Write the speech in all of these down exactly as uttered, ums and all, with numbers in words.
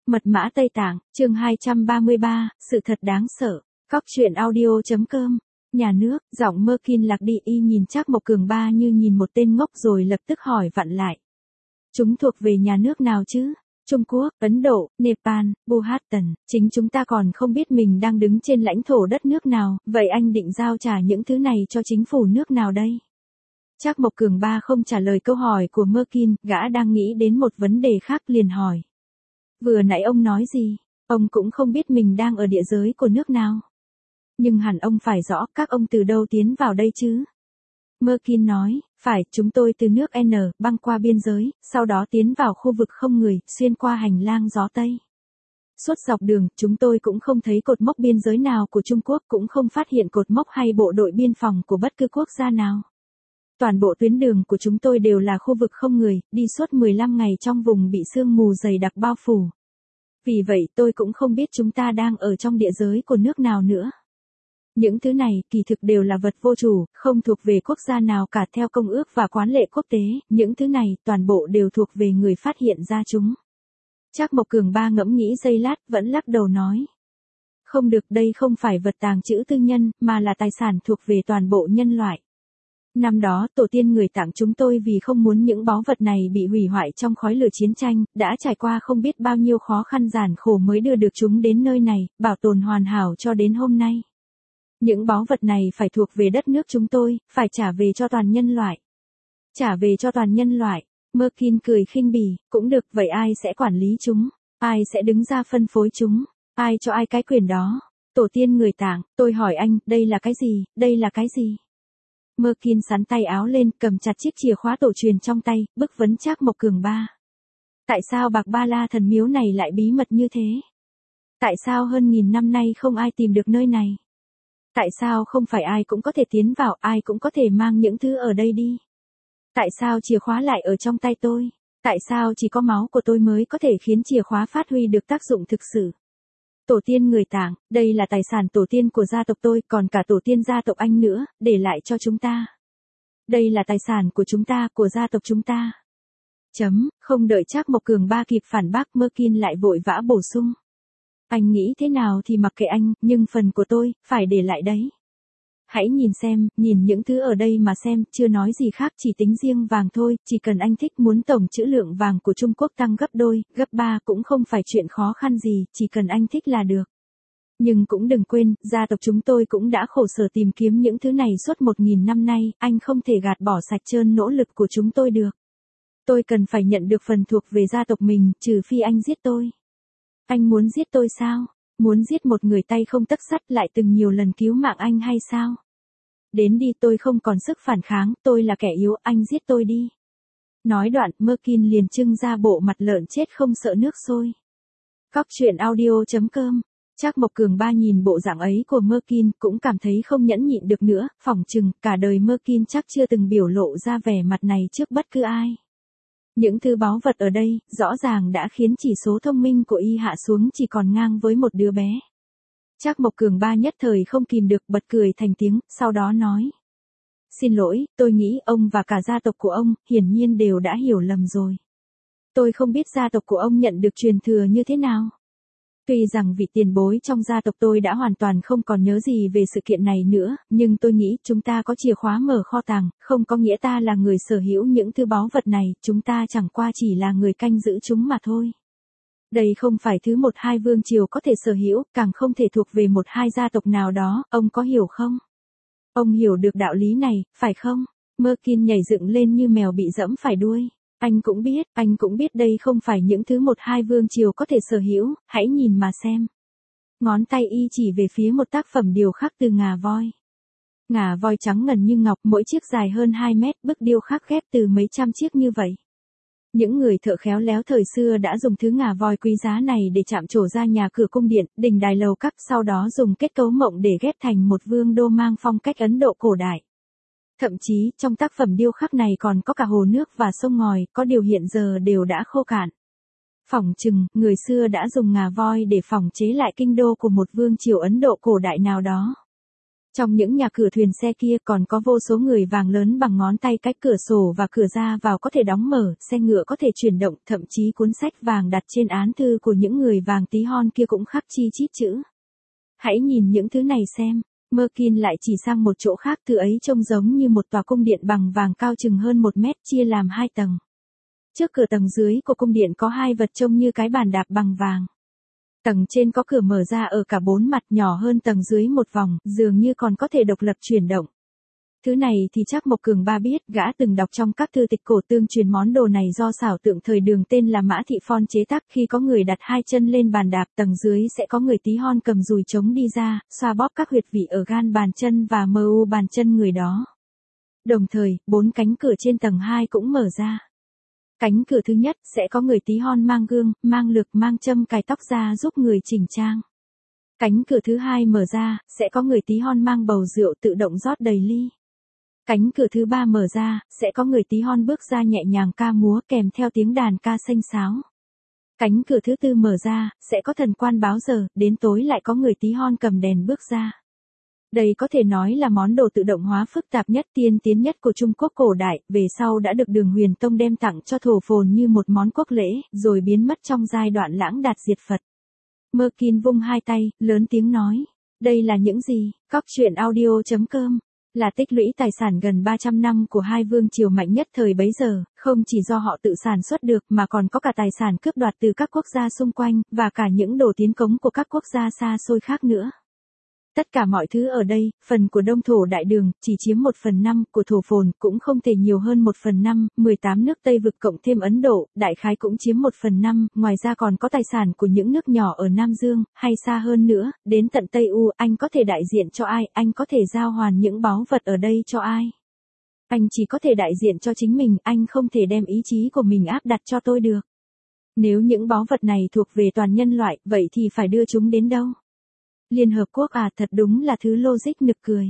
Mật mã Tây Tạng, chương hai trăm ba mươi ba, sự thật đáng sợ. Cóc truyện audio.com. Nhà nước, giọng Merkin lạc đi y nhìn Trác Mộc Cường Ba như nhìn một tên ngốc rồi lập tức hỏi vặn lại. Chúng thuộc về nhà nước nào chứ? Trung Quốc, Ấn Độ, Nepal, Bhutan, chính chúng ta còn không biết mình đang đứng trên lãnh thổ đất nước nào, vậy anh định giao trả những thứ này cho chính phủ nước nào đây? Trác Mộc Cường Ba không trả lời câu hỏi của Merkin, gã đang nghĩ đến một vấn đề khác liền hỏi. Vừa nãy ông nói gì? Ông cũng không biết mình đang ở địa giới của nước nào. Nhưng hẳn ông phải rõ các ông từ đâu tiến vào đây chứ? Merkin nói, phải, chúng tôi từ nước N, băng qua biên giới, sau đó tiến vào khu vực không người, xuyên qua hành lang gió Tây. Suốt dọc đường, chúng tôi cũng không thấy cột mốc biên giới nào của Trung Quốc, cũng không phát hiện cột mốc hay bộ đội biên phòng của bất cứ quốc gia nào. Toàn bộ tuyến đường của chúng tôi đều là khu vực không người, đi suốt mười lăm ngày trong vùng bị sương mù dày đặc bao phủ. Vì vậy tôi cũng không biết chúng ta đang ở trong địa giới của nước nào nữa. Những thứ này kỳ thực đều là vật vô chủ, không thuộc về quốc gia nào cả theo công ước và quán lệ quốc tế, những thứ này toàn bộ đều thuộc về người phát hiện ra chúng. Trác Mộc Cường Ba ngẫm nghĩ giây lát vẫn lắc đầu nói. Không được, đây không phải vật tàng trữ tư nhân, mà là tài sản thuộc về toàn bộ nhân loại. Năm đó, tổ tiên người Tạng chúng tôi vì không muốn những báu vật này bị hủy hoại trong khói lửa chiến tranh, đã trải qua không biết bao nhiêu khó khăn gian khổ mới đưa được chúng đến nơi này, bảo tồn hoàn hảo cho đến hôm nay. Những báu vật này phải thuộc về đất nước chúng tôi, phải trả về cho toàn nhân loại. Trả về cho toàn nhân loại, Merkin cười khinh bỉ, cũng được, vậy ai sẽ quản lý chúng? Ai sẽ đứng ra phân phối chúng? Ai cho ai cái quyền đó? Tổ tiên người Tạng, tôi hỏi anh, đây là cái gì, đây là cái gì? Merkin sắn tay áo lên, cầm chặt chiếc chìa khóa tổ truyền trong tay, bức vấn Trác Mộc Cường Ba. Tại sao Bạc Ba La thần miếu này lại bí mật như thế? Tại sao hơn nghìn năm nay không ai tìm được nơi này? Tại sao không phải ai cũng có thể tiến vào, ai cũng có thể mang những thứ ở đây đi? Tại sao chìa khóa lại ở trong tay tôi? Tại sao chỉ có máu của tôi mới có thể khiến chìa khóa phát huy được tác dụng thực sự? Tổ tiên người Tạng, đây là tài sản tổ tiên của gia tộc tôi, còn cả tổ tiên gia tộc anh nữa, để lại cho chúng ta. Đây là tài sản của chúng ta, của gia tộc chúng ta. Chấm, không đợi Trác Mộc Cường Ba kịp phản bác, Merkin lại vội vã bổ sung. Anh nghĩ thế nào thì mặc kệ anh, nhưng phần của tôi, phải để lại đấy. Hãy nhìn xem, nhìn những thứ ở đây mà xem, chưa nói gì khác, chỉ tính riêng vàng thôi, chỉ cần anh thích muốn tổng trữ lượng vàng của Trung Quốc tăng gấp đôi, gấp ba cũng không phải chuyện khó khăn gì, chỉ cần anh thích là được. Nhưng cũng đừng quên, gia tộc chúng tôi cũng đã khổ sở tìm kiếm những thứ này suốt một nghìn năm nay, anh không thể gạt bỏ sạch trơn nỗ lực của chúng tôi được. Tôi cần phải nhận được phần thuộc về gia tộc mình, trừ phi anh giết tôi. Anh muốn giết tôi sao? Muốn giết một người tay không tấc sắt lại từng nhiều lần cứu mạng anh hay sao? Đến đi, tôi không còn sức phản kháng, tôi là kẻ yếu, anh giết tôi đi. Nói đoạn, Merkin liền trưng ra bộ mặt lợn chết không sợ nước sôi. Cóc truyện audio.com. Trác Mộc Cường Ba nhìn bộ dạng ấy của Merkin cũng cảm thấy không nhẫn nhịn được nữa, phỏng chừng cả đời Merkin chắc chưa từng biểu lộ ra vẻ mặt này trước bất cứ ai. Những thứ báu vật ở đây, rõ ràng đã khiến chỉ số thông minh của y hạ xuống chỉ còn ngang với một đứa bé. Trác Mộc Cường Ba nhất thời không kìm được bật cười thành tiếng, sau đó nói. Xin lỗi, tôi nghĩ ông và cả gia tộc của ông, hiển nhiên đều đã hiểu lầm rồi. Tôi không biết gia tộc của ông nhận được truyền thừa như thế nào. Tuy rằng vị tiền bối trong gia tộc tôi đã hoàn toàn không còn nhớ gì về sự kiện này nữa, nhưng tôi nghĩ chúng ta có chìa khóa mở kho tàng, không có nghĩa ta là người sở hữu những thứ báu vật này, chúng ta chẳng qua chỉ là người canh giữ chúng mà thôi. Đây không phải thứ một hai vương triều có thể sở hữu, càng không thể thuộc về một hai gia tộc nào đó, ông có hiểu không? Ông hiểu được đạo lý này, phải không? Merkin nhảy dựng lên như mèo bị dẫm phải đuôi. Anh cũng biết, anh cũng biết đây không phải những thứ một hai vương triều có thể sở hữu, hãy nhìn mà xem. Ngón tay y chỉ về phía một tác phẩm điêu khắc từ ngà voi. Ngà voi trắng ngần như ngọc, mỗi chiếc dài hơn hai mét, bức điêu khắc ghép từ mấy trăm chiếc như vậy. Những người thợ khéo léo thời xưa đã dùng thứ ngà voi quý giá này để chạm trổ ra nhà cửa cung điện, đình đài lầu các, sau đó dùng kết cấu mộng để ghép thành một vương đô mang phong cách Ấn Độ cổ đại. Thậm chí, trong tác phẩm điêu khắc này còn có cả hồ nước và sông ngòi, có điều hiện giờ đều đã khô cạn. Phỏng chừng, người xưa đã dùng ngà voi để phỏng chế lại kinh đô của một vương triều Ấn Độ cổ đại nào đó. Trong những nhà cửa thuyền xe kia còn có vô số người vàng lớn bằng ngón tay, cách cửa sổ và cửa ra vào có thể đóng mở, xe ngựa có thể chuyển động, thậm chí cuốn sách vàng đặt trên án thư của những người vàng tí hon kia cũng khắc chi chít chữ. Hãy nhìn những thứ này xem. Merkin lại chỉ sang một chỗ khác, thứ ấy trông giống như một tòa cung điện bằng vàng cao chừng hơn một mét, chia làm hai tầng. Trước cửa tầng dưới của cung điện có hai vật trông như cái bàn đạp bằng vàng. Tầng trên có cửa mở ra ở cả bốn mặt, nhỏ hơn tầng dưới một vòng, dường như còn có thể độc lập chuyển động. Thứ này thì chắc Mộc Cường Ba biết, gã từng đọc trong các thư tịch cổ tương truyền món đồ này do xảo tượng thời Đường tên là Mã Thị Phon chế tác. Khi có người đặt hai chân lên bàn đạp, tầng dưới sẽ có người tí hon cầm dùi trống đi ra, xoa bóp các huyệt vị ở gan bàn chân và mờ u bàn chân người đó. Đồng thời, bốn cánh cửa trên tầng hai cũng mở ra. Cánh cửa thứ nhất sẽ có người tí hon mang gương, mang lược, mang châm cài tóc ra giúp người chỉnh trang. Cánh cửa thứ hai mở ra, sẽ có người tí hon mang bầu rượu tự động rót đầy ly. Cánh cửa thứ ba mở ra, sẽ có người tí hon bước ra nhẹ nhàng ca múa kèm theo tiếng đàn ca xanh xáo. Cánh cửa thứ tư mở ra, sẽ có thần quan báo giờ, đến tối lại có người tí hon cầm đèn bước ra. Đây có thể nói là món đồ tự động hóa phức tạp nhất, tiên tiến nhất của Trung Quốc cổ đại, về sau đã được Đường Huyền Tông đem tặng cho Thổ Phồn như một món quốc lễ, rồi biến mất trong giai đoạn lãng đạt diệt Phật. Merkin vung hai tay, lớn tiếng nói, đây là những gì? Cóc truyện audio chấm com là tích lũy tài sản gần ba trăm năm của hai vương triều mạnh nhất thời bấy giờ, không chỉ do họ tự sản xuất được mà còn có cả tài sản cướp đoạt từ các quốc gia xung quanh, và cả những đồ tiến cống của các quốc gia xa xôi khác nữa. Tất cả mọi thứ ở đây, phần của Đông Thổ Đại Đường, chỉ chiếm một phần năm, của Thổ Phồn, cũng không thể nhiều hơn một phần năm, mười tám nước Tây Vực cộng thêm Ấn Độ, đại khái cũng chiếm một phần năm, ngoài ra còn có tài sản của những nước nhỏ ở Nam Dương, hay xa hơn nữa, đến tận Tây U, anh có thể đại diện cho ai, anh có thể giao hoàn những báu vật ở đây cho ai. Anh chỉ có thể đại diện cho chính mình, anh không thể đem ý chí của mình áp đặt cho tôi được. Nếu những báu vật này thuộc về toàn nhân loại, vậy thì phải đưa chúng đến đâu? Liên Hợp Quốc à, thật đúng là thứ logic nực cười.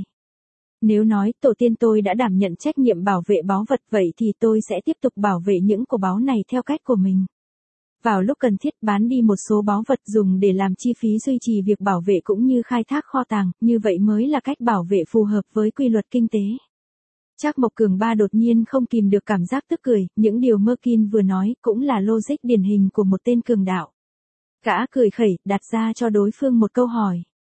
Nếu nói tổ tiên tôi đã đảm nhận trách nhiệm bảo vệ báu vật, vậy thì tôi sẽ tiếp tục bảo vệ những cổ báu này theo cách của mình. Vào lúc cần thiết bán đi một số báu vật dùng để làm chi phí duy trì việc bảo vệ cũng như khai thác kho tàng, như vậy mới là cách bảo vệ phù hợp với quy luật kinh tế. Trác Mộc Cường Ba đột nhiên không kìm được cảm giác tức cười, những điều Merkin vừa nói cũng là logic điển hình của một tên cường đạo. Gã cười khẩy, đặt ra cho đối phương một câu hỏi.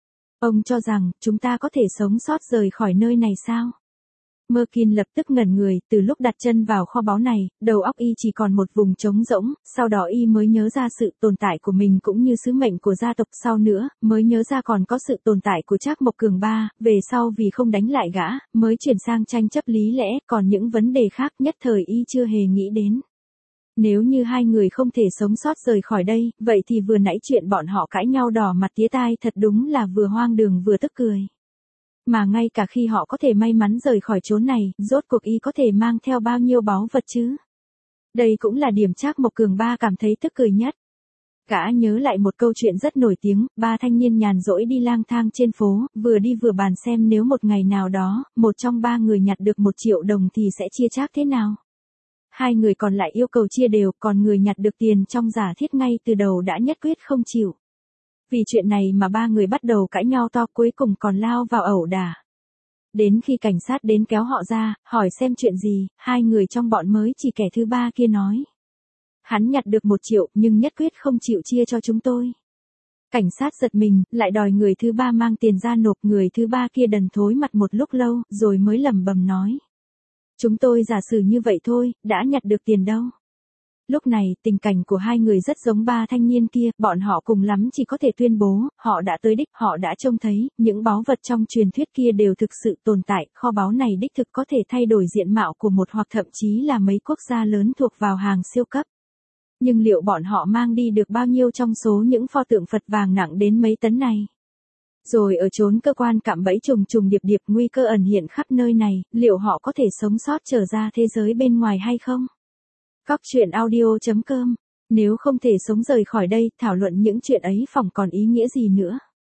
Ông cho rằng, chúng ta có thể sống sót rời khỏi nơi này sao? Merkin lập tức ngẩn người, từ lúc đặt chân vào kho báu này, đầu óc y chỉ còn một vùng trống rỗng, sau đó y mới nhớ ra sự tồn tại của mình cũng như sứ mệnh của gia tộc, sau nữa, mới nhớ ra còn có sự tồn tại của Trác Mộc Cường Ba, về sau vì không đánh lại gã, mới chuyển sang tranh chấp lý lẽ, còn những vấn đề khác nhất thời y chưa hề nghĩ đến. Nếu như hai người không thể sống sót rời khỏi đây, vậy thì vừa nãy chuyện bọn họ cãi nhau đỏ mặt tía tai thật đúng là vừa hoang đường vừa tức cười. Mà ngay cả khi họ có thể may mắn rời khỏi chốn này, rốt cuộc y có thể mang theo bao nhiêu báu vật chứ? Đây cũng là điểm Trác Mộc Cường Ba cảm thấy tức cười nhất. Gã nhớ lại một câu chuyện rất nổi tiếng, ba thanh niên nhàn rỗi đi lang thang trên phố, vừa đi vừa bàn xem nếu một ngày nào đó, một trong ba người nhặt được một triệu đồng thì sẽ chia chác thế nào. Hai người còn lại yêu cầu chia đều, còn người nhặt được tiền trong giả thiết ngay từ đầu đã nhất quyết không chịu. Vì chuyện này mà ba người bắt đầu cãi nhau to, cuối cùng còn lao vào ẩu đả. Đến khi cảnh sát đến kéo họ ra, hỏi xem chuyện gì, hai người trong bọn mới chỉ kẻ thứ ba kia nói. Hắn nhặt được một triệu nhưng nhất quyết không chịu chia cho chúng tôi. Cảnh sát giật mình, lại đòi người thứ ba mang tiền ra nộp, người thứ ba kia đần thối mặt một lúc lâu, rồi mới lẩm bẩm nói. Chúng tôi giả sử như vậy thôi, đã nhặt được tiền đâu. Lúc này, tình cảnh của hai người rất giống ba thanh niên kia, bọn họ cùng lắm chỉ có thể tuyên bố, họ đã tới đích, họ đã trông thấy, những báu vật trong truyền thuyết kia đều thực sự tồn tại, kho báu này đích thực có thể thay đổi diện mạo của một hoặc thậm chí là mấy quốc gia lớn thuộc vào hàng siêu cấp. Nhưng liệu bọn họ mang đi được bao nhiêu trong số những pho tượng Phật vàng nặng đến mấy tấn này? Rồi ở chốn cơ quan cạm bẫy trùng trùng điệp điệp, nguy cơ ẩn hiện khắp nơi này, liệu họ có thể sống sót trở ra thế giới bên ngoài hay không? Cóc truyện audio chấm com. Nếu không thể sống rời khỏi đây, thảo luận những chuyện ấy phỏng còn ý nghĩa gì nữa?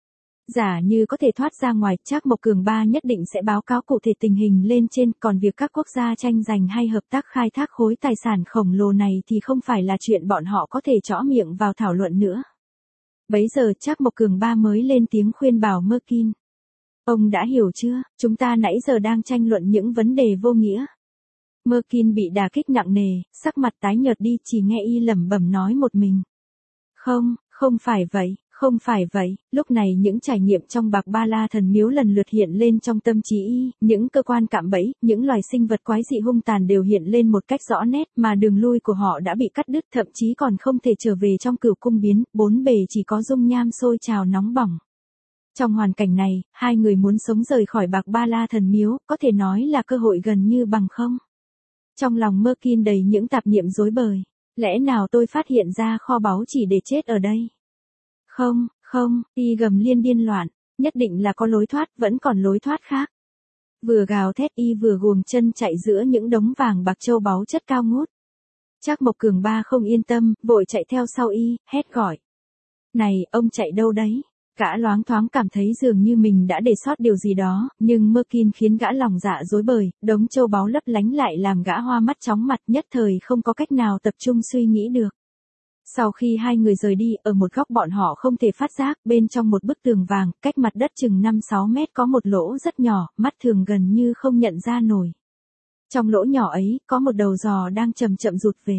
Giả như có thể thoát ra ngoài, Trác Mộc Cường Ba nhất định sẽ báo cáo cụ thể tình hình lên trên, còn việc các quốc gia tranh giành hay hợp tác khai thác khối tài sản khổng lồ này thì không phải là chuyện bọn họ có thể chõ miệng vào thảo luận nữa. Bấy giờ Trác Mộc Cường Ba mới lên tiếng khuyên bảo Merkin. Ông đã hiểu chưa, chúng ta nãy giờ đang tranh luận những vấn đề vô nghĩa. Merkin bị đả kích nặng nề, sắc mặt tái nhợt đi, chỉ nghe y lẩm bẩm nói một mình. Không, không phải vậy, không phải vậy, lúc này những trải nghiệm trong Bạc Ba La Thần Miếu lần lượt hiện lên trong tâm trí y, những cơ quan cạm bẫy, những loài sinh vật quái dị hung tàn đều hiện lên một cách rõ nét, mà đường lui của họ đã bị cắt đứt, thậm chí còn không thể trở về trong Cửu Cung biến, bốn bề chỉ có dung nham sôi trào nóng bỏng. Trong hoàn cảnh này, hai người muốn sống rời khỏi Bạc Ba La Thần Miếu, có thể nói là cơ hội gần như bằng không. Trong lòng Merkin đầy những tạp niệm rối bời. Lẽ nào tôi phát hiện ra kho báu chỉ để chết ở đây? Không, không, y gầm liên điên loạn, nhất định là có lối thoát, vẫn còn lối thoát khác. Vừa gào thét y vừa guồng chân chạy giữa những đống vàng bạc châu báu chất cao ngút. Trác Mộc Cường Ba không yên tâm, vội chạy theo sau y, hét gọi. Này, ông chạy đâu đấy? Gã loáng thoáng cảm thấy dường như mình đã để sót điều gì đó, nhưng Merkin khiến gã lòng dạ rối bời, đống châu báu lấp lánh lại làm gã hoa mắt chóng mặt, nhất thời không có cách nào tập trung suy nghĩ được. Sau khi hai người rời đi, ở một góc bọn họ không thể phát giác, bên trong một bức tường vàng, cách mặt đất chừng năm sáu mét có một lỗ rất nhỏ, mắt thường gần như không nhận ra nổi. Trong lỗ nhỏ ấy, có một đầu giò đang chậm chậm rụt về.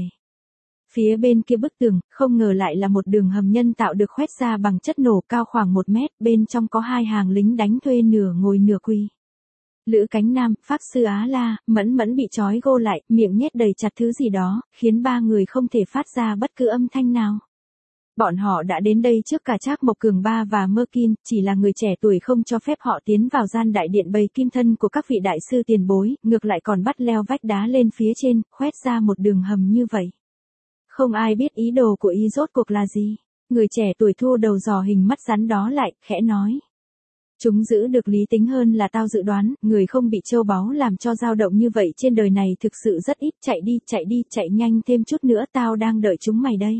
Phía bên kia bức tường, không ngờ lại là một đường hầm nhân tạo được khoét ra bằng chất nổ cao khoảng một mét, bên trong có hai hàng lính đánh thuê nửa ngồi nửa quỳ. Lữ Cánh Nam, Pháp Sư Á La, Mẫn Mẫn bị trói gô lại, miệng nhét đầy chặt thứ gì đó, khiến ba người không thể phát ra bất cứ âm thanh nào. Bọn họ đã đến đây trước cả Trác Mộc Cường Ba và Merkin, chỉ là người trẻ tuổi không cho phép họ tiến vào gian đại điện bầy kim thân của các vị đại sư tiền bối, ngược lại còn bắt leo vách đá lên phía trên, khoét ra một đường hầm như vậy. Không ai biết ý đồ của y rốt cuộc là gì. Người trẻ tuổi thu đầu giò hình mắt rắn đó lại, khẽ nói. Chúng giữ được lý tính hơn là tao dự đoán, người không bị châu báu làm cho dao động như vậy trên đời này thực sự rất ít, chạy đi, chạy đi, chạy nhanh thêm chút nữa, tao đang đợi chúng mày đây.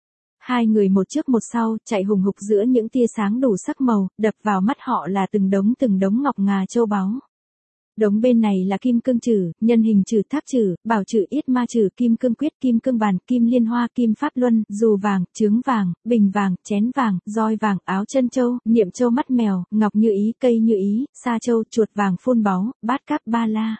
Hai người một trước một sau, chạy hùng hục giữa những tia sáng đủ sắc màu, đập vào mắt họ là từng đống từng đống ngọc ngà châu báu. Đống bên này là kim cương trừ, nhân hình trừ, tháp trừ, bảo trừ, yết ma trừ, kim cương quyết, kim cương bàn, kim liên hoa, kim pháp luân, dù vàng, trướng vàng, bình vàng, chén vàng, roi vàng, áo chân châu, niệm châu mắt mèo, ngọc như ý, cây như ý, sa châu, chuột vàng phun báu, bát cáp ba la.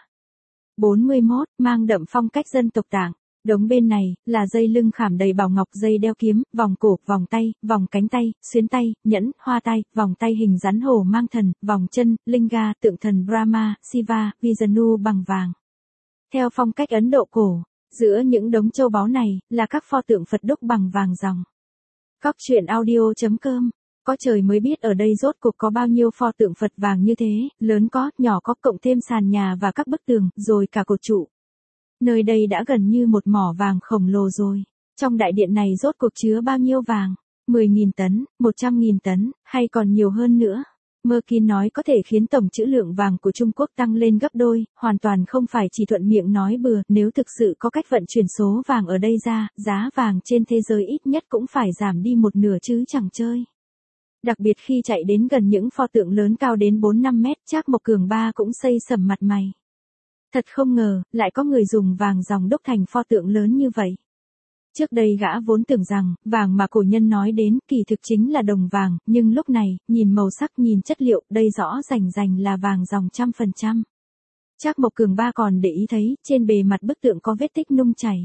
bốn mươi mốt, mang đậm phong cách dân tộc Tạng. Đống bên này, là dây lưng khảm đầy bảo ngọc, dây đeo kiếm, vòng cổ, vòng tay, vòng cánh tay, xuyến tay, nhẫn, hoa tay, vòng tay hình rắn hổ mang thần, vòng chân, linga, tượng thần Brahma, Shiva, Vishnu bằng vàng. Theo phong cách Ấn Độ cổ, giữa những đống châu báu này, là các pho tượng Phật đúc bằng vàng ròng. Cóc truyện audio chấm com. Có trời mới biết ở đây rốt cuộc có bao nhiêu pho tượng Phật vàng như thế, lớn có, nhỏ có, cộng thêm sàn nhà và các bức tường, rồi cả cột trụ. Nơi đây đã gần như một mỏ vàng khổng lồ rồi. Trong đại điện này rốt cuộc chứa bao nhiêu vàng? mười nghìn tấn, một trăm nghìn tấn, hay còn nhiều hơn nữa? Merkin nói có thể khiến tổng trữ lượng vàng của Trung Quốc tăng lên gấp đôi, hoàn toàn không phải chỉ thuận miệng nói bừa, nếu thực sự có cách vận chuyển số vàng ở đây ra, giá vàng trên thế giới ít nhất cũng phải giảm đi một nửa chứ chẳng chơi. Đặc biệt khi chạy đến gần những pho tượng lớn cao đến bốn năm mét, Trác Mộc Cường Ba cũng xây sẩm mặt mày. Thật không ngờ, lại có người dùng vàng ròng đúc thành pho tượng lớn như vậy. Trước đây gã vốn tưởng rằng, vàng mà cổ nhân nói đến, kỳ thực chính là đồng vàng, nhưng lúc này, nhìn màu sắc, nhìn chất liệu, đây rõ rành rành là vàng ròng trăm phần trăm. Trác Mộc Cường Ba còn để ý thấy, trên bề mặt bức tượng có vết tích nung chảy.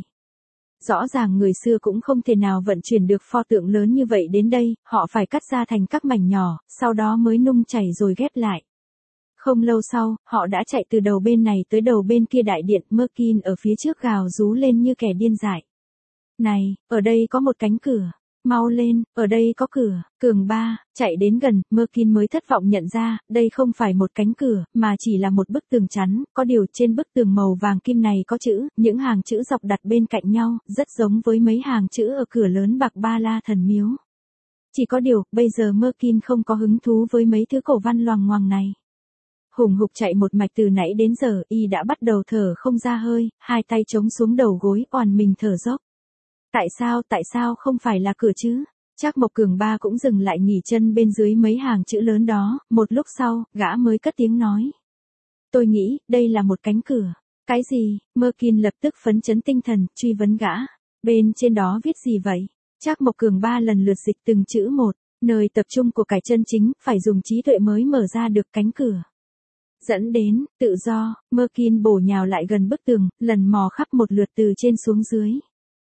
Rõ ràng người xưa cũng không thể nào vận chuyển được pho tượng lớn như vậy đến đây, họ phải cắt ra thành các mảnh nhỏ, sau đó mới nung chảy rồi ghép lại. Không lâu sau, họ đã chạy từ đầu bên này tới đầu bên kia đại điện, Merkin ở phía trước gào rú lên như kẻ điên dại. Này, ở đây có một cánh cửa. Mau lên, ở đây có cửa. Cường Ba, chạy đến gần, Merkin mới thất vọng nhận ra, đây không phải một cánh cửa, mà chỉ là một bức tường chắn, có điều trên bức tường màu vàng kim này có chữ, những hàng chữ dọc đặt bên cạnh nhau, rất giống với mấy hàng chữ ở cửa lớn Bạc Ba La Thần Miếu. Chỉ có điều, bây giờ Merkin không có hứng thú với mấy thứ cổ văn loằng ngoằng này. Hùng hục chạy một mạch từ nãy đến giờ, y đã bắt đầu thở không ra hơi, hai tay chống xuống đầu gối, oằn mình thở dốc. Tại sao, tại sao không phải là cửa chứ? Trác Mộc Cường Ba cũng dừng lại nghỉ chân bên dưới mấy hàng chữ lớn đó, một lúc sau, gã mới cất tiếng nói. Tôi nghĩ, đây là một cánh cửa. Cái gì? Merkin lập tức phấn chấn tinh thần, truy vấn gã. Bên trên đó viết gì vậy? Trác Mộc Cường Ba lần lượt dịch từng chữ một. Nơi tập trung của cải chân chính, phải dùng trí tuệ mới mở ra được cánh cửa. Dẫn đến, tự do, Merkin bổ nhào lại gần bức tường, lần mò khắp một lượt từ trên xuống dưới.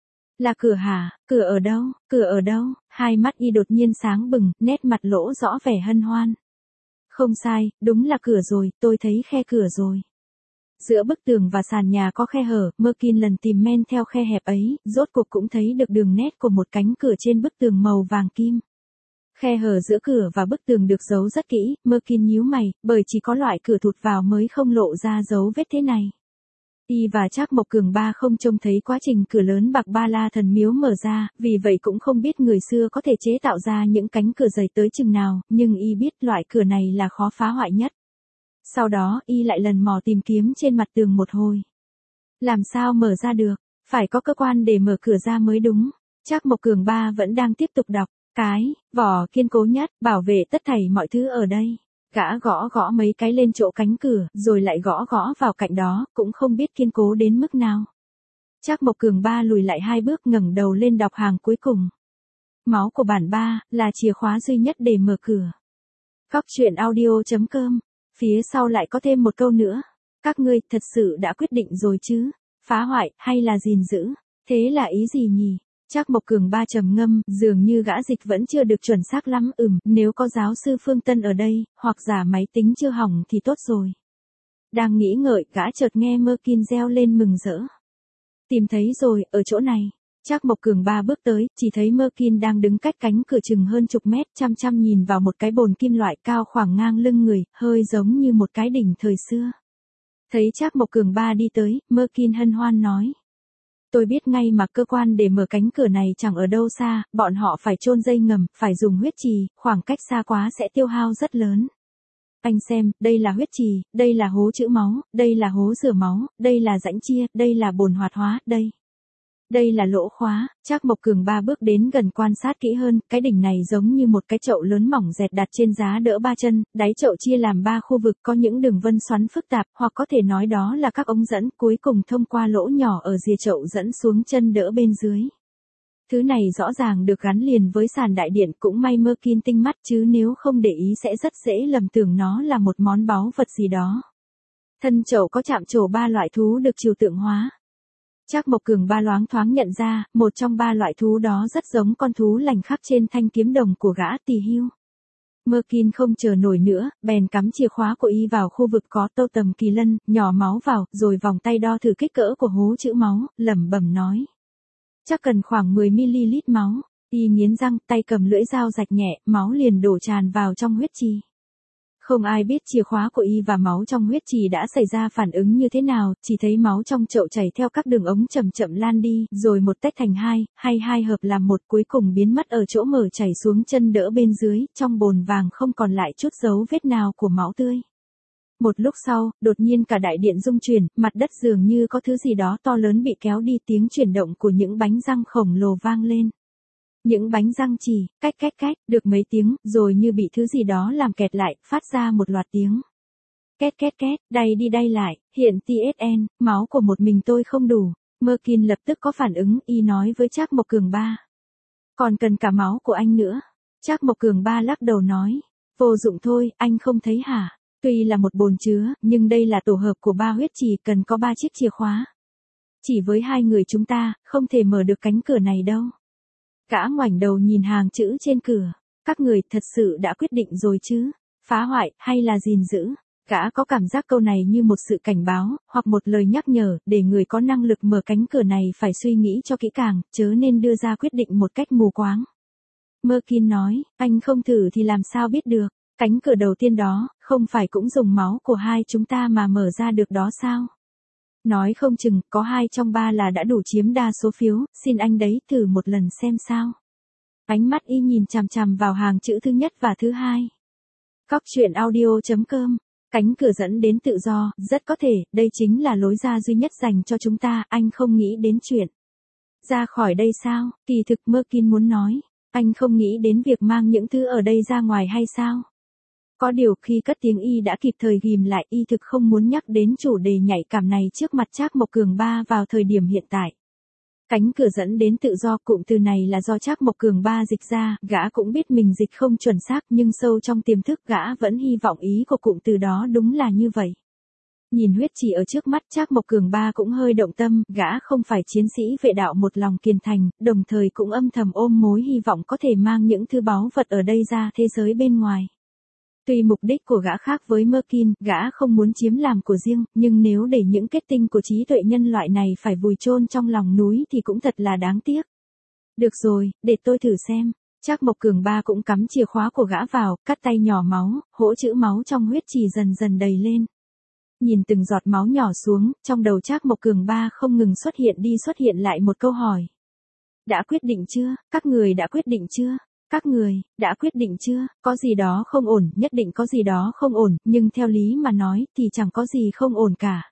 Là cửa hả, cửa ở đâu, cửa ở đâu, hai mắt y đột nhiên sáng bừng, nét mặt lỗ rõ vẻ hân hoan. Không sai, đúng là cửa rồi, tôi thấy khe cửa rồi. Giữa bức tường và sàn nhà có khe hở, Merkin lần tìm men theo khe hẹp ấy, rốt cuộc cũng thấy được đường nét của một cánh cửa trên bức tường màu vàng kim. Khe hở giữa cửa và bức tường được giấu rất kỹ, Merkin nhíu mày, bởi chỉ có loại cửa thụt vào mới không lộ ra dấu vết thế này. Y và Trác Mộc Cường Ba không trông thấy quá trình cửa lớn bạc ba la thần miếu mở ra, vì vậy cũng không biết người xưa có thể chế tạo ra những cánh cửa dày tới chừng nào, nhưng y biết loại cửa này là khó phá hoại nhất. Sau đó, y lại lần mò tìm kiếm trên mặt tường một hồi. Làm sao mở ra được? Phải có cơ quan để mở cửa ra mới đúng. Trác Mộc Cường Ba vẫn đang tiếp tục đọc. Cái, vỏ kiên cố nhất, bảo vệ tất thảy mọi thứ ở đây. Gã gõ gõ mấy cái lên chỗ cánh cửa, rồi lại gõ gõ vào cạnh đó, cũng không biết kiên cố đến mức nào. Trác Mộc Cường Ba lùi lại hai bước ngẩng đầu lên đọc hàng cuối cùng. Máu của bản ba, là chìa khóa duy nhất để mở cửa. Góc truyện audio chấm com. Phía sau lại có thêm một câu nữa. Các ngươi thật sự đã quyết định rồi chứ? Phá hoại, hay là gìn giữ? Thế là ý gì nhỉ? Trác Mộc Cường Ba trầm ngâm, dường như gã dịch vẫn chưa được chuẩn xác lắm, ừm, nếu có giáo sư Phương Tân ở đây, hoặc giả máy tính chưa hỏng thì tốt rồi. Đang nghĩ ngợi, gã chợt nghe Merkin reo lên mừng rỡ. Tìm thấy rồi, ở chỗ này. Trác Mộc Cường Ba bước tới, chỉ thấy Merkin đang đứng cách cánh cửa chừng hơn chục mét, chăm chăm nhìn vào một cái bồn kim loại cao khoảng ngang lưng người, hơi giống như một cái đỉnh thời xưa. Thấy Trác Mộc Cường Ba đi tới, Merkin hân hoan nói. Tôi biết ngay mà cơ quan để mở cánh cửa này chẳng ở đâu xa, bọn họ phải chôn dây ngầm, phải dùng huyết trì, khoảng cách xa quá sẽ tiêu hao rất lớn. Anh xem, đây là huyết trì, đây là hố trữ máu, đây là hố rửa máu, đây là rãnh chia, đây là bồn hoạt hóa, đây. Đây là lỗ khóa. Trác Mộc Cường Ba bước đến gần quan sát kỹ hơn, cái đỉnh này giống như một cái chậu lớn mỏng dẹt đặt trên giá đỡ ba chân, đáy chậu chia làm ba khu vực có những đường vân xoắn phức tạp, hoặc có thể nói đó là các ống dẫn, cuối cùng thông qua lỗ nhỏ ở rìa chậu dẫn xuống chân đỡ bên dưới. Thứ này rõ ràng được gắn liền với sàn đại điện, cũng may Merkin tinh mắt chứ nếu không để ý sẽ rất dễ lầm tưởng nó là một món báu vật gì đó. Thân chậu có chạm trổ ba loại thú được trừu tượng hóa. Trác Mộc Cường Ba loáng thoáng nhận ra, một trong ba loại thú đó rất giống con thú lành khắc trên thanh kiếm đồng của gã tỳ hưu. Merkin không chờ nổi nữa, bèn cắm chìa khóa của y vào khu vực có tô tầm kỳ lân, nhỏ máu vào, rồi vòng tay đo thử kích cỡ của hố trữ máu, lẩm bẩm nói. Chắc cần khoảng mười mi-li-lít máu. Y nghiến răng, tay cầm lưỡi dao rạch nhẹ, máu liền đổ tràn vào trong huyết trì. Không ai biết chìa khóa của y và máu trong huyết trì đã xảy ra phản ứng như thế nào, chỉ thấy máu trong chậu chảy theo các đường ống chậm chậm lan đi, rồi một tách thành hai, hay hai hợp làm một, cuối cùng biến mất ở chỗ mở chảy xuống chân đỡ bên dưới, trong bồn vàng không còn lại chút dấu vết nào của máu tươi. Một lúc sau, đột nhiên cả đại điện rung chuyển, mặt đất dường như có thứ gì đó to lớn bị kéo đi, tiếng chuyển động của những bánh răng khổng lồ vang lên. Những bánh răng chỉ, cách cách cách, được mấy tiếng, rồi như bị thứ gì đó làm kẹt lại, phát ra một loạt tiếng. Két két két, đay đi đay lại, hiện tê ét en, máu của một mình tôi không đủ. Merkin lập tức có phản ứng, y nói với Trác Mộc Cường Ba. Còn cần cả máu của anh nữa. Trác Mộc Cường Ba lắc đầu nói. Vô dụng thôi, anh không thấy hả? Tuy là một bồn chứa, nhưng đây là tổ hợp của ba huyết trì, cần có ba chiếc chìa khóa. Chỉ với hai người chúng ta, không thể mở được cánh cửa này đâu. Gã ngoảnh đầu nhìn hàng chữ trên cửa. Các người thật sự đã quyết định rồi chứ? Phá hoại, hay là gìn giữ? Gã có cảm giác câu này như một sự cảnh báo, hoặc một lời nhắc nhở, để người có năng lực mở cánh cửa này phải suy nghĩ cho kỹ càng, chớ nên đưa ra quyết định một cách mù quáng. Merkin nói, anh không thử thì làm sao biết được? Cánh cửa đầu tiên đó, không phải cũng dùng máu của hai chúng ta mà mở ra được đó sao? Nói không chừng, có hai trong ba là đã đủ chiếm đa số phiếu, xin anh đấy thử một lần xem sao. Ánh mắt y nhìn chằm chằm vào hàng chữ thứ nhất và thứ hai. Góc truyện audio chấm com. Cánh cửa dẫn đến tự do, rất có thể, đây chính là lối ra duy nhất dành cho chúng ta, anh không nghĩ đến chuyện. Ra khỏi đây sao? Kỳ thực Merkin muốn nói, anh không nghĩ đến việc mang những thứ ở đây ra ngoài hay sao? Có điều khi cất tiếng y đã kịp thời ghim lại, y thực không muốn nhắc đến chủ đề nhạy cảm này trước mặt Trác Mộc Cường Ba vào thời điểm hiện tại. Cánh cửa dẫn đến tự do, cụm từ này là do Trác Mộc Cường Ba dịch ra, gã cũng biết mình dịch không chuẩn xác nhưng sâu trong tiềm thức gã vẫn hy vọng ý của cụm từ đó đúng là như vậy. Nhìn huyết trì ở trước mắt Trác Mộc Cường Ba cũng hơi động tâm, gã không phải chiến sĩ vệ đạo một lòng kiên thành, đồng thời cũng âm thầm ôm mối hy vọng có thể mang những thứ báu vật ở đây ra thế giới bên ngoài. Tuy mục đích của gã khác với Merkin, gã không muốn chiếm làm của riêng, nhưng nếu để những kết tinh của trí tuệ nhân loại này phải vùi chôn trong lòng núi thì cũng thật là đáng tiếc. Được rồi, để tôi thử xem. Trác Mộc Cường Ba cũng cắm chìa khóa của gã vào, cắt tay nhỏ máu, hỗ chữ máu trong huyết trì dần dần đầy lên. Nhìn từng giọt máu nhỏ xuống, trong đầu Trác Mộc Cường Ba không ngừng xuất hiện đi xuất hiện lại một câu hỏi. Đã quyết định chưa? Các người đã quyết định chưa? Các người, đã quyết định chưa? Có gì đó không ổn, nhất định có gì đó không ổn, nhưng theo lý mà nói thì chẳng có gì không ổn cả.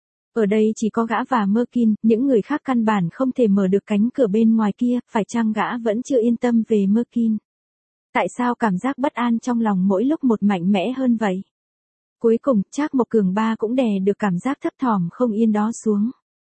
Ở đây chỉ có gã và Merkin, những người khác căn bản không thể mở được cánh cửa bên ngoài kia, phải chăng gã vẫn chưa yên tâm về Merkin? Tại sao cảm giác bất an trong lòng mỗi lúc một mạnh mẽ hơn vậy? Cuối cùng, Trác Mộc Cường Ba cũng đè được cảm giác thấp thỏm không yên đó xuống.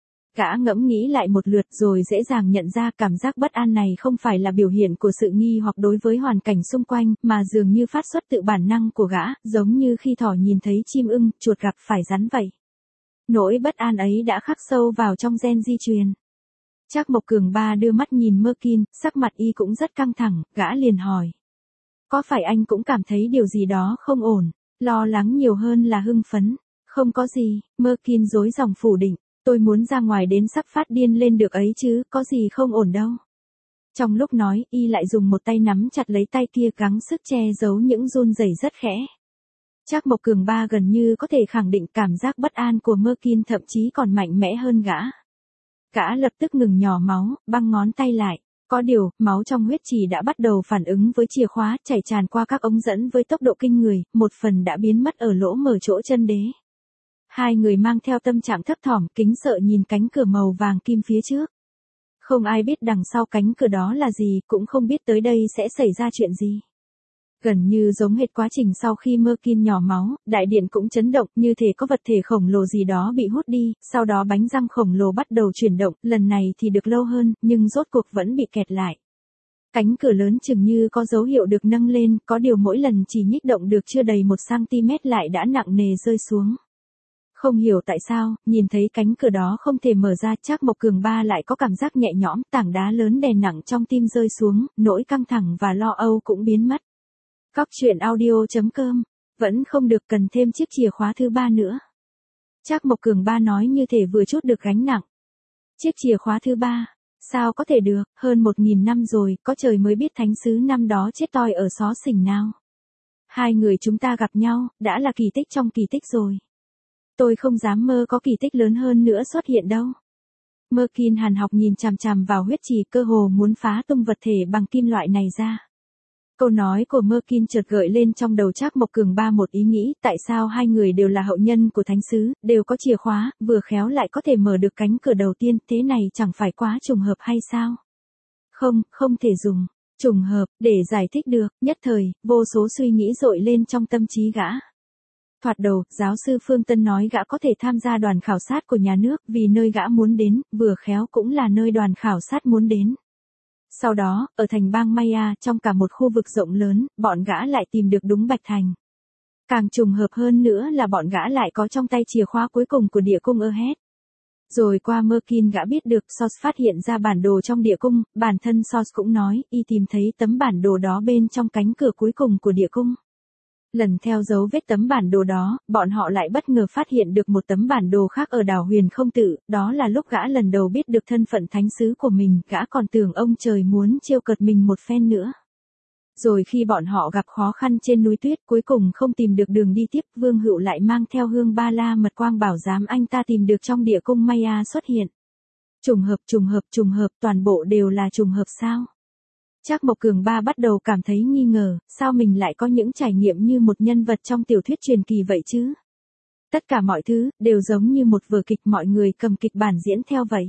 Gã ngẫm nghĩ lại một lượt rồi dễ dàng nhận ra cảm giác bất an này không phải là biểu hiện của sự nghi hoặc đối với hoàn cảnh xung quanh, mà dường như phát xuất tự bản năng của gã, giống như khi thỏ nhìn thấy chim ưng, chuột gặp phải rắn vậy. Nỗi bất an ấy đã khắc sâu vào trong gen di truyền. Trác Mộc Cường Ba đưa mắt nhìn Merkin, sắc mặt y cũng rất căng thẳng, gã liền hỏi. Có phải anh cũng cảm thấy điều gì đó không ổn, lo lắng nhiều hơn là hưng phấn? Không có gì, Merkin dối dòng phủ định. Tôi muốn ra ngoài đến sắp phát điên lên được ấy chứ, có gì không ổn đâu. Trong lúc nói, y lại dùng một tay nắm chặt lấy tay kia gắng sức che giấu những run rẩy rất khẽ. Trác Mộc Cường Ba gần như có thể khẳng định cảm giác bất an của Merkin thậm chí còn mạnh mẽ hơn gã. Gã lập tức ngừng nhỏ máu, băng ngón tay lại. Có điều, máu trong huyết trì đã bắt đầu phản ứng với chìa khóa, chảy tràn qua các ống dẫn với tốc độ kinh người, một phần đã biến mất ở lỗ mở chỗ chân đế. Hai người mang theo tâm trạng thấp thỏm, kính sợ nhìn cánh cửa màu vàng kim phía trước. Không ai biết đằng sau cánh cửa đó là gì, cũng không biết tới đây sẽ xảy ra chuyện gì. Gần như giống hệt quá trình sau khi Merkin nhỏ máu, đại điện cũng chấn động, như thể có vật thể khổng lồ gì đó bị hút đi, sau đó bánh răng khổng lồ bắt đầu chuyển động, lần này thì được lâu hơn, nhưng rốt cuộc vẫn bị kẹt lại. Cánh cửa lớn chừng như có dấu hiệu được nâng lên, có điều mỗi lần chỉ nhích động được chưa đầy một xăng-ti-mét lại đã nặng nề rơi xuống. Không hiểu tại sao, nhìn thấy cánh cửa đó không thể mở ra, Trác Mộc Cường Ba lại có cảm giác nhẹ nhõm, tảng đá lớn đè nặng trong tim rơi xuống, nỗi căng thẳng và lo âu cũng biến mất. Cóc truyện audio chấm com, vẫn không được, cần thêm chiếc chìa khóa thứ ba nữa. Trác Mộc Cường Ba nói như thể vừa trút được gánh nặng. Chiếc chìa khóa thứ ba, sao có thể được, hơn một nghìn năm rồi, có trời mới biết thánh sứ năm đó chết toi ở xó xỉnh nào. Hai người chúng ta gặp nhau, đã là kỳ tích trong kỳ tích rồi. Tôi không dám mơ có kỳ tích lớn hơn nữa xuất hiện đâu. Merkin hàn học nhìn chằm chằm vào huyết trì, cơ hồ muốn phá tung vật thể bằng kim loại này ra. Câu nói của Merkin chợt gợi lên trong đầu Trác Mộc Cường Ba một ý nghĩ, tại sao hai người đều là hậu nhân của thánh sứ, đều có chìa khóa, vừa khéo lại có thể mở được cánh cửa đầu tiên, thế này chẳng phải quá trùng hợp hay sao? Không, không thể dùng trùng hợp để giải thích được, nhất thời, vô số suy nghĩ dội lên trong tâm trí gã. Thoạt đầu, giáo sư Phương Tân nói gã có thể tham gia đoàn khảo sát của nhà nước vì nơi gã muốn đến, vừa khéo cũng là nơi đoàn khảo sát muốn đến. Sau đó, ở thành bang Maya, trong cả một khu vực rộng lớn, bọn gã lại tìm được đúng Bạch Thành. Càng trùng hợp hơn nữa là bọn gã lại có trong tay chìa khóa cuối cùng của địa cung Erhet. Rồi qua Merkin gã biết được Sos phát hiện ra bản đồ trong địa cung, bản thân Sos cũng nói, y tìm thấy tấm bản đồ đó bên trong cánh cửa cuối cùng của địa cung. Lần theo dấu vết tấm bản đồ đó, bọn họ lại bất ngờ phát hiện được một tấm bản đồ khác ở đảo Huyền Không Tự, đó là lúc gã lần đầu biết được thân phận thánh sứ của mình, gã còn tưởng ông trời muốn trêu cợt mình một phen nữa. Rồi khi bọn họ gặp khó khăn trên núi tuyết, cuối cùng không tìm được đường đi tiếp, Vương Hựu lại mang theo hương ba la mật quang bảo giám anh ta tìm được trong địa cung Maya xuất hiện. Trùng hợp, trùng hợp, trùng hợp, toàn bộ đều là trùng hợp sao? Trác Mộc Cường Ba bắt đầu cảm thấy nghi ngờ, sao mình lại có những trải nghiệm như một nhân vật trong tiểu thuyết truyền kỳ vậy chứ? Tất cả mọi thứ, đều giống như một vở kịch, mọi người cầm kịch bản diễn theo vậy.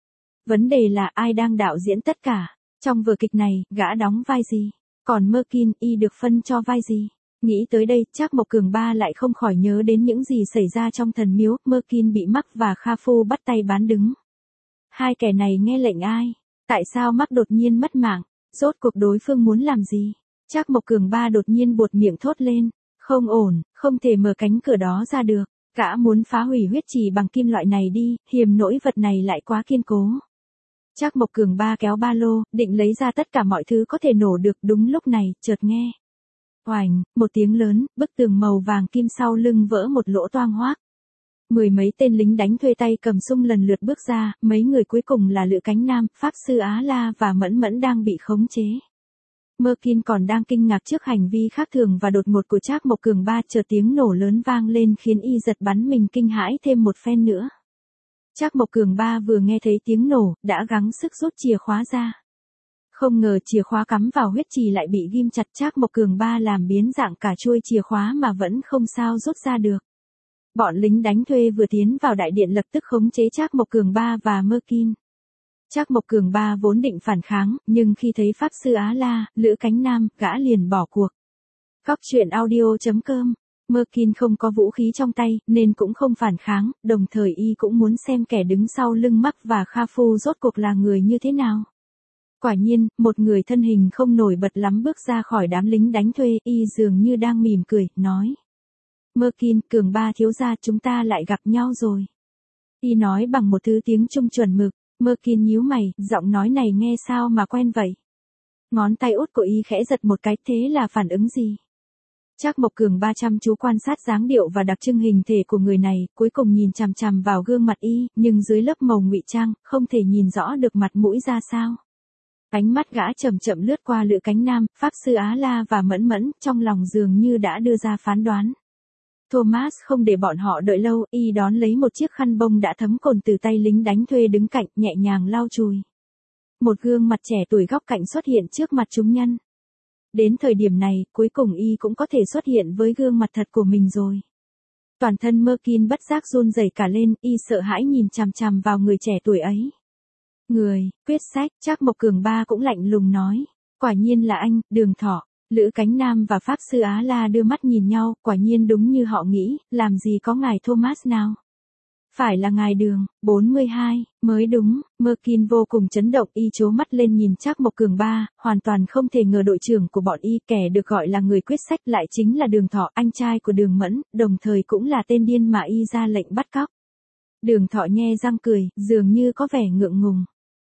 Vấn đề là ai đang đạo diễn tất cả? Trong vở kịch này, gã đóng vai gì? Còn Merkin, y được phân cho vai gì? Nghĩ tới đây, Trác Mộc Cường Ba lại không khỏi nhớ đến những gì xảy ra trong thần miếu, Merkin bị mắc và Kha Phu bắt tay bán đứng. Hai kẻ này nghe lệnh ai? Tại sao Mark đột nhiên mất mạng? Rốt cuộc đối phương muốn làm gì? Trác Mộc Cường Ba đột nhiên buột miệng thốt lên. Không ổn, không thể mở cánh cửa đó ra được. Gã muốn phá hủy huyết trì bằng kim loại này đi, hiềm nỗi vật này lại quá kiên cố. Trác Mộc Cường Ba kéo ba lô, định lấy ra tất cả mọi thứ có thể nổ được, đúng lúc này, chợt nghe. Oành, một tiếng lớn, bức tường màu vàng kim sau lưng vỡ một lỗ toang hoác. Mười mấy tên lính đánh thuê tay cầm sung lần lượt bước ra, mấy người cuối cùng là Lữ Cánh Nam, Pháp Sư Á La và Mẫn Mẫn đang bị khống chế. Merkin còn đang kinh ngạc trước hành vi khác thường và đột ngột của Trác Mộc Cường Ba, chợt tiếng nổ lớn vang lên khiến y giật bắn mình kinh hãi thêm một phen nữa. Trác Mộc Cường Ba vừa nghe thấy tiếng nổ, đã gắng sức rút chìa khóa ra. Không ngờ chìa khóa cắm vào huyết trì lại bị ghim chặt, Trác Mộc Cường Ba làm biến dạng cả chuôi chìa khóa mà vẫn không sao rút ra được. Bọn lính đánh thuê vừa tiến vào đại điện lập tức khống chế Trác Mộc Cường Ba và Merkin. Trác Mộc Cường Ba vốn định phản kháng, nhưng khi thấy Pháp Sư Á La, Lữ Cánh Nam, gã liền bỏ cuộc. Góc truyện audio chấm com. Merkin không có vũ khí trong tay, nên cũng không phản kháng, đồng thời y cũng muốn xem kẻ đứng sau lưng Mark và Kha Phu rốt cuộc là người như thế nào. Quả nhiên, một người thân hình không nổi bật lắm bước ra khỏi đám lính đánh thuê, y dường như đang mỉm cười, nói. Merkin, Cường Ba thiếu gia, chúng ta lại gặp nhau rồi. Y nói bằng một thứ tiếng Trung chuẩn mực. Merkin nhíu mày, giọng nói này nghe sao mà quen vậy. Ngón tay út của y khẽ giật một cái, thế là phản ứng gì? Trác Mộc Cường Ba chăm chú quan sát dáng điệu và đặc trưng hình thể của người này, cuối cùng nhìn chằm chằm vào gương mặt y, nhưng dưới lớp màu ngụy trang, không thể nhìn rõ được mặt mũi ra sao. Ánh mắt gã chậm chậm lướt qua Lữ Cánh Nam, Pháp Sư Á La và Mẫn Mẫn, trong lòng dường như đã đưa ra phán đoán. Thomas không để bọn họ đợi lâu, y đón lấy một chiếc khăn bông đã thấm cồn từ tay lính đánh thuê đứng cạnh, nhẹ nhàng lau chùi. Một gương mặt trẻ tuổi góc cạnh xuất hiện trước mặt chúng nhân. Đến thời điểm này, cuối cùng y cũng có thể xuất hiện với gương mặt thật của mình rồi. Toàn thân Merkin bất giác run rẩy cả lên, y sợ hãi nhìn chằm chằm vào người trẻ tuổi ấy. Người, quyết sách, Trác Mộc Cường Ba cũng lạnh lùng nói. Quả nhiên là anh, Đường Thọ. Lữ Cánh Nam và Pháp Sư Á La đưa mắt nhìn nhau, quả nhiên đúng như họ nghĩ, làm gì có ngài Thomas nào. Phải là ngài Đường, bốn mươi hai, mới đúng. Merkin vô cùng chấn động, y trố mắt lên nhìn Trác Mộc Cường Ba, hoàn toàn không thể ngờ đội trưởng của bọn y, kẻ được gọi là người quyết sách, lại chính là Đường Thọ, anh trai của Đường Mẫn, đồng thời cũng là tên điên mà y ra lệnh bắt cóc. Đường Thọ nhe răng cười, dường như có vẻ ngượng ngùng.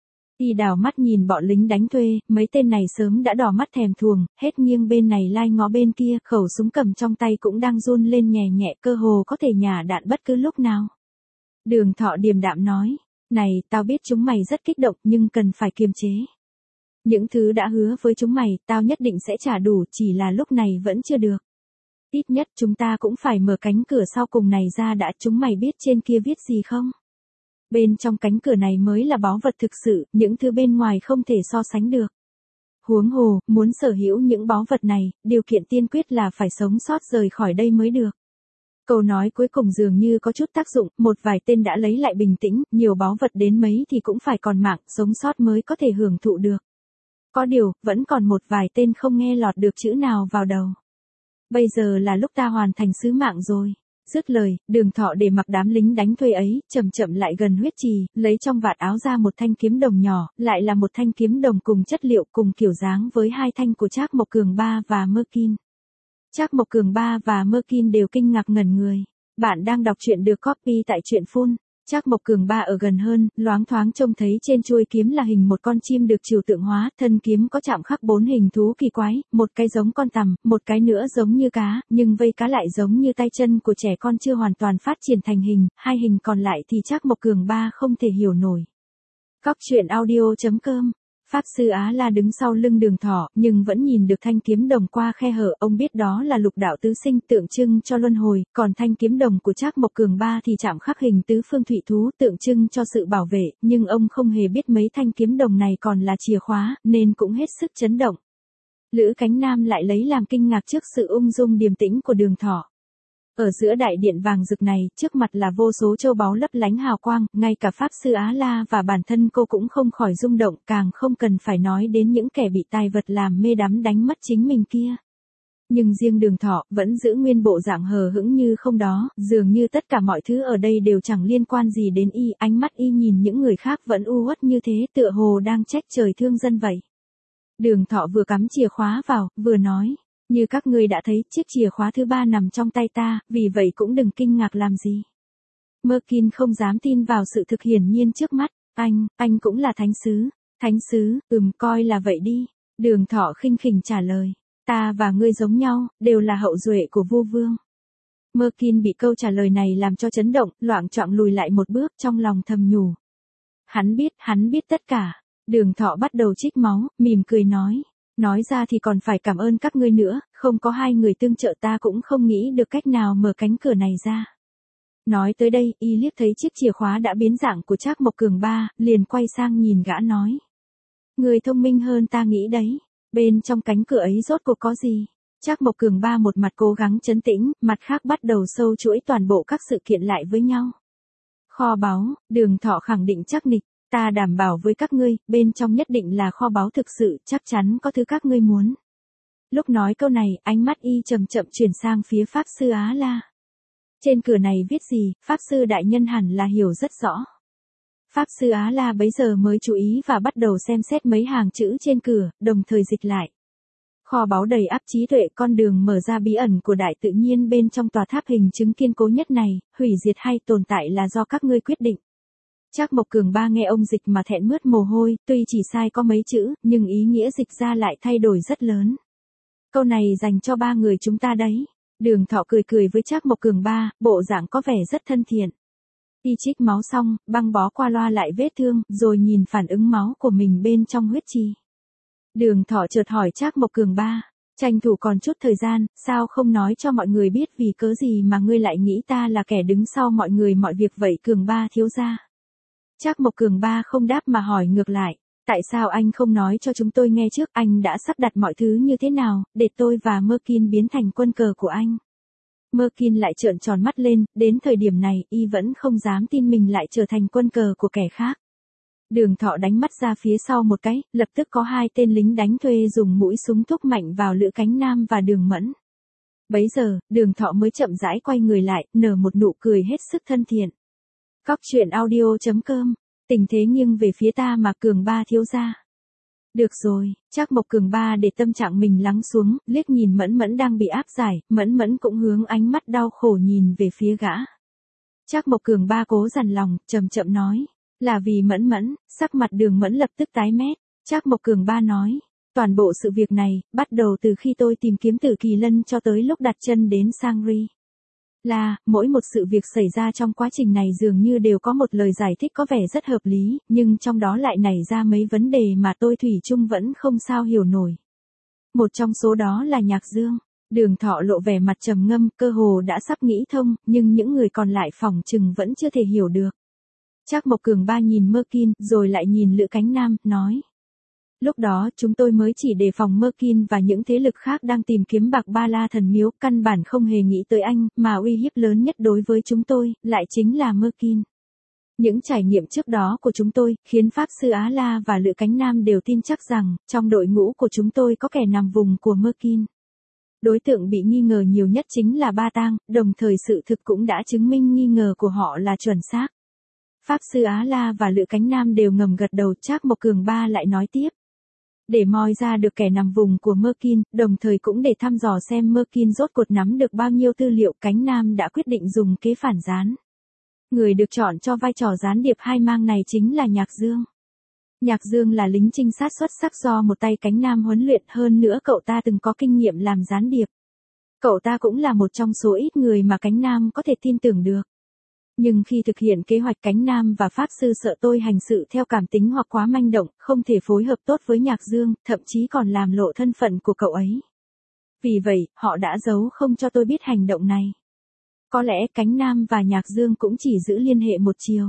Y đảo mắt nhìn bọn lính đánh thuê, mấy tên này sớm đã đỏ mắt thèm thuồng, hết nghiêng bên này lai ngó bên kia, khẩu súng cầm trong tay cũng đang run lên nhẹ nhẹ, cơ hồ có thể nhả đạn bất cứ lúc nào. Đường Thọ điềm đạm nói, này, tao biết chúng mày rất kích động nhưng cần phải kiềm chế. Những thứ đã hứa với chúng mày, tao nhất định sẽ trả đủ, chỉ là lúc này vẫn chưa được. Ít nhất chúng ta cũng phải mở cánh cửa sau cùng này ra đã, chúng mày biết trên kia viết gì không? Bên trong cánh cửa này mới là báu vật thực sự, những thứ bên ngoài không thể so sánh được. Huống hồ, muốn sở hữu những báu vật này, điều kiện tiên quyết là phải sống sót rời khỏi đây mới được. Câu nói cuối cùng dường như có chút tác dụng, một vài tên đã lấy lại bình tĩnh, nhiều báu vật đến mấy thì cũng phải còn mạng, sống sót mới có thể hưởng thụ được. Có điều, vẫn còn một vài tên không nghe lọt được chữ nào vào đầu. Bây giờ là lúc ta hoàn thành sứ mạng rồi. Dứt lời, Đường Thọ để mặc đám lính đánh thuê ấy, chậm chậm lại gần huyết trì, lấy trong vạt áo ra một thanh kiếm đồng nhỏ, lại là một thanh kiếm đồng cùng chất liệu cùng kiểu dáng với hai thanh của Trác Mộc Cường Ba và Merkin. Trác Mộc Cường Ba và Merkin đều kinh ngạc ngẩn người. Bạn đang đọc truyện được copy tại truyện Full. Trác Mộc Cường Ba ở gần hơn, loáng thoáng trông thấy trên chuôi kiếm là hình một con chim được trừu tượng hóa, thân kiếm có chạm khắc bốn hình thú kỳ quái, một cái giống con tằm, một cái nữa giống như cá, nhưng vây cá lại giống như tay chân của trẻ con chưa hoàn toàn phát triển thành hình, hai hình còn lại thì Trác Mộc Cường Ba không thể hiểu nổi. Góc truyện audio chấm com. Pháp Sư Á La đứng sau lưng Đường Thọ, nhưng vẫn nhìn được thanh kiếm đồng qua khe hở, ông biết đó là lục đạo tứ sinh tượng trưng cho luân hồi, còn thanh kiếm đồng của Trác Mộc Cường Ba thì chạm khắc hình tứ phương thủy thú tượng trưng cho sự bảo vệ, nhưng ông không hề biết mấy thanh kiếm đồng này còn là chìa khóa, nên cũng hết sức chấn động. Lữ Cánh Nam lại lấy làm kinh ngạc trước sự ung dung điềm tĩnh của Đường Thọ. Ở giữa đại điện vàng rực này, trước mặt là vô số châu báu lấp lánh hào quang, ngay cả Pháp Sư Á La và bản thân cô cũng không khỏi rung động, càng không cần phải nói đến những kẻ bị tài vật làm mê đắm đánh mất chính mình kia. Nhưng riêng Đường Thọ vẫn giữ nguyên bộ dạng hờ hững như không đó, dường như tất cả mọi thứ ở đây đều chẳng liên quan gì đến y, ánh mắt y nhìn những người khác vẫn u uất như thế, tựa hồ đang trách trời thương dân vậy. Đường Thọ vừa cắm chìa khóa vào, vừa nói, như các ngươi đã thấy, chiếc chìa khóa thứ ba nằm trong tay ta, vì vậy cũng đừng kinh ngạc làm gì. Merkin không dám tin vào sự thực hiển nhiên trước mắt, anh, anh cũng là thánh sứ, thánh sứ, ừm coi là vậy đi. Đường Thọ khinh khỉnh trả lời, ta và ngươi giống nhau, đều là hậu duệ của vua vương. Merkin bị câu trả lời này làm cho chấn động, loạng choạng lùi lại một bước, trong lòng thầm nhủ. Hắn biết, hắn biết tất cả. Đường Thọ bắt đầu trích máu, mỉm cười nói. Nói ra thì còn phải cảm ơn các ngươi nữa, không có hai người tương trợ ta cũng không nghĩ được cách nào mở cánh cửa này ra. Nói tới đây, y liếc thấy chiếc chìa khóa đã biến dạng của Trác Mộc Cường ba, liền quay sang nhìn gã nói. Người thông minh hơn ta nghĩ đấy, bên trong cánh cửa ấy rốt cuộc có gì? Trác Mộc Cường ba một mặt cố gắng trấn tĩnh, mặt khác bắt đầu sâu chuỗi toàn bộ các sự kiện lại với nhau. Kho báu, Đường Thọ khẳng định chắc nịch, ta đảm bảo với các ngươi, bên trong nhất định là kho báu thực sự, chắc chắn có thứ các ngươi muốn. Lúc nói câu này, ánh mắt y chậm chậm chuyển sang phía Pháp Sư Á La. Trên cửa này viết gì, Pháp Sư đại nhân hẳn là hiểu rất rõ. Pháp Sư Á La bấy giờ mới chú ý và bắt đầu xem xét mấy hàng chữ trên cửa, đồng thời dịch lại. Kho báu đầy ắp trí tuệ, con đường mở ra bí ẩn của đại tự nhiên bên trong tòa tháp hình chứng kiên cố nhất này, hủy diệt hay tồn tại là do các ngươi quyết định. Trác Mộc Cường ba nghe ông dịch mà thẹn mướt mồ hôi, tuy chỉ sai có mấy chữ, nhưng ý nghĩa dịch ra lại thay đổi rất lớn. Câu này dành cho ba người chúng ta đấy. Đường Thọ cười cười với Trác Mộc Cường ba, bộ dạng có vẻ rất thân thiện. Y trích máu xong, băng bó qua loa lại vết thương, rồi nhìn phản ứng máu của mình bên trong huyết trì. Đường Thọ chợt hỏi Trác Mộc Cường ba, tranh thủ còn chút thời gian, sao không nói cho mọi người biết vì cớ gì mà ngươi lại nghĩ ta là kẻ đứng sau mọi người mọi việc vậy Cường ba thiếu gia. Trác Mộc Cường ba không đáp mà hỏi ngược lại, tại sao anh không nói cho chúng tôi nghe trước, anh đã sắp đặt mọi thứ như thế nào, để tôi và Merkin biến thành quân cờ của anh. Merkin lại trợn tròn mắt lên, đến thời điểm này, y vẫn không dám tin mình lại trở thành quân cờ của kẻ khác. Đường Thọ đánh mắt ra phía sau một cái, lập tức có hai tên lính đánh thuê dùng mũi súng thúc mạnh vào Lữ Cánh Nam và Đường Mẫn. Bấy giờ, Đường Thọ mới chậm rãi quay người lại, nở một nụ cười hết sức thân thiện. Cóc truyện audio chấm com, tình thế nghiêng về phía ta mà Cường ba thiếu gia. Được rồi, Trác Mộc Cường ba để tâm trạng mình lắng xuống, liếc nhìn Mẫn Mẫn đang bị áp giải, Mẫn Mẫn cũng hướng ánh mắt đau khổ nhìn về phía gã. Trác Mộc Cường ba cố dằn lòng, chậm chậm nói, là vì Mẫn Mẫn, sắc mặt Đường Mẫn lập tức tái mét. Trác Mộc Cường ba nói, toàn bộ sự việc này, bắt đầu từ khi tôi tìm kiếm Tử Kỳ Lân cho tới lúc đặt chân đến Sangri. Là, mỗi một sự việc xảy ra trong quá trình này dường như đều có một lời giải thích có vẻ rất hợp lý, nhưng trong đó lại nảy ra mấy vấn đề mà tôi thủy chung vẫn không sao hiểu nổi. Một trong số đó là Nhạc Dương. Đường Thọ lộ vẻ mặt trầm ngâm, cơ hồ đã sắp nghĩ thông, nhưng những người còn lại phỏng chừng vẫn chưa thể hiểu được. Trác Mộc Cường ba nhìn Merkin, rồi lại nhìn Lữ Cánh Nam, nói. Lúc đó chúng tôi mới chỉ đề phòng Merkin và những thế lực khác đang tìm kiếm Bạc Ba La thần miếu, căn bản không hề nghĩ tới anh, mà uy hiếp lớn nhất đối với chúng tôi, lại chính là Merkin. Những trải nghiệm trước đó của chúng tôi, khiến Pháp Sư Á La và Lữ Cánh Nam đều tin chắc rằng, trong đội ngũ của chúng tôi có kẻ nằm vùng của Merkin. Đối tượng bị nghi ngờ nhiều nhất chính là Ba Tang, đồng thời sự thực cũng đã chứng minh nghi ngờ của họ là chuẩn xác. Pháp Sư Á La và Lữ Cánh Nam đều ngầm gật đầu. Trác Mộc Cường ba lại nói tiếp. Để moi ra được kẻ nằm vùng của Merkin, đồng thời cũng để thăm dò xem Merkin rốt cuộc nắm được bao nhiêu tư liệu, Cánh Nam đã quyết định dùng kế phản gián. Người được chọn cho vai trò gián điệp hai mang này chính là Nhạc Dương. Nhạc Dương là lính trinh sát xuất sắc do một tay Cánh Nam huấn luyện, hơn nữa cậu ta từng có kinh nghiệm làm gián điệp. Cậu ta cũng là một trong số ít người mà Cánh Nam có thể tin tưởng được. Nhưng khi thực hiện kế hoạch, Cánh Nam và Pháp Sư sợ tôi hành sự theo cảm tính hoặc quá manh động, không thể phối hợp tốt với Nhạc Dương, thậm chí còn làm lộ thân phận của cậu ấy. Vì vậy, họ đã giấu không cho tôi biết hành động này. Có lẽ Cánh Nam và Nhạc Dương cũng chỉ giữ liên hệ một chiều.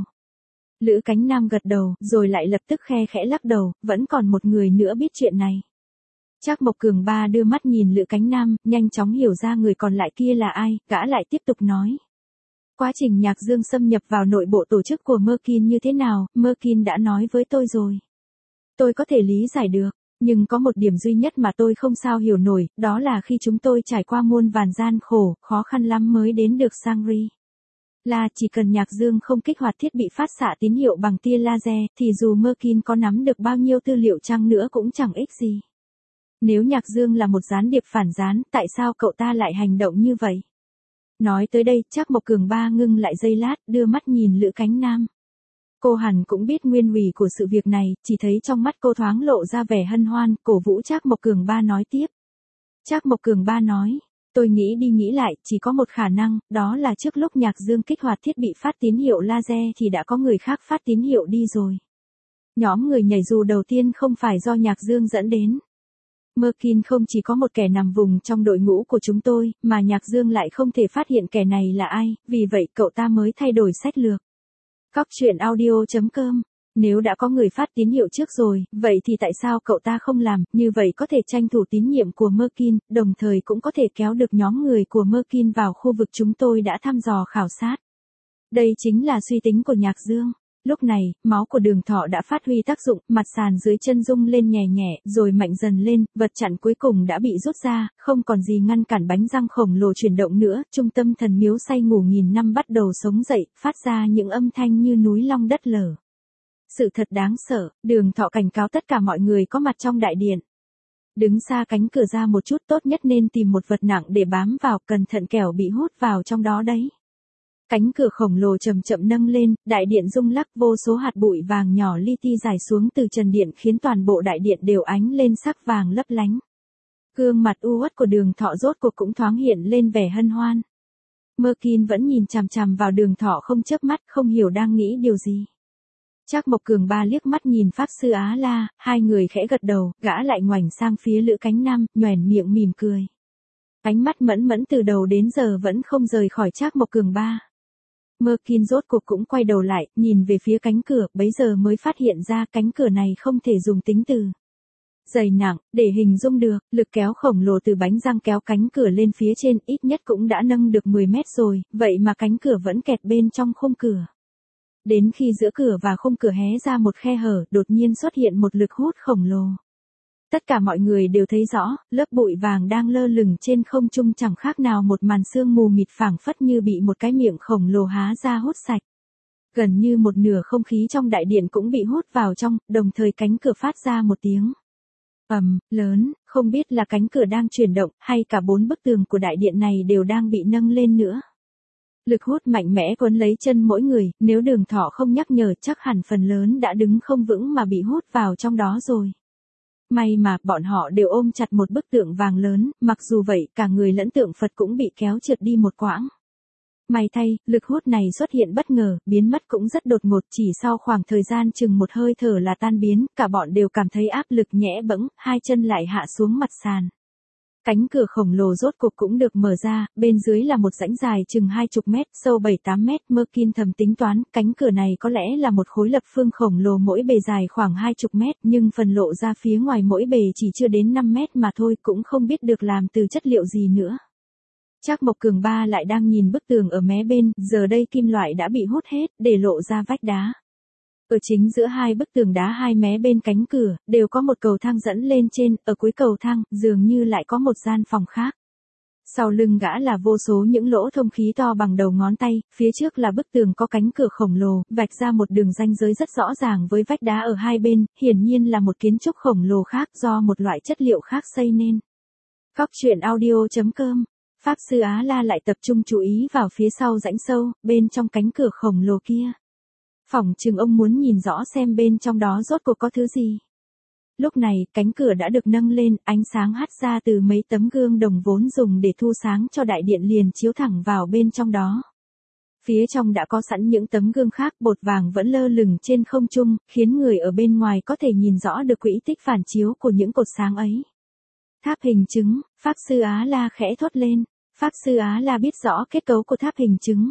Lữ Cánh Nam gật đầu, rồi lại lập tức khe khẽ lắc đầu, vẫn còn một người nữa biết chuyện này. Trác Mộc Cường ba đưa mắt nhìn Lữ Cánh Nam, nhanh chóng hiểu ra người còn lại kia là ai, gã lại tiếp tục nói. Quá trình Nhạc Dương xâm nhập vào nội bộ tổ chức của Merkin như thế nào, Merkin đã nói với tôi rồi. Tôi có thể lý giải được. Nhưng có một điểm duy nhất mà tôi không sao hiểu nổi, đó là khi chúng tôi trải qua muôn vàn gian khổ, khó khăn lắm mới đến được Shangri La, chỉ cần Nhạc Dương không kích hoạt thiết bị phát xạ tín hiệu bằng tia laser, thì dù Merkin có nắm được bao nhiêu tư liệu chăng nữa cũng chẳng ích gì. Nếu Nhạc Dương là một gián điệp phản gián, tại sao cậu ta lại hành động như vậy? Nói tới đây, Trác Mộc Cường Ba ngưng lại giây lát, đưa mắt nhìn Lữ Cánh Nam. Cô hẳn cũng biết nguyên ủy của sự việc này, chỉ thấy trong mắt cô thoáng lộ ra vẻ hân hoan, cổ vũ Trác Mộc Cường Ba nói tiếp. Trác Mộc Cường Ba nói, tôi nghĩ đi nghĩ lại, chỉ có một khả năng, đó là trước lúc Nhạc Dương kích hoạt thiết bị phát tín hiệu laser thì đã có người khác phát tín hiệu đi rồi. Nhóm người nhảy dù đầu tiên không phải do Nhạc Dương dẫn đến. Merkin không chỉ có một kẻ nằm vùng trong đội ngũ của chúng tôi, mà Nhạc Dương lại không thể phát hiện kẻ này là ai, vì vậy cậu ta mới thay đổi sách lược. Cóc truyện audio chấm com. Nếu đã có người phát tín hiệu trước rồi, vậy thì tại sao cậu ta không làm, như vậy có thể tranh thủ tín nhiệm của Merkin, đồng thời cũng có thể kéo được nhóm người của Merkin vào khu vực chúng tôi đã thăm dò khảo sát. Đây chính là suy tính của Nhạc Dương. Lúc này, máu của Đường Thọ đã phát huy tác dụng, mặt sàn dưới chân rung lên nhẹ nhẹ, rồi mạnh dần lên, vật chặn cuối cùng đã bị rút ra, không còn gì ngăn cản bánh răng khổng lồ chuyển động nữa, trung tâm thần miếu say ngủ nghìn năm bắt đầu sống dậy, phát ra những âm thanh như núi long đất lở. Sự thật đáng sợ, Đường Thọ cảnh cáo tất cả mọi người có mặt trong đại điện. Đứng xa cánh cửa ra một chút, tốt nhất nên tìm một vật nặng để bám vào, cẩn thận kẻo bị hút vào trong đó đấy. Cánh cửa khổng lồ chậm chậm nâng lên, đại điện rung lắc, vô số hạt bụi vàng nhỏ li ti rải xuống từ trần điện khiến toàn bộ đại điện đều ánh lên sắc vàng lấp lánh. Gương mặt u uất của Đường Thọ rốt cuộc cũng thoáng hiện lên vẻ hân hoan. Merkin vẫn nhìn chằm chằm vào Đường Thọ không chớp mắt, không hiểu đang nghĩ điều gì. Trác Mộc Cường Ba liếc mắt nhìn Pháp Sư Á La, hai người khẽ gật đầu, gã lại ngoảnh sang phía Lữ Cánh Nam, nhoẻn miệng mỉm cười. Ánh mắt mẫn mẫn từ đầu đến giờ vẫn không rời khỏi Trác Mộc Cường Ba. Merkin rốt cuộc cũng quay đầu lại, nhìn về phía cánh cửa, bấy giờ mới phát hiện ra cánh cửa này không thể dùng tính từ dày nặng để hình dung được, lực kéo khổng lồ từ bánh răng kéo cánh cửa lên phía trên, ít nhất cũng đã nâng được mười mét rồi, vậy mà cánh cửa vẫn kẹt bên trong khung cửa. Đến khi giữa cửa và khung cửa hé ra một khe hở, đột nhiên xuất hiện một lực hút khổng lồ. Tất cả mọi người đều thấy rõ, lớp bụi vàng đang lơ lửng trên không trung chẳng khác nào một màn sương mù mịt phảng phất như bị một cái miệng khổng lồ há ra hút sạch. Gần như một nửa không khí trong đại điện cũng bị hút vào trong, đồng thời cánh cửa phát ra một tiếng ầm lớn, không biết là cánh cửa đang chuyển động, hay cả bốn bức tường của đại điện này đều đang bị nâng lên nữa. Lực hút mạnh mẽ cuốn lấy chân mỗi người, nếu Đường Thọ không nhắc nhở chắc hẳn phần lớn đã đứng không vững mà bị hút vào trong đó rồi. May mà, bọn họ đều ôm chặt một bức tượng vàng lớn, mặc dù vậy, cả người lẫn tượng Phật cũng bị kéo trượt đi một quãng. May thay, lực hút này xuất hiện bất ngờ, biến mất cũng rất đột ngột, chỉ sau khoảng thời gian chừng một hơi thở là tan biến, cả bọn đều cảm thấy áp lực nhẽ bẫng, hai chân lại hạ xuống mặt sàn. Cánh cửa khổng lồ rốt cuộc cũng được mở ra, bên dưới là một rãnh dài chừng hai chục mét, sâu bảy tám mét. Merkin thầm tính toán, cánh cửa này có lẽ là một khối lập phương khổng lồ mỗi bề dài khoảng hai chục mét, nhưng phần lộ ra phía ngoài mỗi bề chỉ chưa đến năm mét mà thôi, cũng không biết được làm từ chất liệu gì nữa. Trác Mộc Cường Ba lại đang nhìn bức tường ở mé bên, giờ đây kim loại đã bị hút hết, để lộ ra vách đá. Ở chính giữa hai bức tường đá hai mé bên cánh cửa, đều có một cầu thang dẫn lên trên, ở cuối cầu thang, dường như lại có một gian phòng khác. Sau lưng gã là vô số những lỗ thông khí to bằng đầu ngón tay, phía trước là bức tường có cánh cửa khổng lồ, vạch ra một đường ranh giới rất rõ ràng với vách đá ở hai bên, hiển nhiên là một kiến trúc khổng lồ khác do một loại chất liệu khác xây nên. Cóc truyện audio chấm com. Pháp Sư Á La lại tập trung chú ý vào phía sau rãnh sâu, bên trong cánh cửa khổng lồ kia. Phỏng chừng ông muốn nhìn rõ xem bên trong đó rốt cuộc có thứ gì. Lúc này, cánh cửa đã được nâng lên, ánh sáng hắt ra từ mấy tấm gương đồng vốn dùng để thu sáng cho đại điện liền chiếu thẳng vào bên trong đó. Phía trong đã có sẵn những tấm gương khác, bột vàng vẫn lơ lửng trên không trung, khiến người ở bên ngoài có thể nhìn rõ được quỹ tích phản chiếu của những cột sáng ấy. Tháp hình chứng, Pháp Sư Á La khẽ thốt lên. Pháp Sư Á La biết rõ kết cấu của tháp hình chứng.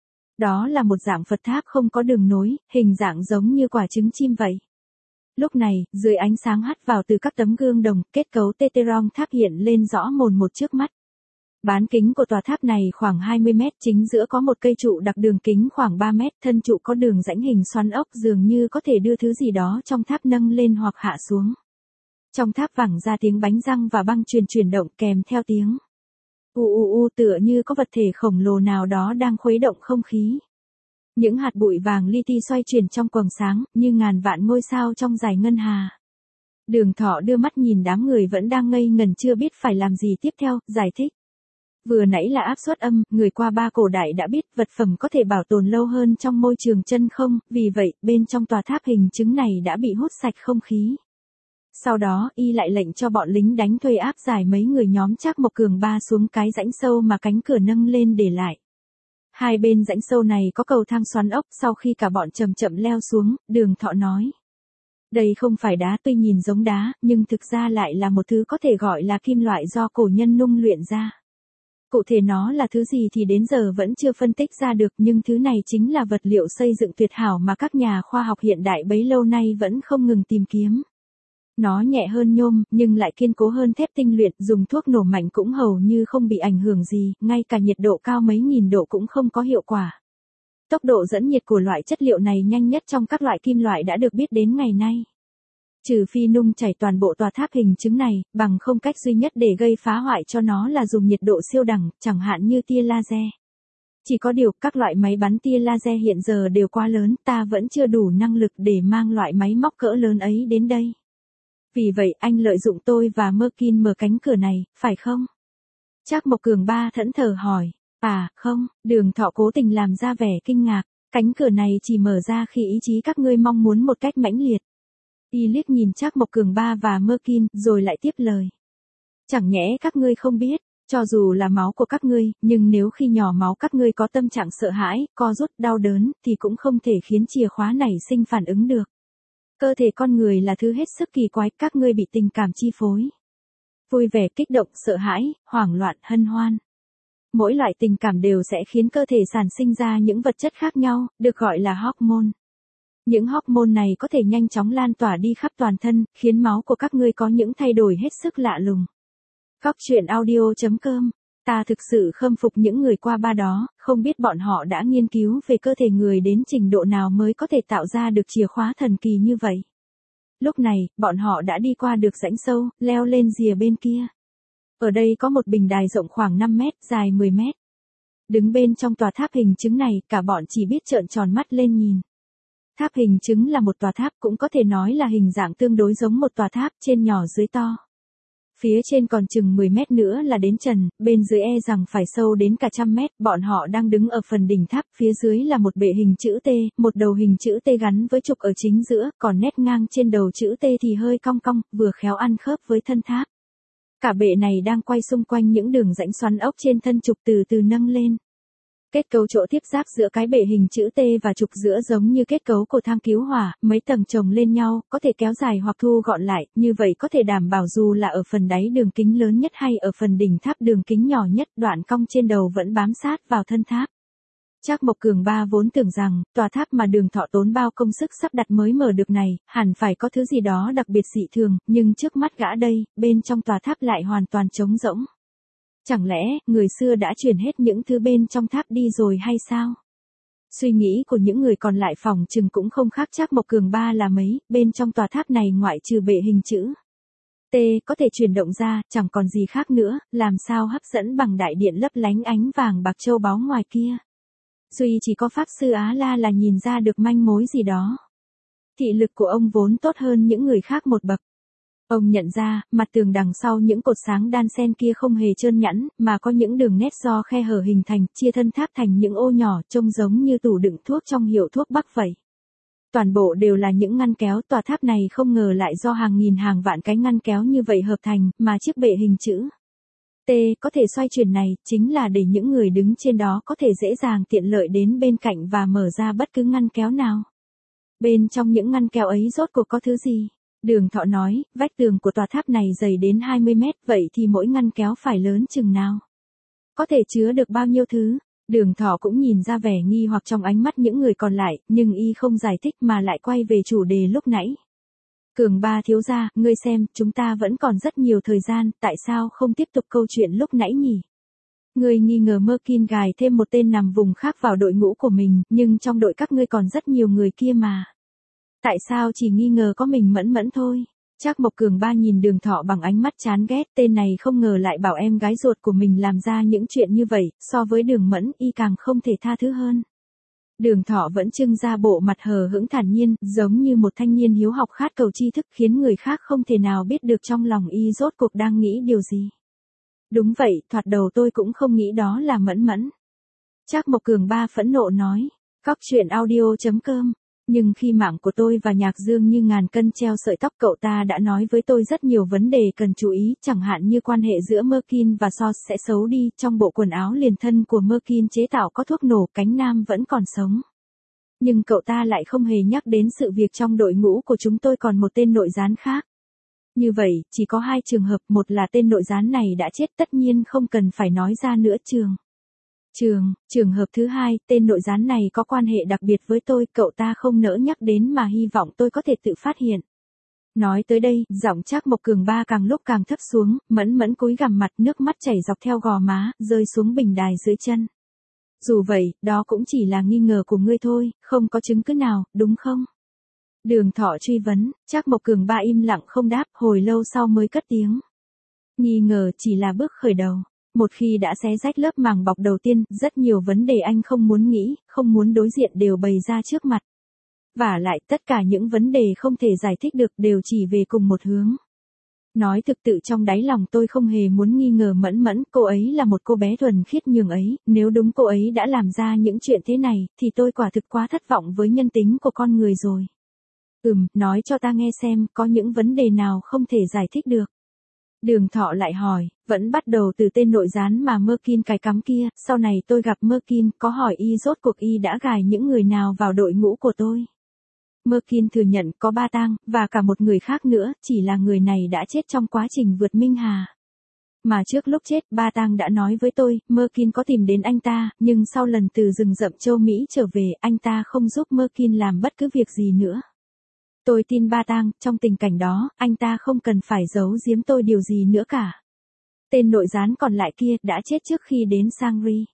Đó là một dạng Phật tháp không có đường nối, hình dạng giống như quả trứng chim vậy. Lúc này, dưới ánh sáng hắt vào từ các tấm gương đồng, kết cấu Teterong tháp hiện lên rõ mồn một trước mắt. Bán kính của tòa tháp này khoảng hai mươi mét, chính giữa có một cây trụ đặc đường kính khoảng ba mét, thân trụ có đường rãnh hình xoắn ốc dường như có thể đưa thứ gì đó trong tháp nâng lên hoặc hạ xuống. Trong tháp vẳng ra tiếng bánh răng và băng chuyền chuyển động kèm theo tiếng u u u, tựa như có vật thể khổng lồ nào đó đang khuấy động không khí. Những hạt bụi vàng li ti xoay chuyển trong quầng sáng, như ngàn vạn ngôi sao trong dải ngân hà. Đường Thọ đưa mắt nhìn đám người vẫn đang ngây ngần chưa biết phải làm gì tiếp theo, giải thích. Vừa nãy là áp suất âm, người qua ba cổ đại đã biết vật phẩm có thể bảo tồn lâu hơn trong môi trường chân không, vì vậy, bên trong tòa tháp hình chứng này đã bị hút sạch không khí. Sau đó, y lại lệnh cho bọn lính đánh thuê áp giải mấy người nhóm Trác Mộc Cường ba xuống cái rãnh sâu mà cánh cửa nâng lên để lại. Hai bên rãnh sâu này có cầu thang xoắn ốc, sau khi cả bọn chậm chậm leo xuống, Đường Thọ nói. Đây không phải đá, tuy nhìn giống đá, nhưng thực ra lại là một thứ có thể gọi là kim loại do cổ nhân nung luyện ra. Cụ thể nó là thứ gì thì đến giờ vẫn chưa phân tích ra được, nhưng thứ này chính là vật liệu xây dựng tuyệt hảo mà các nhà khoa học hiện đại bấy lâu nay vẫn không ngừng tìm kiếm. Nó nhẹ hơn nhôm, nhưng lại kiên cố hơn thép tinh luyện, dùng thuốc nổ mạnh cũng hầu như không bị ảnh hưởng gì, ngay cả nhiệt độ cao mấy nghìn độ cũng không có hiệu quả. Tốc độ dẫn nhiệt của loại chất liệu này nhanh nhất trong các loại kim loại đã được biết đến ngày nay. Trừ phi nung chảy toàn bộ tòa tháp hình chứng này, bằng không cách duy nhất để gây phá hoại cho nó là dùng nhiệt độ siêu đẳng, chẳng hạn như tia laser. Chỉ có điều, các loại máy bắn tia laser hiện giờ đều quá lớn, ta vẫn chưa đủ năng lực để mang loại máy móc cỡ lớn ấy đến đây. Vì vậy, anh lợi dụng tôi và Merkin mở cánh cửa này, phải không? Trác Mộc Cường ba thẫn thờ hỏi. À, không, Đường Thọ cố tình làm ra vẻ kinh ngạc. Cánh cửa này chỉ mở ra khi ý chí các ngươi mong muốn một cách mãnh liệt. Y liếc nhìn Trác Mộc Cường ba và Merkin, rồi lại tiếp lời. Chẳng nhẽ các ngươi không biết, cho dù là máu của các ngươi, nhưng nếu khi nhỏ máu các ngươi có tâm trạng sợ hãi, co rút, đau đớn, thì cũng không thể khiến chìa khóa này sinh phản ứng được. Cơ thể con người là thứ hết sức kỳ quái, các ngươi bị tình cảm chi phối. Vui vẻ, kích động, sợ hãi, hoảng loạn, hân hoan. Mỗi loại tình cảm đều sẽ khiến cơ thể sản sinh ra những vật chất khác nhau, được gọi là hormone. Những hormone này có thể nhanh chóng lan tỏa đi khắp toàn thân, khiến máu của các ngươi có những thay đổi hết sức lạ lùng. Góc truyện audio chấm com. Ta thực sự khâm phục những người qua ba đó, không biết bọn họ đã nghiên cứu về cơ thể người đến trình độ nào mới có thể tạo ra được chìa khóa thần kỳ như vậy. Lúc này, bọn họ đã đi qua được rãnh sâu, leo lên rìa bên kia. Ở đây có một bình đài rộng khoảng năm mét, dài mười mét. Đứng bên trong tòa tháp hình chứng này, cả bọn chỉ biết trợn tròn mắt lên nhìn. Tháp hình chứng là một tòa tháp, cũng có thể nói là hình dạng tương đối giống một tòa tháp, trên nhỏ dưới to. Phía trên còn chừng mười mét nữa là đến trần, bên dưới e rằng phải sâu đến cả trăm mét, bọn họ đang đứng ở phần đỉnh tháp, phía dưới là một bệ hình chữ T, một đầu hình chữ T gắn với trục ở chính giữa, còn nét ngang trên đầu chữ T thì hơi cong cong, vừa khéo ăn khớp với thân tháp. Cả bệ này đang quay xung quanh những đường rãnh xoắn ốc trên thân trục từ từ nâng lên. Kết cấu chỗ tiếp giáp giữa cái bệ hình chữ T và trục giữa giống như kết cấu của thang cứu hỏa, mấy tầng chồng lên nhau, có thể kéo dài hoặc thu gọn lại, như vậy có thể đảm bảo dù là ở phần đáy đường kính lớn nhất hay ở phần đỉnh tháp đường kính nhỏ nhất, đoạn cong trên đầu vẫn bám sát vào thân tháp. Trác Mộc Cường ba vốn tưởng rằng, tòa tháp mà Đường Thọ tốn bao công sức sắp đặt mới mở được này, hẳn phải có thứ gì đó đặc biệt dị thường, nhưng trước mắt gã đây, bên trong tòa tháp lại hoàn toàn trống rỗng. Chẳng lẽ, người xưa đã chuyển hết những thứ bên trong tháp đi rồi hay sao? Suy nghĩ của những người còn lại phòng chừng cũng không khác Trác Mộc Cường ba là mấy, bên trong tòa tháp này ngoại trừ bệ hình chữ T có thể chuyển động ra, chẳng còn gì khác nữa, làm sao hấp dẫn bằng đại điện lấp lánh ánh vàng bạc châu báu ngoài kia. Duy chỉ có Pháp Sư Á La là nhìn ra được manh mối gì đó. Thị lực của ông vốn tốt hơn những người khác một bậc. Ông nhận ra, mặt tường đằng sau những cột sáng đan xen kia không hề trơn nhẵn, mà có những đường nét do khe hở hình thành, chia thân tháp thành những ô nhỏ, trông giống như tủ đựng thuốc trong hiệu thuốc Bắc vậy. Toàn bộ đều là những ngăn kéo, tòa tháp này không ngờ lại do hàng nghìn hàng vạn cái ngăn kéo như vậy hợp thành, mà chiếc bệ hình chữ T có thể xoay chuyển này, chính là để những người đứng trên đó có thể dễ dàng tiện lợi đến bên cạnh và mở ra bất cứ ngăn kéo nào. Bên trong những ngăn kéo ấy rốt cuộc có thứ gì? Đường Thọ nói, vách tường của tòa tháp này dày đến hai mươi mét, vậy thì mỗi ngăn kéo phải lớn chừng nào? Có thể chứa được bao nhiêu thứ? Đường Thọ cũng nhìn ra vẻ nghi hoặc trong ánh mắt những người còn lại, nhưng y không giải thích mà lại quay về chủ đề lúc nãy. Cường ba thiếu gia, ngươi xem, chúng ta vẫn còn rất nhiều thời gian, tại sao không tiếp tục câu chuyện lúc nãy nhỉ? Ngươi nghi ngờ Merkin gài thêm một tên nằm vùng khác vào đội ngũ của mình, nhưng trong đội các ngươi còn rất nhiều người kia mà. Tại sao chỉ nghi ngờ có mình Mẫn Mẫn thôi? Trác Mộc Cường Ba nhìn Đường Thọ bằng ánh mắt chán ghét, tên này không ngờ lại bảo em gái ruột của mình làm ra những chuyện như vậy, so với Đường Mẫn y càng không thể tha thứ hơn. Đường Thọ vẫn trưng ra bộ mặt hờ hững thản nhiên, giống như một thanh niên hiếu học khát cầu tri thức, khiến người khác không thể nào biết được trong lòng y rốt cuộc đang nghĩ điều gì. Đúng vậy, thoạt đầu tôi cũng không nghĩ đó là Mẫn Mẫn. Trác Mộc Cường Ba phẫn nộ nói. Cóc truyện audio chấm com. Nhưng khi mạng của tôi và Nhạc Dương như ngàn cân treo sợi tóc, cậu ta đã nói với tôi rất nhiều vấn đề cần chú ý, chẳng hạn như quan hệ giữa Merkin và Sos sẽ xấu đi, trong bộ quần áo liền thân của Merkin chế tạo có thuốc nổ, cánh nam vẫn còn sống. Nhưng cậu ta lại không hề nhắc đến sự việc trong đội ngũ của chúng tôi còn một tên nội gián khác. Như vậy, chỉ có hai trường hợp, một là tên nội gián này đã chết, tất nhiên không cần phải nói ra nữa. Trường. Trường, trường hợp thứ hai, tên nội gián này có quan hệ đặc biệt với tôi, cậu ta không nỡ nhắc đến mà hy vọng tôi có thể tự phát hiện. Nói tới đây, giọng Trác Mộc Cường Ba càng lúc càng thấp xuống, Mẫn Mẫn cúi gằm mặt, nước mắt chảy dọc theo gò má, rơi xuống bình đài dưới chân. Dù vậy, đó cũng chỉ là nghi ngờ của ngươi thôi, không có chứng cứ nào, đúng không? Đường Thọ truy vấn, Trác Mộc Cường Ba im lặng không đáp, hồi lâu sau mới cất tiếng. Nghi ngờ chỉ là bước khởi đầu. Một khi đã xé rách lớp màng bọc đầu tiên, rất nhiều vấn đề anh không muốn nghĩ, không muốn đối diện đều bày ra trước mặt. Vả lại, tất cả những vấn đề không thể giải thích được đều chỉ về cùng một hướng. Nói thực tự trong đáy lòng tôi không hề muốn nghi ngờ Mẫn Mẫn, cô ấy là một cô bé thuần khiết nhường ấy, nếu đúng cô ấy đã làm ra những chuyện thế này, thì tôi quả thực quá thất vọng với nhân tính của con người rồi. Ừm, nói cho ta nghe xem, có những vấn đề nào không thể giải thích được. Đường Thọ lại hỏi, vẫn bắt đầu từ tên nội gián mà Merkin cài cắm kia, sau này tôi gặp Merkin, có hỏi y rốt cuộc y đã gài những người nào vào đội ngũ của tôi. Merkin thừa nhận có Ba Tang, và cả một người khác nữa, chỉ là người này đã chết trong quá trình vượt Minh Hà. Mà trước lúc chết, Ba Tang đã nói với tôi, Merkin có tìm đến anh ta, nhưng sau lần từ rừng rậm châu Mỹ trở về, anh ta không giúp Merkin làm bất cứ việc gì nữa. Tôi tin Ba Tang, trong tình cảnh đó, anh ta không cần phải giấu giếm tôi điều gì nữa cả. Tên nội gián còn lại kia đã chết trước khi đến Sangri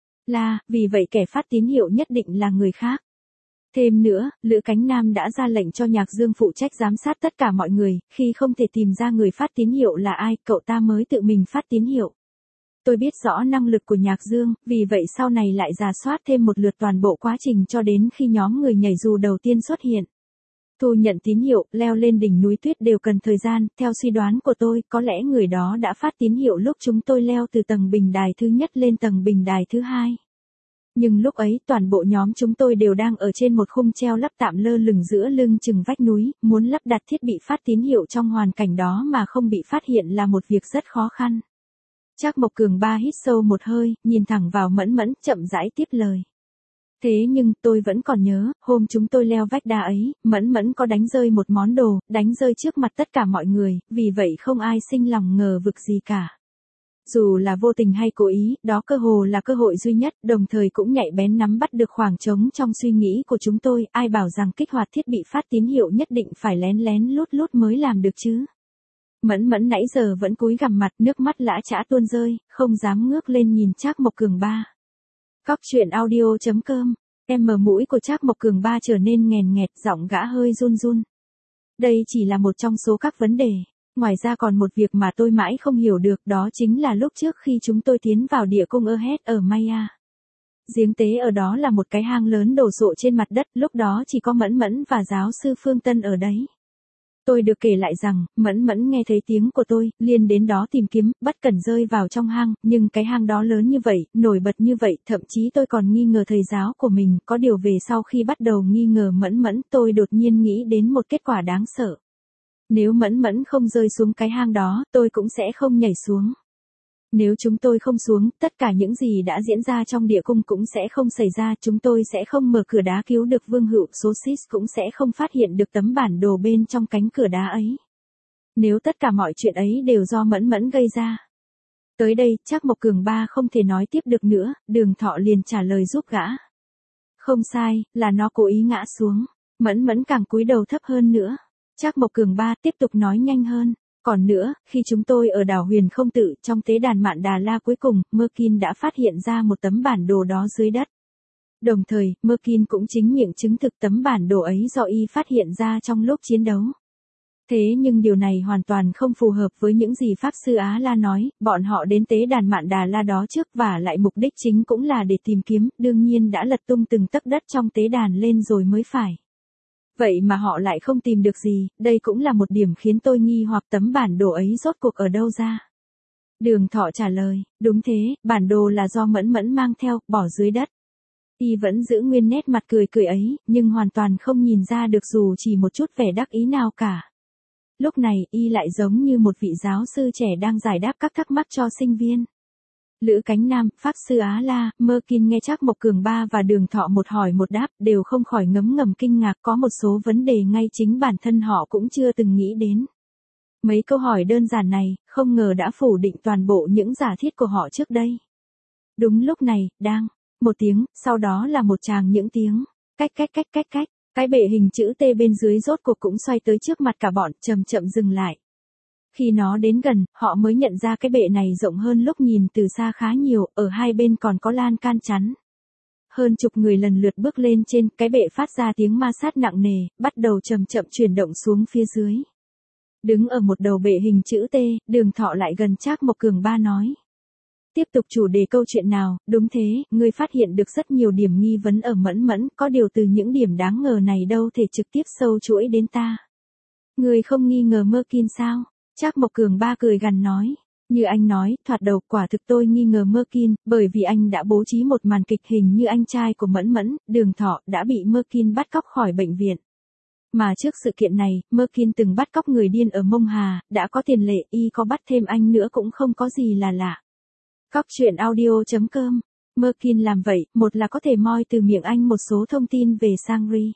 La, vì vậy kẻ phát tín hiệu nhất định là người khác. Thêm nữa, Lữ Cánh Nam đã ra lệnh cho Nhạc Dương phụ trách giám sát tất cả mọi người, khi không thể tìm ra người phát tín hiệu là ai, cậu ta mới tự mình phát tín hiệu. Tôi biết rõ năng lực của Nhạc Dương, vì vậy sau này lại rà soát thêm một lượt toàn bộ quá trình cho đến khi nhóm người nhảy dù đầu tiên xuất hiện. Thu nhận tín hiệu, leo lên đỉnh núi tuyết đều cần thời gian, theo suy đoán của tôi, có lẽ người đó đã phát tín hiệu lúc chúng tôi leo từ tầng bình đài thứ nhất lên tầng bình đài thứ hai. Nhưng lúc ấy, toàn bộ nhóm chúng tôi đều đang ở trên một khung treo lắp tạm lơ lửng giữa lưng chừng vách núi, muốn lắp đặt thiết bị phát tín hiệu trong hoàn cảnh đó mà không bị phát hiện là một việc rất khó khăn. Trác Mộc Cường Ba hít sâu một hơi, nhìn thẳng vào Mẫn Mẫn, chậm rãi tiếp lời. Thế nhưng, tôi vẫn còn nhớ, hôm chúng tôi leo vách đá ấy, Mẫn Mẫn có đánh rơi một món đồ, đánh rơi trước mặt tất cả mọi người, vì vậy không ai sinh lòng ngờ vực gì cả. Dù là vô tình hay cố ý, đó cơ hồ là cơ hội duy nhất, đồng thời cũng nhạy bén nắm bắt được khoảng trống trong suy nghĩ của chúng tôi, ai bảo rằng kích hoạt thiết bị phát tín hiệu nhất định phải lén lén lút lút mới làm được chứ. Mẫn Mẫn nãy giờ vẫn cúi gằm mặt, nước mắt lã chã tuôn rơi, không dám ngước lên nhìn Trác Mộc Cường Ba. Cóc truyện audio chấm com, em mở mũi của Trác Mộc Cường Ba trở nên nghèn nghẹt, giọng gã hơi run run. Đây chỉ là một trong số các vấn đề. Ngoài ra còn một việc mà tôi mãi không hiểu được, đó chính là lúc trước khi chúng tôi tiến vào địa cung Erhet ở Maya. Giếng tế ở đó là một cái hang lớn đổ sộ trên mặt đất, lúc đó chỉ có Mẫn Mẫn và giáo sư Phương Tân ở đấy. Tôi được kể lại rằng, Mẫn Mẫn nghe thấy tiếng của tôi, liền đến đó tìm kiếm, bất cẩn rơi vào trong hang, nhưng cái hang đó lớn như vậy, nổi bật như vậy, thậm chí tôi còn nghi ngờ thầy giáo của mình, có điều về sau khi bắt đầu nghi ngờ Mẫn Mẫn, tôi đột nhiên nghĩ đến một kết quả đáng sợ. Nếu Mẫn Mẫn không rơi xuống cái hang đó, tôi cũng sẽ không nhảy xuống. Nếu chúng tôi không xuống, tất cả những gì đã diễn ra trong địa cung cũng sẽ không xảy ra, chúng tôi sẽ không mở cửa đá cứu được Vương Hữu Sosis, cũng sẽ không phát hiện được tấm bản đồ bên trong cánh cửa đá ấy. Nếu tất cả mọi chuyện ấy đều do Mẫn Mẫn gây ra. Tới đây, Trác Mộc Cường Ba không thể nói tiếp được nữa, Đường Thọ liền trả lời giúp gã. Không sai, là nó cố ý ngã xuống. Mẫn Mẫn càng cúi đầu thấp hơn nữa. Trác Mộc Cường Ba tiếp tục nói nhanh hơn. Còn nữa, khi chúng tôi ở đảo Huyền Không Tự, trong tế đàn Mạn Đà La cuối cùng, Merkin đã phát hiện ra một tấm bản đồ đó dưới đất. Đồng thời, Merkin cũng chính miệng chứng thực tấm bản đồ ấy do y phát hiện ra trong lúc chiến đấu. Thế nhưng điều này hoàn toàn không phù hợp với những gì Pháp Sư Á La nói, bọn họ đến tế đàn Mạn Đà La đó trước và lại mục đích chính cũng là để tìm kiếm, đương nhiên đã lật tung từng tấc đất trong tế đàn lên rồi mới phải. Vậy mà họ lại không tìm được gì, đây cũng là một điểm khiến tôi nghi hoặc tấm bản đồ ấy rốt cuộc ở đâu ra. Đường Thọ trả lời, đúng thế, bản đồ là do Mẫn Mẫn mang theo, bỏ dưới đất. Y vẫn giữ nguyên nét mặt cười cười ấy, nhưng hoàn toàn không nhìn ra được dù chỉ một chút vẻ đắc ý nào cả. Lúc này, Y lại giống như một vị giáo sư trẻ đang giải đáp các thắc mắc cho sinh viên. Lữ Cánh Nam, Pháp Sư Á La, Mơ Kin nghe Trác Mộc Cường ba và Đường Thọ một hỏi một đáp, đều không khỏi ngấm ngầm kinh ngạc, có một số vấn đề ngay chính bản thân họ cũng chưa từng nghĩ đến. Mấy câu hỏi đơn giản này, không ngờ đã phủ định toàn bộ những giả thiết của họ trước đây. Đúng lúc này, đang, một tiếng, sau đó là một tràng những tiếng, cách cách cách cách cách, cái bệ hình chữ T bên dưới rốt cuộc cũng xoay tới trước mặt cả bọn, chậm chậm dừng lại. Khi nó đến gần, họ mới nhận ra cái bệ này rộng hơn lúc nhìn từ xa khá nhiều, ở hai bên còn có lan can chắn. Hơn chục người lần lượt bước lên trên, cái bệ phát ra tiếng ma sát nặng nề, bắt đầu chậm chậm chuyển động xuống phía dưới. Đứng ở một đầu bệ hình chữ T, Đường Thọ lại gần Trác Mộc Cường ba nói. Tiếp tục chủ đề câu chuyện nào, đúng thế, ngươi phát hiện được rất nhiều điểm nghi vấn ở Mẫn Mẫn, có điều từ những điểm đáng ngờ này đâu thể trực tiếp sâu chuỗi đến ta. Ngươi không nghi ngờ Mơ Kin sao? Trác Mộc Cường ba cười gằn nói. Như anh nói, thoạt đầu quả thực tôi nghi ngờ Mơ Kin, bởi vì anh đã bố trí một màn kịch hình như anh trai của Mẫn Mẫn, Đường Thọ, đã bị Mơ Kin bắt cóc khỏi bệnh viện. Mà trước sự kiện này, Mơ Kin từng bắt cóc người điên ở Mông Hà, đã có tiền lệ, y có bắt thêm anh nữa cũng không có gì là lạ. Cóc truyện audio chấm com. Mơ Kin làm vậy, một là có thể moi từ miệng anh một số thông tin về Sangri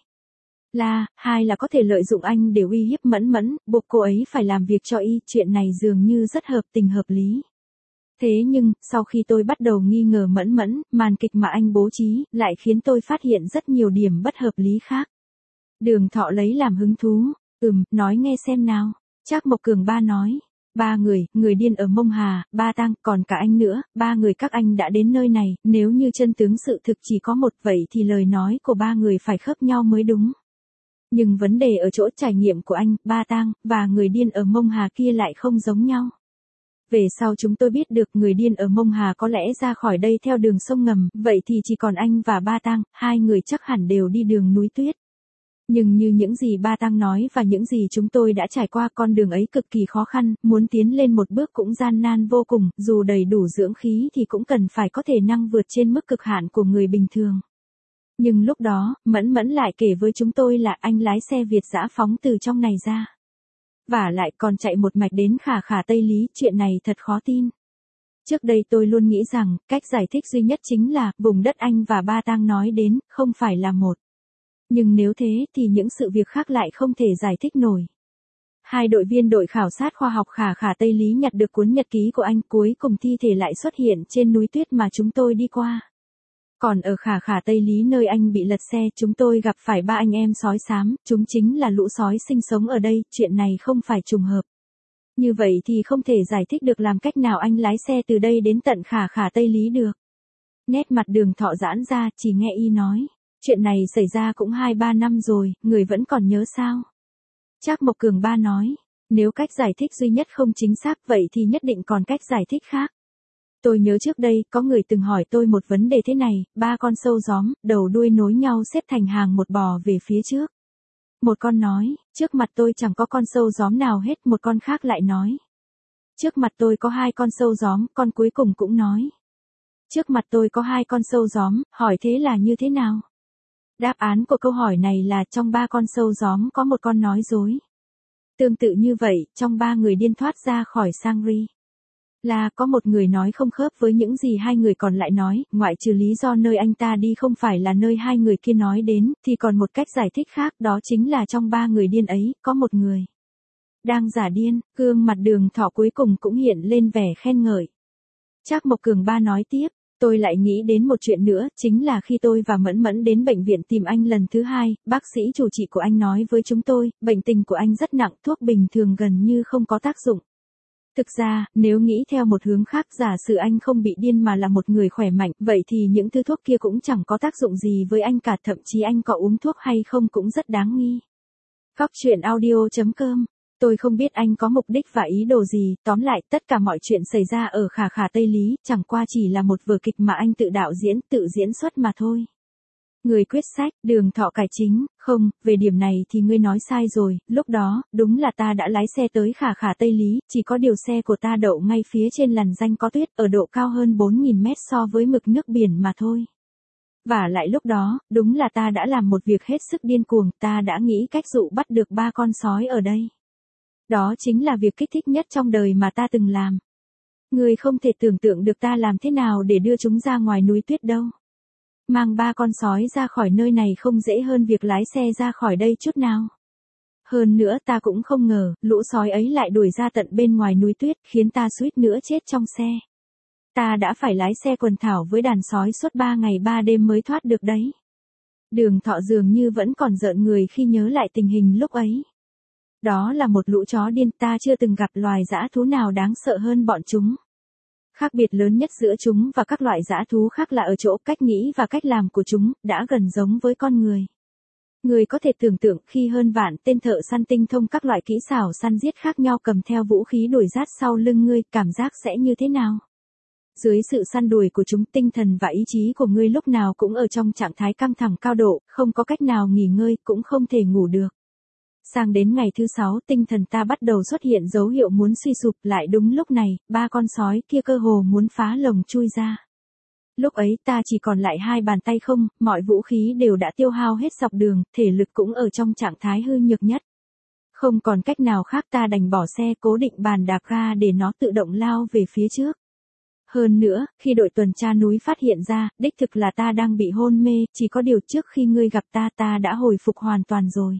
La, hai là có thể lợi dụng anh để uy hiếp Mẫn Mẫn, buộc cô ấy phải làm việc cho y, chuyện này dường như rất hợp tình hợp lý. Thế nhưng, sau khi tôi bắt đầu nghi ngờ Mẫn Mẫn, màn kịch mà anh bố trí, lại khiến tôi phát hiện rất nhiều điểm bất hợp lý khác. Đường Thọ lấy làm hứng thú, ừm, nói nghe xem nào. Trác Mộc Cường ba nói. Ba người, người điên ở Mông Hà, ba tang, còn cả anh nữa, ba người các anh đã đến nơi này, nếu như chân tướng sự thực chỉ có một vậy thì lời nói của ba người phải khớp nhau mới đúng. Nhưng vấn đề ở chỗ trải nghiệm của anh, ba tang, và người điên ở Mông Hà kia lại không giống nhau. Về sau chúng tôi biết được người điên ở Mông Hà có lẽ ra khỏi đây theo đường sông ngầm, vậy thì chỉ còn anh và ba tang, hai người chắc hẳn đều đi đường núi tuyết. Nhưng như những gì ba tang nói và những gì chúng tôi đã trải qua, con đường ấy cực kỳ khó khăn, muốn tiến lên một bước cũng gian nan vô cùng, dù đầy đủ dưỡng khí thì cũng cần phải có thể năng vượt trên mức cực hạn của người bình thường. Nhưng lúc đó, Mẫn Mẫn lại kể với chúng tôi là anh lái xe Việt dã phóng từ trong này ra. Và lại còn chạy một mạch đến Khả Khả Tây Lý, chuyện này thật khó tin. Trước đây tôi luôn nghĩ rằng, cách giải thích duy nhất chính là, vùng đất anh và ba tang nói đến, không phải là một. Nhưng nếu thế thì những sự việc khác lại không thể giải thích nổi. Hai đội viên đội khảo sát khoa học Khả Khả Tây Lý nhặt được cuốn nhật ký của anh, cuối cùng thi thể lại xuất hiện trên núi tuyết mà chúng tôi đi qua. Còn ở Khả Khả Tây Lý nơi anh bị lật xe, chúng tôi gặp phải ba anh em sói xám, chúng chính là lũ sói sinh sống ở đây, chuyện này không phải trùng hợp. Như vậy thì không thể giải thích được làm cách nào anh lái xe từ đây đến tận Khả Khả Tây Lý được. Nét mặt Đường Thọ giãn ra, chỉ nghe y nói. Chuyện này xảy ra cũng hai ba năm rồi, người vẫn còn nhớ sao? Trác Mộc Cường ba nói, nếu cách giải thích duy nhất không chính xác vậy thì nhất định còn cách giải thích khác. Tôi nhớ trước đây, có người từng hỏi tôi một vấn đề thế này, ba con sâu gióm, đầu đuôi nối nhau xếp thành hàng một bò về phía trước. Một con nói, trước mặt tôi chẳng có con sâu gióm nào hết, một con khác lại nói. Trước mặt tôi có hai con sâu gióm, con cuối cùng cũng nói. Trước mặt tôi có hai con sâu gióm, hỏi thế là như thế nào? Đáp án của câu hỏi này là trong ba con sâu gióm có một con nói dối. Tương tự như vậy, trong ba người điên thoát ra khỏi Sangri La có một người nói không khớp với những gì hai người còn lại nói, ngoại trừ lý do nơi anh ta đi không phải là nơi hai người kia nói đến, thì còn một cách giải thích khác, đó chính là trong ba người điên ấy, có một người đang giả điên. Gương mặt Đường Thọ cuối cùng cũng hiện lên vẻ khen ngợi. Trác Mộc Cường ba nói tiếp. Tôi lại nghĩ đến một chuyện nữa, chính là khi tôi và Mẫn Mẫn đến bệnh viện tìm anh lần thứ hai, bác sĩ chủ trị của anh nói với chúng tôi, bệnh tình của anh rất nặng, thuốc bình thường gần như không có tác dụng. Thực ra, nếu nghĩ theo một hướng khác, giả sử anh không bị điên mà là một người khỏe mạnh, vậy thì những thứ thuốc kia cũng chẳng có tác dụng gì với anh cả, thậm chí anh có uống thuốc hay không cũng rất đáng nghi. Cóc truyện audio chấm com Tôi không biết anh có mục đích và ý đồ gì, tóm lại tất cả mọi chuyện xảy ra ở Khả Khả Tây Lý, chẳng qua chỉ là một vở kịch mà anh tự đạo diễn, tự diễn xuất mà thôi. Người quyết sách, Đường Thọ cải chính, không, về điểm này thì ngươi nói sai rồi, lúc đó, đúng là ta đã lái xe tới Khả Khả Tây Lý, chỉ có điều xe của ta đậu ngay phía trên làn danh có tuyết, ở độ cao hơn bốn nghìn mét so với mực nước biển mà thôi. Và lại lúc đó, đúng là ta đã làm một việc hết sức điên cuồng, ta đã nghĩ cách dụ bắt được ba con sói ở đây. Đó chính là việc kích thích nhất trong đời mà ta từng làm. Ngươi không thể tưởng tượng được ta làm thế nào để đưa chúng ra ngoài núi tuyết đâu. Mang ba con sói ra khỏi nơi này không dễ hơn việc lái xe ra khỏi đây chút nào. Hơn nữa ta cũng không ngờ, lũ sói ấy lại đuổi ra tận bên ngoài núi tuyết, khiến ta suýt nữa chết trong xe. Ta đã phải lái xe quần thảo với đàn sói suốt ba ngày ba đêm mới thoát được đấy. Đường Thọ dường như vẫn còn rợn người khi nhớ lại tình hình lúc ấy. Đó là một lũ chó điên, ta chưa từng gặp loài dã thú nào đáng sợ hơn bọn chúng. Khác biệt lớn nhất giữa chúng và các loại dã thú khác là ở chỗ cách nghĩ và cách làm của chúng, đã gần giống với con người. Người có thể tưởng tượng khi hơn vạn tên thợ săn tinh thông các loại kỹ xảo săn giết khác nhau cầm theo vũ khí đuổi rát sau lưng ngươi, cảm giác sẽ như thế nào? Dưới sự săn đuổi của chúng, tinh thần và ý chí của ngươi lúc nào cũng ở trong trạng thái căng thẳng cao độ, không có cách nào nghỉ ngơi, cũng không thể ngủ được. Sang đến ngày thứ sáu, tinh thần ta bắt đầu xuất hiện dấu hiệu muốn suy sụp, lại đúng lúc này, ba con sói kia cơ hồ muốn phá lồng chui ra. Lúc ấy ta chỉ còn lại hai bàn tay không, mọi vũ khí đều đã tiêu hao hết dọc đường, thể lực cũng ở trong trạng thái hư nhược nhất. Không còn cách nào khác, ta đành bỏ xe cố định bàn đạp ga để nó tự động lao về phía trước. Hơn nữa, khi đội tuần tra núi phát hiện ra, đích thực là ta đang bị hôn mê, chỉ có điều trước khi ngươi gặp ta ta đã hồi phục hoàn toàn rồi.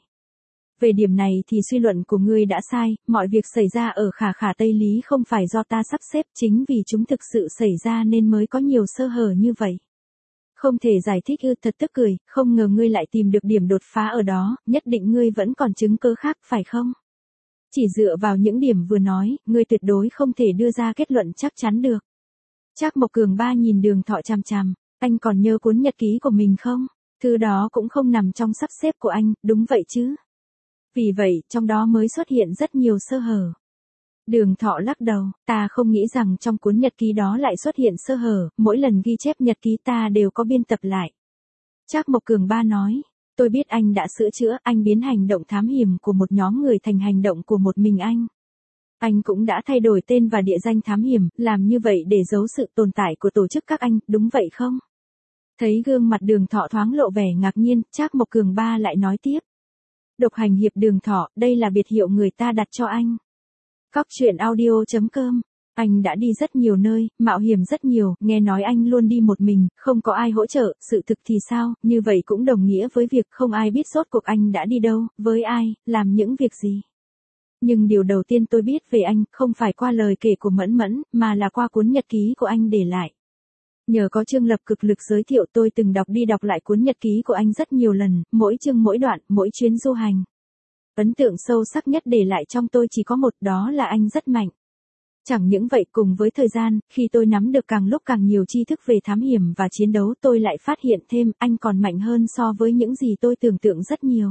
Về điểm này thì suy luận của ngươi đã sai, mọi việc xảy ra ở Khả Khả Tây Lý không phải do ta sắp xếp, chính vì chúng thực sự xảy ra nên mới có nhiều sơ hở như vậy. Không thể giải thích ư? Thật tức cười, không ngờ ngươi lại tìm được điểm đột phá ở đó, nhất định ngươi vẫn còn chứng cứ khác, phải không? Chỉ dựa vào những điểm vừa nói, ngươi tuyệt đối không thể đưa ra kết luận chắc chắn được. Trác Mộc Cường Ba nhìn Đường Thọ chằm chằm, anh còn nhớ cuốn nhật ký của mình không? Thư đó cũng không nằm trong sắp xếp của anh, đúng vậy chứ? Vì vậy, trong đó mới xuất hiện rất nhiều sơ hở. Đường Thọ lắc đầu, ta không nghĩ rằng trong cuốn nhật ký đó lại xuất hiện sơ hở, mỗi lần ghi chép nhật ký ta đều có biên tập lại. Trác Mộc Cường Ba nói, tôi biết anh đã sửa chữa, anh biến hành động thám hiểm của một nhóm người thành hành động của một mình anh. Anh cũng đã thay đổi tên và địa danh thám hiểm, làm như vậy để giấu sự tồn tại của tổ chức các anh, đúng vậy không? Thấy gương mặt Đường Thọ thoáng lộ vẻ ngạc nhiên, Trác Mộc Cường Ba lại nói tiếp. Độc hành hiệp Đường Thọ, đây là biệt hiệu người ta đặt cho anh. Cóc truyện audio chấm com. Anh đã đi rất nhiều nơi, mạo hiểm rất nhiều, nghe nói anh luôn đi một mình, không có ai hỗ trợ, sự thực thì sao, như vậy cũng đồng nghĩa với việc không ai biết rốt cuộc anh đã đi đâu, với ai, làm những việc gì. Nhưng điều đầu tiên tôi biết về anh, không phải qua lời kể của Mẫn Mẫn, mà là qua cuốn nhật ký của anh để lại. Nhờ có Trương Lập cực lực giới thiệu tôi từng đọc đi đọc lại cuốn nhật ký của anh rất nhiều lần, mỗi chương mỗi đoạn, mỗi chuyến du hành. Ấn tượng sâu sắc nhất để lại trong tôi chỉ có một, đó là anh rất mạnh. Chẳng những vậy, cùng với thời gian, khi tôi nắm được càng lúc càng nhiều tri thức về thám hiểm và chiến đấu, tôi lại phát hiện thêm anh còn mạnh hơn so với những gì tôi tưởng tượng rất nhiều.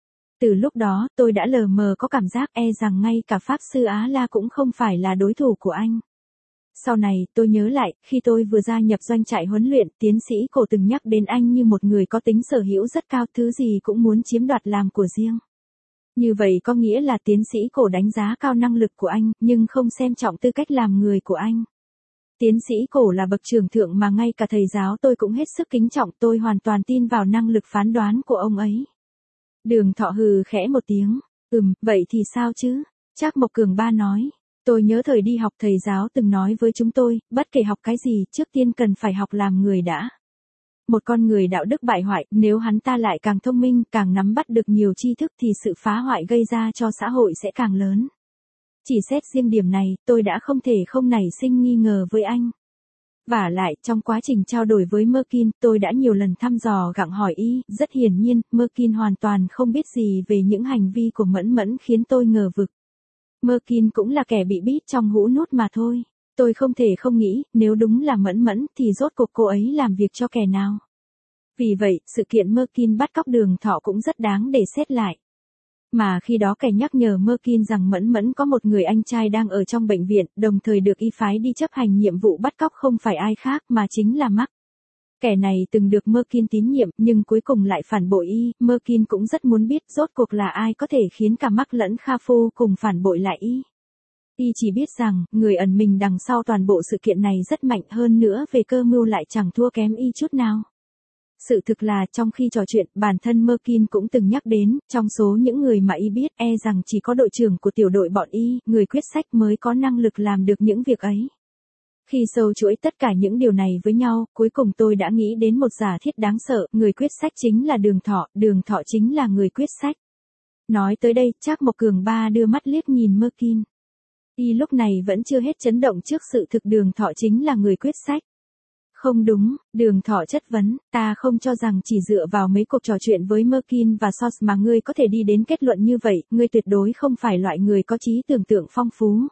Từ lúc đó, tôi đã lờ mờ có cảm giác e rằng ngay cả Pháp Sư Á La cũng không phải là đối thủ của anh. Sau này, tôi nhớ lại, khi tôi vừa gia nhập doanh trại huấn luyện, tiến sĩ Cổ từng nhắc đến anh như một người có tính sở hữu rất cao, thứ gì cũng muốn chiếm đoạt làm của riêng. Như vậy có nghĩa là tiến sĩ Cổ đánh giá cao năng lực của anh, nhưng không xem trọng tư cách làm người của anh. Tiến sĩ Cổ là bậc trưởng thượng mà ngay cả thầy giáo tôi cũng hết sức kính trọng, tôi hoàn toàn tin vào năng lực phán đoán của ông ấy. Đường Thọ hừ khẽ một tiếng, ừm, vậy thì sao chứ? Trác Mộc Cường Ba nói. Tôi nhớ thời đi học thầy giáo từng nói với chúng tôi, bất kể học cái gì, trước tiên cần phải học làm người đã. Một con người đạo đức bại hoại, nếu hắn ta lại càng thông minh, càng nắm bắt được nhiều tri thức thì sự phá hoại gây ra cho xã hội sẽ càng lớn. Chỉ xét riêng điểm này, tôi đã không thể không nảy sinh nghi ngờ với anh. Vả lại, trong quá trình trao đổi với Merkin, tôi đã nhiều lần thăm dò gặng hỏi y, rất hiển nhiên, Merkin hoàn toàn không biết gì về những hành vi của Mẫn Mẫn khiến tôi ngờ vực. Merkin cũng là kẻ bị bít trong hũ nút mà thôi. Tôi không thể không nghĩ, nếu đúng là Mẫn Mẫn thì rốt cuộc cô ấy làm việc cho kẻ nào. Vì vậy, sự kiện Merkin bắt cóc Đường Thọ cũng rất đáng để xét lại. Mà khi đó kẻ nhắc nhở Merkin rằng Mẫn Mẫn có một người anh trai đang ở trong bệnh viện, đồng thời được y phái đi chấp hành nhiệm vụ bắt cóc không phải ai khác mà chính là Mark. Kẻ này từng được Merkin tín nhiệm nhưng cuối cùng lại phản bội y, Merkin cũng rất muốn biết rốt cuộc là ai có thể khiến cả Mark lẫn Kha Phu cùng phản bội lại y. Y chỉ biết rằng, người ẩn mình đằng sau toàn bộ sự kiện này rất mạnh hơn nữa về cơ mưu lại chẳng thua kém y chút nào. Sự thực là trong khi trò chuyện, bản thân Merkin cũng từng nhắc đến, trong số những người mà y biết e rằng chỉ có đội trưởng của tiểu đội bọn y, người quyết sách mới có năng lực làm được những việc ấy. Khi sâu chuỗi tất cả những điều này với nhau, cuối cùng tôi đã nghĩ đến một giả thiết đáng sợ, người quyết sách chính là Đường Thọ, Đường Thọ chính là người quyết sách. Nói tới đây, Trác Mộc Cường Ba đưa mắt liếc nhìn Merkin. Y lúc này vẫn chưa hết chấn động trước sự thực Đường Thọ chính là người quyết sách. Không đúng, Đường Thọ chất vấn, ta không cho rằng chỉ dựa vào mấy cuộc trò chuyện với Merkin và Sos mà ngươi có thể đi đến kết luận như vậy, ngươi tuyệt đối không phải loại người có trí tưởng tượng phong phú.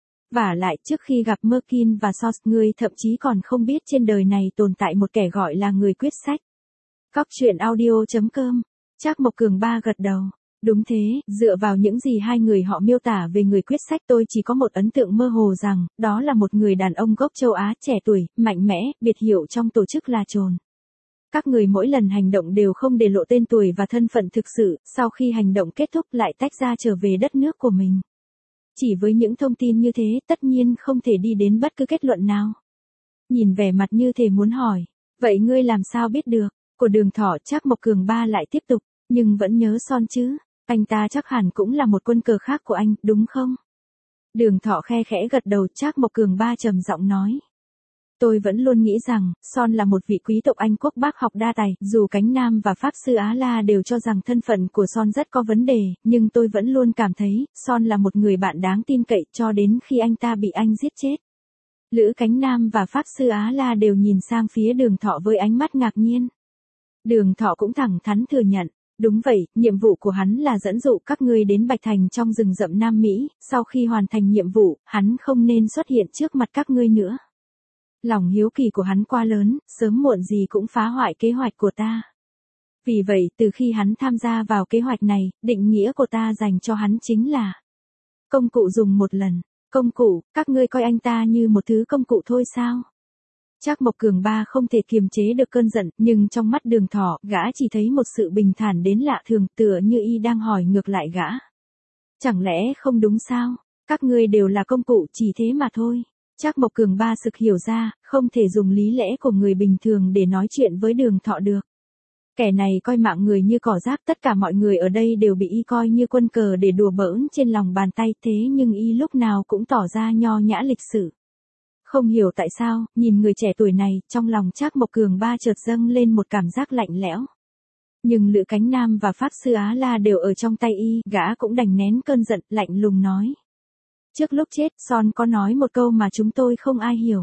Vả lại trước khi gặp Merkin và Sos ngươi thậm chí còn không biết trên đời này tồn tại một kẻ gọi là người quyết sách. Cóc truyện audio chấm com, Trác Mộc Cường Ba gật đầu. Đúng thế, dựa vào những gì hai người họ miêu tả về người quyết sách tôi chỉ có một ấn tượng mơ hồ rằng, đó là một người đàn ông gốc châu Á trẻ tuổi, mạnh mẽ, biệt hiệu trong tổ chức là Trồn. Các người mỗi lần hành động đều không để lộ tên tuổi và thân phận thực sự, sau khi hành động kết thúc lại tách ra trở về đất nước của mình. Chỉ với những thông tin như thế, tất nhiên không thể đi đến bất cứ kết luận nào. Nhìn vẻ mặt như thể muốn hỏi, vậy ngươi làm sao biết được, của Đường Thọ Trác Mộc Cường Ba lại tiếp tục, nhưng vẫn nhớ Son chứ, anh ta chắc hẳn cũng là một quân cờ khác của anh, đúng không? Đường Thọ khe khẽ gật đầu. Trác Mộc Cường Ba trầm giọng nói. Tôi vẫn luôn nghĩ rằng, Son là một vị quý tộc Anh quốc bác học đa tài, dù Cánh Nam và Pháp Sư Á La đều cho rằng thân phận của Son rất có vấn đề, nhưng tôi vẫn luôn cảm thấy, Son là một người bạn đáng tin cậy cho đến khi anh ta bị anh giết chết. Lữ Cánh Nam và Pháp Sư Á La đều nhìn sang phía Đường Thọ với ánh mắt ngạc nhiên. Đường Thọ cũng thẳng thắn thừa nhận. Đúng vậy, nhiệm vụ của hắn là dẫn dụ các ngươi đến Bạch Thành trong rừng rậm Nam Mỹ, sau khi hoàn thành nhiệm vụ, hắn không nên xuất hiện trước mặt các ngươi nữa. Lòng hiếu kỳ của hắn quá lớn, sớm muộn gì cũng phá hoại kế hoạch của ta. Vì vậy, từ khi hắn tham gia vào kế hoạch này, định nghĩa của ta dành cho hắn chính là công cụ dùng một lần. Công cụ, các ngươi coi anh ta như một thứ công cụ thôi sao? Trác Mộc Cường Ba không thể kiềm chế được cơn giận, nhưng trong mắt Đường Thọ, gã chỉ thấy một sự bình thản đến lạ thường, tựa như y đang hỏi ngược lại gã. Chẳng lẽ không đúng sao? Các ngươi đều là công cụ, chỉ thế mà thôi. Trác Mộc Cường Ba sực hiểu ra, không thể dùng lý lẽ của người bình thường để nói chuyện với Đường Thọ được. Kẻ này coi mạng người như cỏ rác, tất cả mọi người ở đây đều bị y coi như quân cờ để đùa bỡn trên lòng bàn tay, thế nhưng y lúc nào cũng tỏ ra nho nhã lịch sự. Không hiểu tại sao, nhìn người trẻ tuổi này, trong lòng Trác Mộc Cường Ba chợt dâng lên một cảm giác lạnh lẽo. Nhưng Lữ Cánh Nam và Pháp Sư Á La đều ở trong tay y, gã cũng đành nén cơn giận, lạnh lùng nói. Trước lúc chết, Son có nói một câu mà chúng tôi không ai hiểu.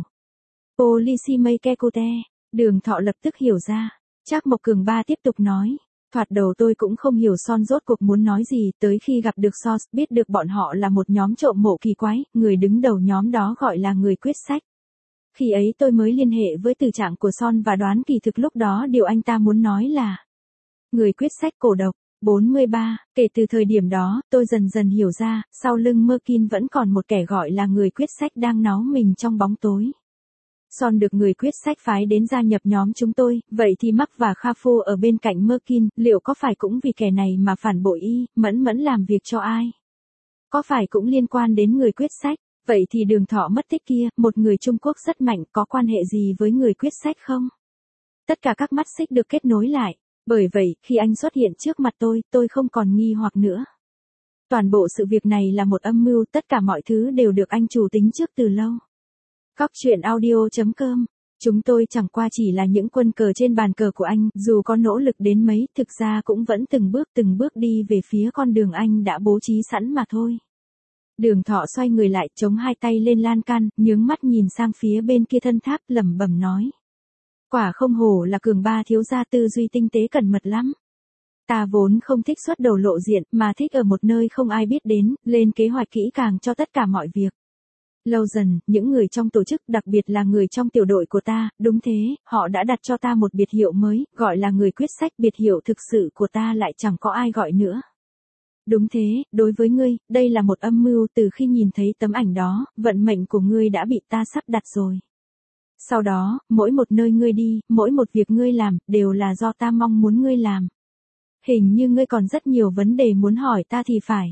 Polisimei Kekute, Đường Thọ lập tức hiểu ra. Trác Mộc Cường Ba tiếp tục nói. Thoạt đầu tôi cũng không hiểu Son rốt cuộc muốn nói gì, tới khi gặp được Sos, biết được bọn họ là một nhóm trộm mộ kỳ quái, người đứng đầu nhóm đó gọi là người quyết sách. Khi ấy tôi mới liên hệ với từ trạng của Son và đoán kỳ thực lúc đó điều anh ta muốn nói là người quyết sách cổ độc. bốn mươi ba, kể từ thời điểm đó, tôi dần dần hiểu ra, sau lưng Merkin vẫn còn một kẻ gọi là người quyết sách đang náu mình trong bóng tối. Son được người quyết sách phái đến gia nhập nhóm chúng tôi, vậy thì Mark và Kha Phu ở bên cạnh Merkin, liệu có phải cũng vì kẻ này mà phản bội y, mẫn mẫn làm việc cho ai? Có phải cũng liên quan đến người quyết sách? Vậy thì Đường Thọ mất tích kia, một người Trung Quốc rất mạnh, có quan hệ gì với người quyết sách không? Tất cả các mắt xích được kết nối lại. Bởi vậy, khi anh xuất hiện trước mặt tôi, tôi không còn nghi hoặc nữa. Toàn bộ sự việc này là một âm mưu, tất cả mọi thứ đều được anh chủ tính trước từ lâu. Cóc truyện audio chấm com. Chúng tôi chẳng qua chỉ là những quân cờ trên bàn cờ của anh, dù có nỗ lực đến mấy, thực ra cũng vẫn từng bước từng bước đi về phía con đường anh đã bố trí sẵn mà thôi. Đường Thọ xoay người lại, chống hai tay lên lan can, nhướng mắt nhìn sang phía bên kia thân tháp, lẩm bẩm nói. Quả không hổ là Cường Ba thiếu gia, tư duy tinh tế cẩn mật lắm. Ta vốn không thích xuất đầu lộ diện, mà thích ở một nơi không ai biết đến, lên kế hoạch kỹ càng cho tất cả mọi việc. Lâu dần, những người trong tổ chức, đặc biệt là người trong tiểu đội của ta, đúng thế, họ đã đặt cho ta một biệt hiệu mới, gọi là người quyết sách. Biệt hiệu thực sự của ta lại chẳng có ai gọi nữa. Đúng thế, đối với ngươi, đây là một âm mưu. Từ khi nhìn thấy tấm ảnh đó, vận mệnh của ngươi đã bị ta sắp đặt rồi. Sau đó, mỗi một nơi ngươi đi, mỗi một việc ngươi làm, đều là do ta mong muốn ngươi làm. Hình như ngươi còn rất nhiều vấn đề muốn hỏi ta thì phải.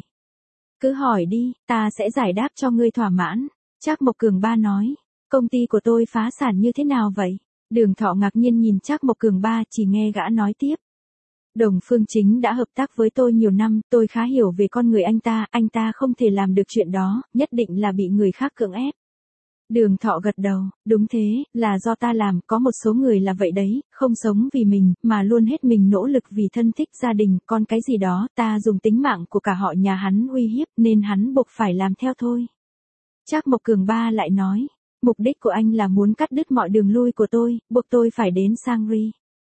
Cứ hỏi đi, ta sẽ giải đáp cho ngươi thỏa mãn. Trác Mộc Cường Ba nói, công ty của tôi phá sản như thế nào vậy? Đường Thọ ngạc nhiên nhìn Trác Mộc Cường Ba, chỉ nghe gã nói tiếp. Đồng Phương Chính đã hợp tác với tôi nhiều năm, tôi khá hiểu về con người anh ta, anh ta không thể làm được chuyện đó, nhất định là bị người khác cưỡng ép. Đường Thọ gật đầu, đúng thế, là do ta làm, có một số người là vậy đấy, không sống vì mình, mà luôn hết mình nỗ lực vì thân thích gia đình, con cái gì đó, ta dùng tính mạng của cả họ nhà hắn uy hiếp, nên hắn buộc phải làm theo thôi. Trác Mộc Cường Ba lại nói, mục đích của anh là muốn cắt đứt mọi đường lui của tôi, buộc tôi phải đến Sangri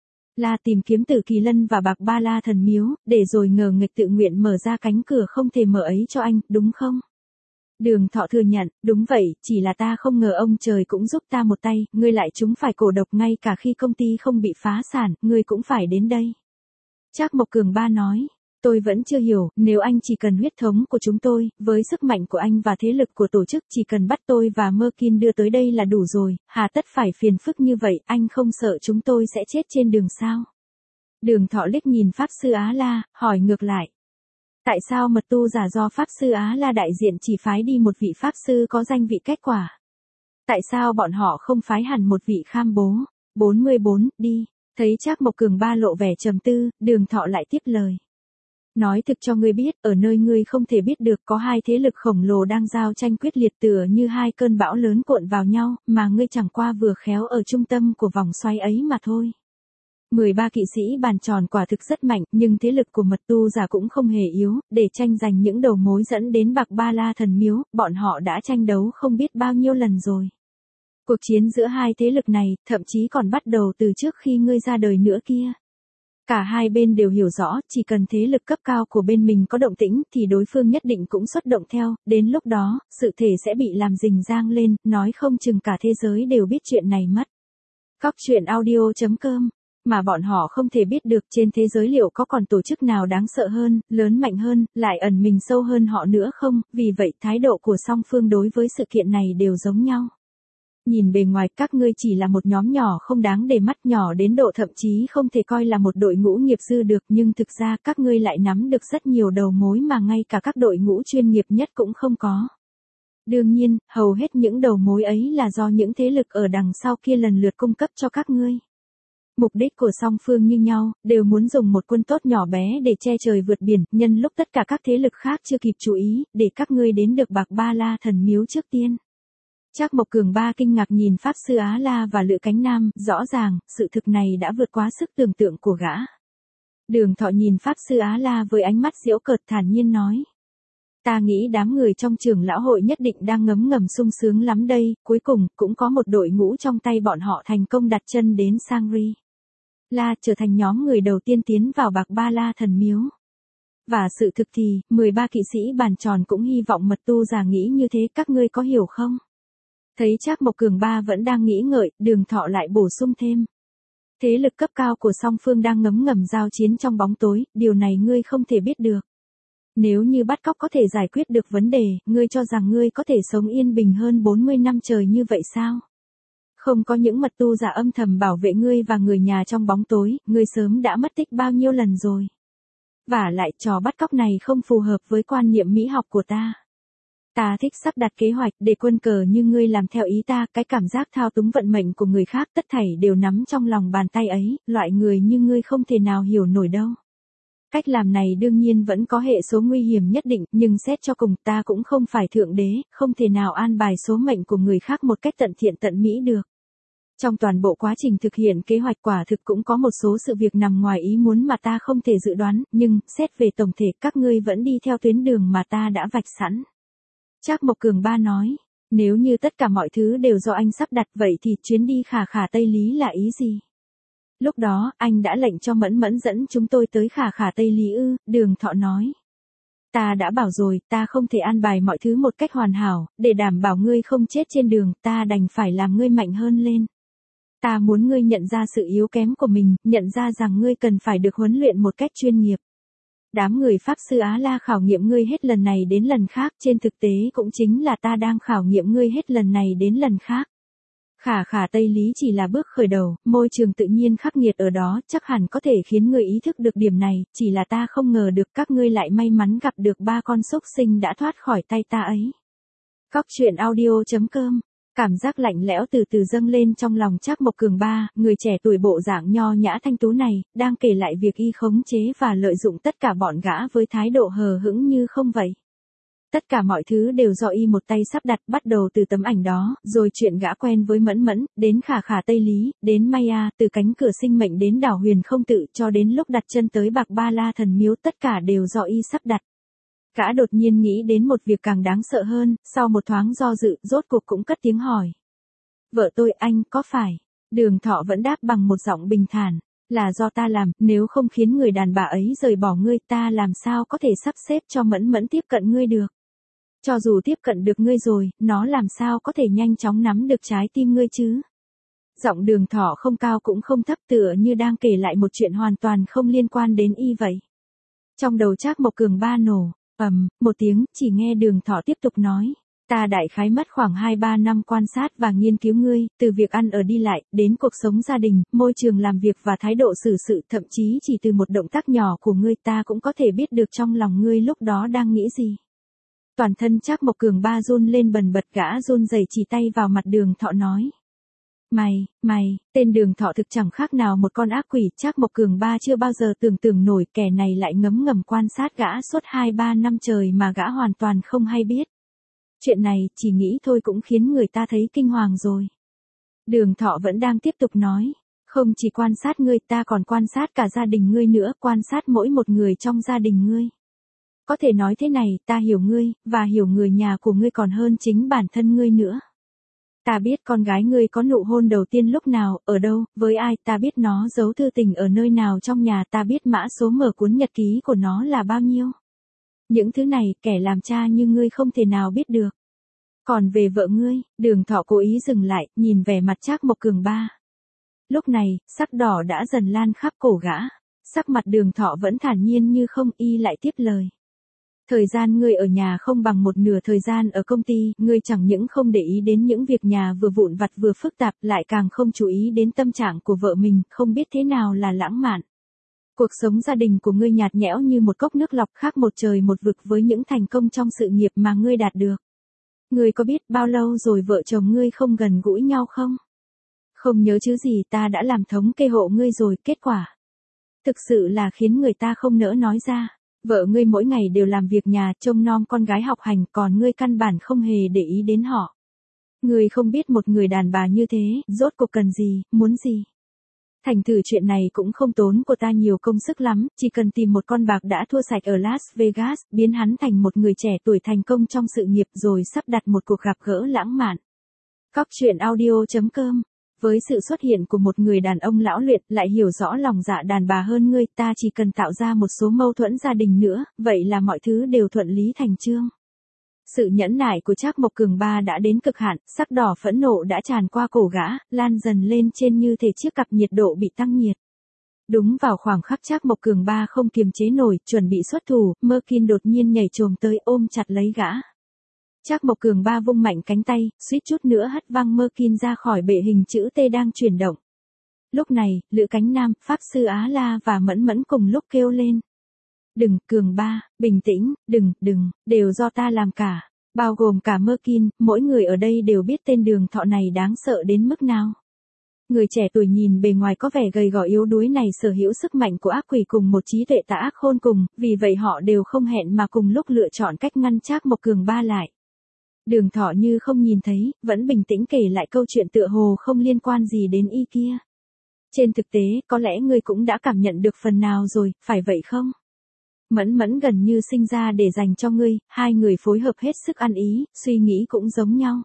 La tìm kiếm Tử Kỳ Lân và Bạc Ba La thần miếu, để rồi ngờ nghịch tự nguyện mở ra cánh cửa không thể mở ấy cho anh, đúng không? Đường Thọ thừa nhận, đúng vậy, chỉ là ta không ngờ ông trời cũng giúp ta một tay, ngươi lại trúng phải cổ độc ngay cả khi công ty không bị phá sản, ngươi cũng phải đến đây. Trác Mộc Cường Ba nói, tôi vẫn chưa hiểu, nếu anh chỉ cần huyết thống của chúng tôi, với sức mạnh của anh và thế lực của tổ chức chỉ cần bắt tôi và Merkin đưa tới đây là đủ rồi, hà tất phải phiền phức như vậy, anh không sợ chúng tôi sẽ chết trên đường sao? Đường Thọ liếc nhìn Pháp Sư Á La, hỏi ngược lại. Tại sao mật tu giả do Pháp Sư Á La đại diện chỉ phái đi một vị Pháp Sư có danh vị kết quả? Tại sao bọn họ không phái hẳn một vị kham bố? bốn mươi bốn, đi. Thấy Trác Mộc Cường Ba lộ vẻ trầm tư, Đường Thọ lại tiếp lời. Nói thực cho ngươi biết, ở nơi ngươi không thể biết được có hai thế lực khổng lồ đang giao tranh quyết liệt tựa như hai cơn bão lớn cuộn vào nhau, mà ngươi chẳng qua vừa khéo ở trung tâm của vòng xoay ấy mà thôi. mười ba kỵ sĩ bàn tròn quả thực rất mạnh, nhưng thế lực của mật tu giả cũng không hề yếu, để tranh giành những đầu mối dẫn đến Bạc Ba La thần miếu, bọn họ đã tranh đấu không biết bao nhiêu lần rồi. Cuộc chiến giữa hai thế lực này, thậm chí còn bắt đầu từ trước khi ngươi ra đời nữa kia. Cả hai bên đều hiểu rõ, chỉ cần thế lực cấp cao của bên mình có động tĩnh, thì đối phương nhất định cũng xuất động theo, đến lúc đó, sự thể sẽ bị làm rình rang lên, nói không chừng cả thế giới đều biết chuyện này mất. Cóc truyện audio chấm com. Mà bọn họ không thể biết được trên thế giới liệu có còn tổ chức nào đáng sợ hơn, lớn mạnh hơn, lại ẩn mình sâu hơn họ nữa không, vì vậy thái độ của song phương đối với sự kiện này đều giống nhau. Nhìn bề ngoài các ngươi chỉ là một nhóm nhỏ không đáng để mắt, nhỏ đến độ thậm chí không thể coi là một đội ngũ nghiệp dư được, nhưng thực ra các ngươi lại nắm được rất nhiều đầu mối mà ngay cả các đội ngũ chuyên nghiệp nhất cũng không có. Đương nhiên, hầu hết những đầu mối ấy là do những thế lực ở đằng sau kia lần lượt cung cấp cho các ngươi. Mục đích của song phương như nhau, đều muốn dùng một quân tốt nhỏ bé để che trời vượt biển, nhân lúc tất cả các thế lực khác chưa kịp chú ý, để các ngươi đến được Bạc Ba La thần miếu trước tiên. Trác Mộc Cường Ba kinh ngạc nhìn Pháp Sư Á La và Lữ Cánh Nam, rõ ràng, sự thực này đã vượt quá sức tưởng tượng của gã. Đường Thọ nhìn Pháp Sư Á La với ánh mắt giễu cợt thản nhiên nói. Ta nghĩ đám người trong trưởng lão hội nhất định đang ngấm ngầm sung sướng lắm đây, cuối cùng, cũng có một đội ngũ trong tay bọn họ thành công đặt chân đến Sangri La, trở thành nhóm người đầu tiên tiến vào Bạc Ba La thần miếu. Và sự thực thì, mười ba kỵ sĩ bàn tròn cũng hy vọng mật tu giả nghĩ như thế, các ngươi có hiểu không? Thấy Trác Mộc Cường Ba vẫn đang nghĩ ngợi, Đường Thọ lại bổ sung thêm. Thế lực cấp cao của song phương đang ngấm ngầm giao chiến trong bóng tối, điều này ngươi không thể biết được. Nếu như bắt cóc có thể giải quyết được vấn đề, ngươi cho rằng ngươi có thể sống yên bình hơn bốn mươi năm trời như vậy sao? Không có những mật tu giả âm thầm bảo vệ ngươi và người nhà trong bóng tối, ngươi sớm đã mất tích bao nhiêu lần rồi. Vả lại trò bắt cóc này không phù hợp với quan niệm mỹ học của ta. Ta thích sắp đặt kế hoạch để quân cờ như ngươi làm theo ý ta, cái cảm giác thao túng vận mệnh của người khác tất thảy đều nắm trong lòng bàn tay ấy, loại người như ngươi không thể nào hiểu nổi đâu. Cách làm này đương nhiên vẫn có hệ số nguy hiểm nhất định, nhưng xét cho cùng ta cũng không phải thượng đế, không thể nào an bài số mệnh của người khác một cách tận thiện tận mỹ được. Trong toàn bộ quá trình thực hiện kế hoạch quả thực cũng có một số sự việc nằm ngoài ý muốn mà ta không thể dự đoán, nhưng, xét về tổng thể các ngươi vẫn đi theo tuyến đường mà ta đã vạch sẵn. Trác Mộc Cường Ba nói, nếu như tất cả mọi thứ đều do anh sắp đặt vậy thì chuyến đi khả khả Tây Lý là ý gì? Lúc đó, anh đã lệnh cho Mẫn Mẫn dẫn chúng tôi tới khả khả Tây Lý ư, Đường Thọ nói. Ta đã bảo rồi, ta không thể an bài mọi thứ một cách hoàn hảo, để đảm bảo ngươi không chết trên đường, ta đành phải làm ngươi mạnh hơn lên. Ta muốn ngươi nhận ra sự yếu kém của mình, nhận ra rằng ngươi cần phải được huấn luyện một cách chuyên nghiệp. Đám người Pháp Sư Á La khảo nghiệm ngươi hết lần này đến lần khác, trên thực tế cũng chính là ta đang khảo nghiệm ngươi hết lần này đến lần khác. Khả khả Tây Lý chỉ là bước khởi đầu, môi trường tự nhiên khắc nghiệt ở đó chắc hẳn có thể khiến người ý thức được điểm này, chỉ là ta không ngờ được các ngươi lại may mắn gặp được ba con súc sinh đã thoát khỏi tay ta ấy. Cóc truyện audio.com. Cảm giác lạnh lẽo từ từ dâng lên trong lòng Trác Mộc Cường ba, người trẻ tuổi bộ dạng nho nhã thanh tú này, đang kể lại việc y khống chế và lợi dụng tất cả bọn gã với thái độ hờ hững như không vậy. Tất cả mọi thứ đều do y một tay sắp đặt, bắt đầu từ tấm ảnh đó, rồi chuyện gã quen với Mẫn Mẫn, đến khả khả Tây Lý, đến Maya, từ cánh cửa sinh mệnh đến đảo huyền không tự, cho đến lúc đặt chân tới Bạc Ba La thần miếu, tất cả đều do y sắp đặt. Gã đột nhiên nghĩ đến một việc càng đáng sợ hơn, sau một thoáng do dự, rốt cuộc cũng cất tiếng hỏi. Vợ tôi, anh, có phải? Đường Thọ vẫn đáp bằng một giọng bình thản. Là do ta làm, nếu không khiến người đàn bà ấy rời bỏ ngươi, ta làm sao có thể sắp xếp cho Mẫn Mẫn tiếp cận ngươi được? Cho dù tiếp cận được ngươi rồi, nó làm sao có thể nhanh chóng nắm được trái tim ngươi chứ? Giọng Đường Thọ không cao cũng không thấp, tựa như đang kể lại một chuyện hoàn toàn không liên quan đến y vậy. Trong đầu Trác Mộc Cường ba nổ, ầm, một tiếng, chỉ nghe Đường Thọ tiếp tục nói. Ta đại khái mất khoảng hai ba năm quan sát và nghiên cứu ngươi, từ việc ăn ở đi lại, đến cuộc sống gia đình, môi trường làm việc và thái độ xử sự, thậm chí chỉ từ một động tác nhỏ của ngươi ta cũng có thể biết được trong lòng ngươi lúc đó đang nghĩ gì. Toàn thân Trác Mộc Cường ba run lên bần bật, gã run rẩy chỉ tay vào mặt Đường Thọ nói. Mày, mày, tên Đường Thọ thực chẳng khác nào một con ác quỷ, Trác Mộc Cường ba chưa bao giờ tưởng tượng nổi kẻ này lại ngấm ngầm quan sát gã suốt hai ba năm trời mà gã hoàn toàn không hay biết. Chuyện này, chỉ nghĩ thôi cũng khiến người ta thấy kinh hoàng rồi. Đường Thọ vẫn đang tiếp tục nói. Không chỉ quan sát ngươi, ta còn quan sát cả gia đình ngươi nữa, quan sát mỗi một người trong gia đình ngươi. Có thể nói thế này, ta hiểu ngươi, và hiểu người nhà của ngươi còn hơn chính bản thân ngươi nữa. Ta biết con gái ngươi có nụ hôn đầu tiên lúc nào, ở đâu, với ai, ta biết nó giấu thư tình ở nơi nào trong nhà, ta biết mã số mở cuốn nhật ký của nó là bao nhiêu. Những thứ này, kẻ làm cha như ngươi không thể nào biết được. Còn về vợ ngươi, Đường Thọ cố ý dừng lại, nhìn vẻ mặt Trác Mộc Cường ba. Lúc này, sắc đỏ đã dần lan khắp cổ gã. Sắc mặt Đường Thọ vẫn thản nhiên như không, y lại tiếp lời. Thời gian ngươi ở nhà không bằng một nửa thời gian ở công ty, ngươi chẳng những không để ý đến những việc nhà vừa vụn vặt vừa phức tạp, lại càng không chú ý đến tâm trạng của vợ mình, không biết thế nào là lãng mạn. Cuộc sống gia đình của ngươi nhạt nhẽo như một cốc nước lọc, khác một trời một vực với những thành công trong sự nghiệp mà ngươi đạt được. Ngươi có biết bao lâu rồi vợ chồng ngươi không gần gũi nhau không? Không nhớ chứ gì, ta đã làm thống kê hộ ngươi rồi, kết quả. Thực sự là khiến người ta không nỡ nói ra. Vợ ngươi mỗi ngày đều làm việc nhà, trông nom con gái học hành, còn ngươi căn bản không hề để ý đến họ. Ngươi không biết một người đàn bà như thế, rốt cuộc cần gì, muốn gì. Thành thử chuyện này cũng không tốn của ta nhiều công sức lắm, chỉ cần tìm một con bạc đã thua sạch ở Las Vegas, biến hắn thành một người trẻ tuổi thành công trong sự nghiệp rồi sắp đặt một cuộc gặp gỡ lãng mạn. Cóc truyện audio.com. Với sự xuất hiện của một người đàn ông lão luyện lại hiểu rõ lòng dạ đàn bà hơn ngươi, ta chỉ cần tạo ra một số mâu thuẫn gia đình nữa, vậy là mọi thứ đều thuận lý thành chương. Sự nhẫn nại của Trác Mộc Cường ba đã đến cực hạn, sắc đỏ phẫn nộ đã tràn qua cổ gã, lan dần lên trên như thể chiếc cặp nhiệt độ bị tăng nhiệt. Đúng vào khoảng khắc Trác Mộc Cường ba không kiềm chế nổi, chuẩn bị xuất thủ, Merkin đột nhiên nhảy chồm tới ôm chặt lấy gã. Trác Mộc Cường ba vung mạnh cánh tay, suýt chút nữa hất văng Merkin ra khỏi bệ hình chữ T đang chuyển động. Lúc này, Lữ Cánh Nam, Pháp Sư Á La và Mẫn Mẫn cùng lúc kêu lên. Đừng, Cường ba, bình tĩnh, đừng, đừng, đều do ta làm cả. Bao gồm cả Merkin, mỗi người ở đây đều biết tên Đường Thọ này đáng sợ đến mức nào. Người trẻ tuổi nhìn bề ngoài có vẻ gầy gò yếu đuối này sở hữu sức mạnh của ác quỷ cùng một trí tuệ tà ác khôn cùng, vì vậy họ đều không hẹn mà cùng lúc lựa chọn cách ngăn Trác Mộc Cường ba lại. Đường Thọ như không nhìn thấy, vẫn bình tĩnh kể lại câu chuyện tựa hồ không liên quan gì đến y kia. Trên thực tế, có lẽ ngươi cũng đã cảm nhận được phần nào rồi, phải vậy không? Mẫn Mẫn gần như sinh ra để dành cho ngươi, hai người phối hợp hết sức ăn ý, suy nghĩ cũng giống nhau.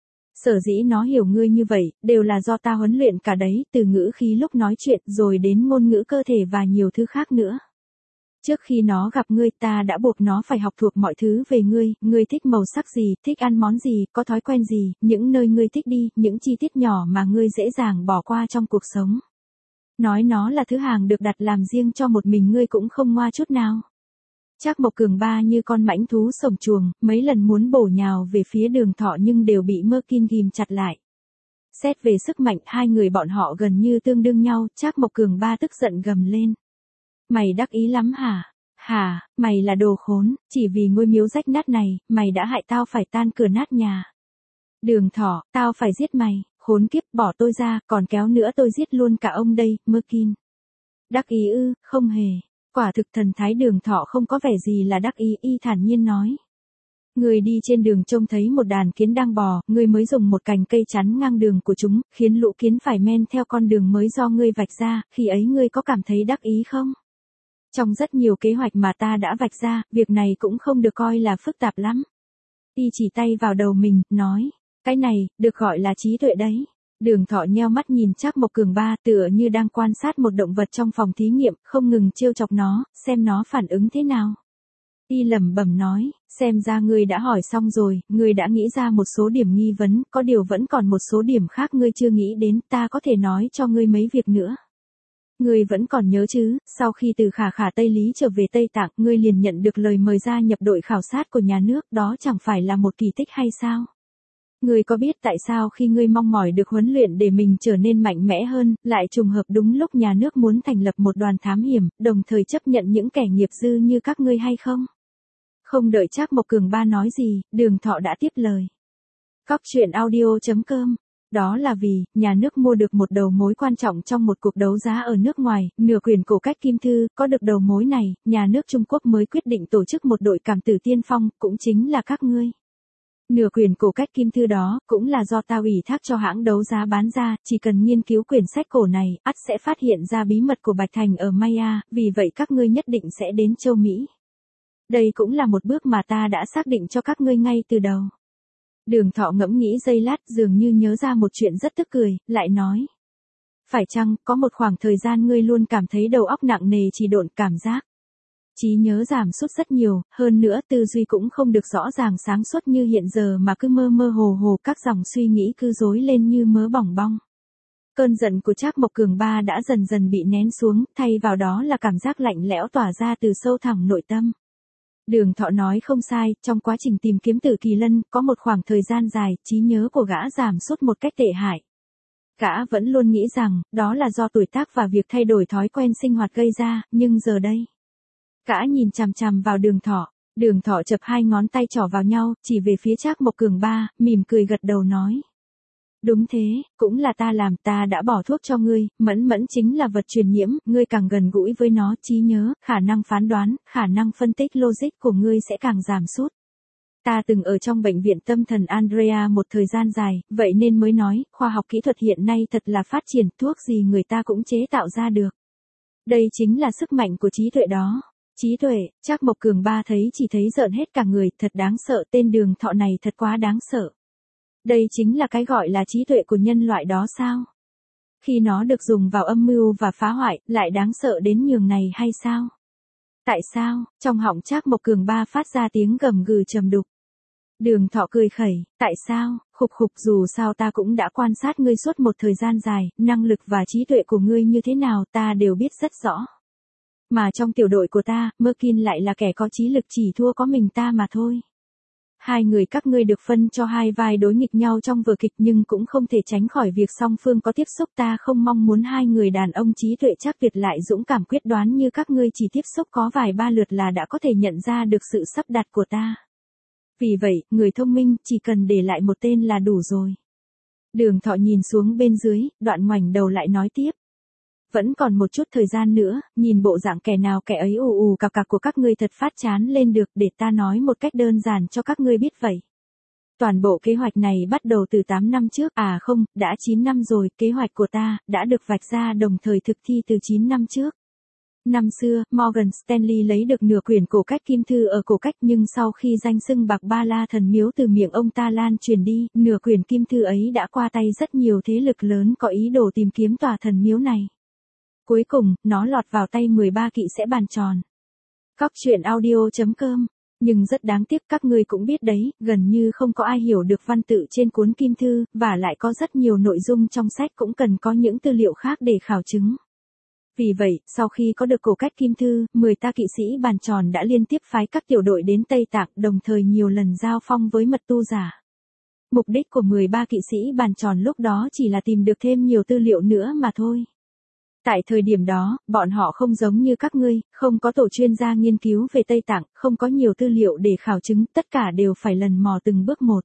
Sở dĩ nó hiểu ngươi như vậy, đều là do ta huấn luyện cả đấy, từ ngữ khí lúc nói chuyện rồi đến ngôn ngữ cơ thể và nhiều thứ khác nữa. Trước khi nó gặp ngươi ta đã buộc nó phải học thuộc mọi thứ về ngươi, ngươi thích màu sắc gì, thích ăn món gì, có thói quen gì, những nơi ngươi thích đi, những chi tiết nhỏ mà ngươi dễ dàng bỏ qua trong cuộc sống. Nói nó là thứ hàng được đặt làm riêng cho một mình ngươi cũng không ngoa chút nào. Trác Mộc Cường Ba như con mãnh thú sổng chuồng, mấy lần muốn bổ nhào về phía Đường Thọ nhưng đều bị Merkin ghìm chặt lại. Xét về sức mạnh, hai người bọn họ gần như tương đương nhau, Trác Mộc Cường Ba tức giận gầm lên. Mày đắc ý lắm hả? Hả, mày là đồ khốn, chỉ vì ngôi miếu rách nát này, mày đã hại tao phải tan cửa nát nhà. Đường Thọ, tao phải giết mày, khốn kiếp, bỏ tôi ra, còn kéo nữa tôi giết luôn cả ông đây, Merkin. Đắc ý ư, không hề. Quả thực thần thái Đường Thọ không có vẻ gì là đắc ý, y thản nhiên nói. Người đi trên đường trông thấy một đàn kiến đang bò, ngươi mới dùng một cành cây chắn ngang đường của chúng, khiến lũ kiến phải men theo con đường mới do ngươi vạch ra, khi ấy ngươi có cảm thấy đắc ý không? Trong rất nhiều kế hoạch mà ta đã vạch ra, việc này cũng không được coi là phức tạp lắm. Y chỉ tay vào đầu mình, nói, cái này, được gọi là trí tuệ đấy. Đường Thọ nheo mắt nhìn Trác Mộc Cường Ba tựa như đang quan sát một động vật trong phòng thí nghiệm, không ngừng trêu chọc nó, xem nó phản ứng thế nào. Y lẩm bẩm nói, xem ra ngươi đã hỏi xong rồi, ngươi đã nghĩ ra một số điểm nghi vấn, có điều vẫn còn một số điểm khác ngươi chưa nghĩ đến, ta có thể nói cho ngươi mấy việc nữa. Ngươi vẫn còn nhớ chứ, sau khi từ Khả Khả Tây Lý trở về Tây Tạng, ngươi liền nhận được lời mời gia nhập đội khảo sát của nhà nước, đó chẳng phải là một kỳ tích hay sao? Ngươi có biết tại sao khi ngươi mong mỏi được huấn luyện để mình trở nên mạnh mẽ hơn, lại trùng hợp đúng lúc nhà nước muốn thành lập một đoàn thám hiểm, đồng thời chấp nhận những kẻ nghiệp dư như các ngươi hay không? Không đợi Trác Mộc Cường Ba nói gì, Đường Thọ đã tiếp lời. Cóc truyện audio chấm com. Đó là vì, nhà nước mua được một đầu mối quan trọng trong một cuộc đấu giá ở nước ngoài, nửa quyển cổ cách kim thư, có được đầu mối này, nhà nước Trung Quốc mới quyết định tổ chức một đội cảm tử tiên phong, cũng chính là các ngươi. Nửa quyển cổ cách kim thư đó, cũng là do tao ủy thác cho hãng đấu giá bán ra, chỉ cần nghiên cứu quyển sách cổ này, ắt sẽ phát hiện ra bí mật của Bạch Thành ở Maya, vì vậy các ngươi nhất định sẽ đến châu Mỹ. Đây cũng là một bước mà ta đã xác định cho các ngươi ngay từ đầu. Đường Thọ ngẫm nghĩ giây lát dường như nhớ ra một chuyện rất tức cười, lại nói. Phải chăng, có một khoảng thời gian ngươi luôn cảm thấy đầu óc nặng nề trì độn cảm giác. Trí nhớ giảm sút rất nhiều, hơn nữa tư duy cũng không được rõ ràng sáng suốt như hiện giờ mà cứ mơ mơ hồ hồ các dòng suy nghĩ cứ rối lên như mớ bỏng bong. Cơn giận của Trác Mộc Cường Ba đã dần dần bị nén xuống, thay vào đó là cảm giác lạnh lẽo tỏa ra từ sâu thẳm nội tâm. Đường Thọ nói không sai, trong quá trình tìm kiếm Tử Kỳ Lân, có một khoảng thời gian dài, trí nhớ của gã giảm sút một cách tệ hại. Gã vẫn luôn nghĩ rằng, đó là do tuổi tác và việc thay đổi thói quen sinh hoạt gây ra, nhưng giờ đây. Gã nhìn chằm chằm vào Đường Thọ, Đường Thọ chập hai ngón tay trỏ vào nhau, chỉ về phía Trác Mộc Cường Ba, mỉm cười gật đầu nói. Đúng thế, cũng là ta làm, ta đã bỏ thuốc cho ngươi, mẫn mẫn chính là vật truyền nhiễm, ngươi càng gần gũi với nó, trí nhớ, khả năng phán đoán, khả năng phân tích logic của ngươi sẽ càng giảm sút. Ta từng ở trong bệnh viện tâm thần Andrea một thời gian dài, vậy nên mới nói, khoa học kỹ thuật hiện nay thật là phát triển, thuốc gì người ta cũng chế tạo ra được. Đây chính là sức mạnh của trí tuệ đó. Trí tuệ, Trác Mộc Cường Ba thấy chỉ thấy rợn hết cả người, thật đáng sợ, tên Đường Thọ này thật quá đáng sợ. Đây chính là cái gọi là trí tuệ của nhân loại đó sao? Khi nó được dùng vào âm mưu và phá hoại, lại đáng sợ đến nhường này hay sao? Tại sao? Trong họng Trác Mộc Cường Ba phát ra tiếng gầm gừ trầm đục. Đường Thọ cười khẩy, tại sao? Khục khục, dù sao ta cũng đã quan sát ngươi suốt một thời gian dài, năng lực và trí tuệ của ngươi như thế nào ta đều biết rất rõ. Mà trong tiểu đội của ta, Merkin lại là kẻ có trí lực chỉ thua có mình ta mà thôi. Hai người các ngươi được phân cho hai vai đối nghịch nhau trong vở kịch nhưng cũng không thể tránh khỏi việc song phương có tiếp xúc, ta không mong muốn hai người đàn ông trí tuệ chắc tuyệt lại dũng cảm quyết đoán như các ngươi chỉ tiếp xúc có vài ba lượt là đã có thể nhận ra được sự sắp đặt của ta. Vì vậy, người thông minh chỉ cần để lại một tên là đủ rồi. Đường Thọ nhìn xuống bên dưới, đoạn ngoảnh đầu lại nói tiếp. Vẫn còn một chút thời gian nữa, nhìn bộ dạng kẻ nào kẻ ấy ù ù cạc cạc của các ngươi thật phát chán lên được, để ta nói một cách đơn giản cho các ngươi biết vậy. Toàn bộ kế hoạch này bắt đầu từ tám năm trước, à không, đã chín năm rồi, kế hoạch của ta, đã được vạch ra đồng thời thực thi từ chín năm trước. Năm xưa, Morgan Stanley lấy được nửa quyển cổ cách kim thư ở cổ cách nhưng sau khi danh xưng bạc ba la thần miếu từ miệng ông ta lan truyền đi, nửa quyển kim thư ấy đã qua tay rất nhiều thế lực lớn có ý đồ tìm kiếm tòa thần miếu này. Cuối cùng, nó lọt vào tay mười ba kỵ sẽ bàn tròn. Cóc truyện audio chấm com. Nhưng rất đáng tiếc các ngươi cũng biết đấy, gần như không có ai hiểu được văn tự trên cuốn kim thư, và lại có rất nhiều nội dung trong sách cũng cần có những tư liệu khác để khảo chứng. Vì vậy, sau khi có được cổ cách kim thư, mười ta kỵ sĩ bàn tròn đã liên tiếp phái các tiểu đội đến Tây Tạng, đồng thời nhiều lần giao phong với mật tu giả. Mục đích của mười ba kỵ sĩ bàn tròn lúc đó chỉ là tìm được thêm nhiều tư liệu nữa mà thôi. Tại thời điểm đó, bọn họ không giống như các ngươi, không có tổ chuyên gia nghiên cứu về Tây Tạng, không có nhiều tư liệu để khảo chứng, tất cả đều phải lần mò từng bước một.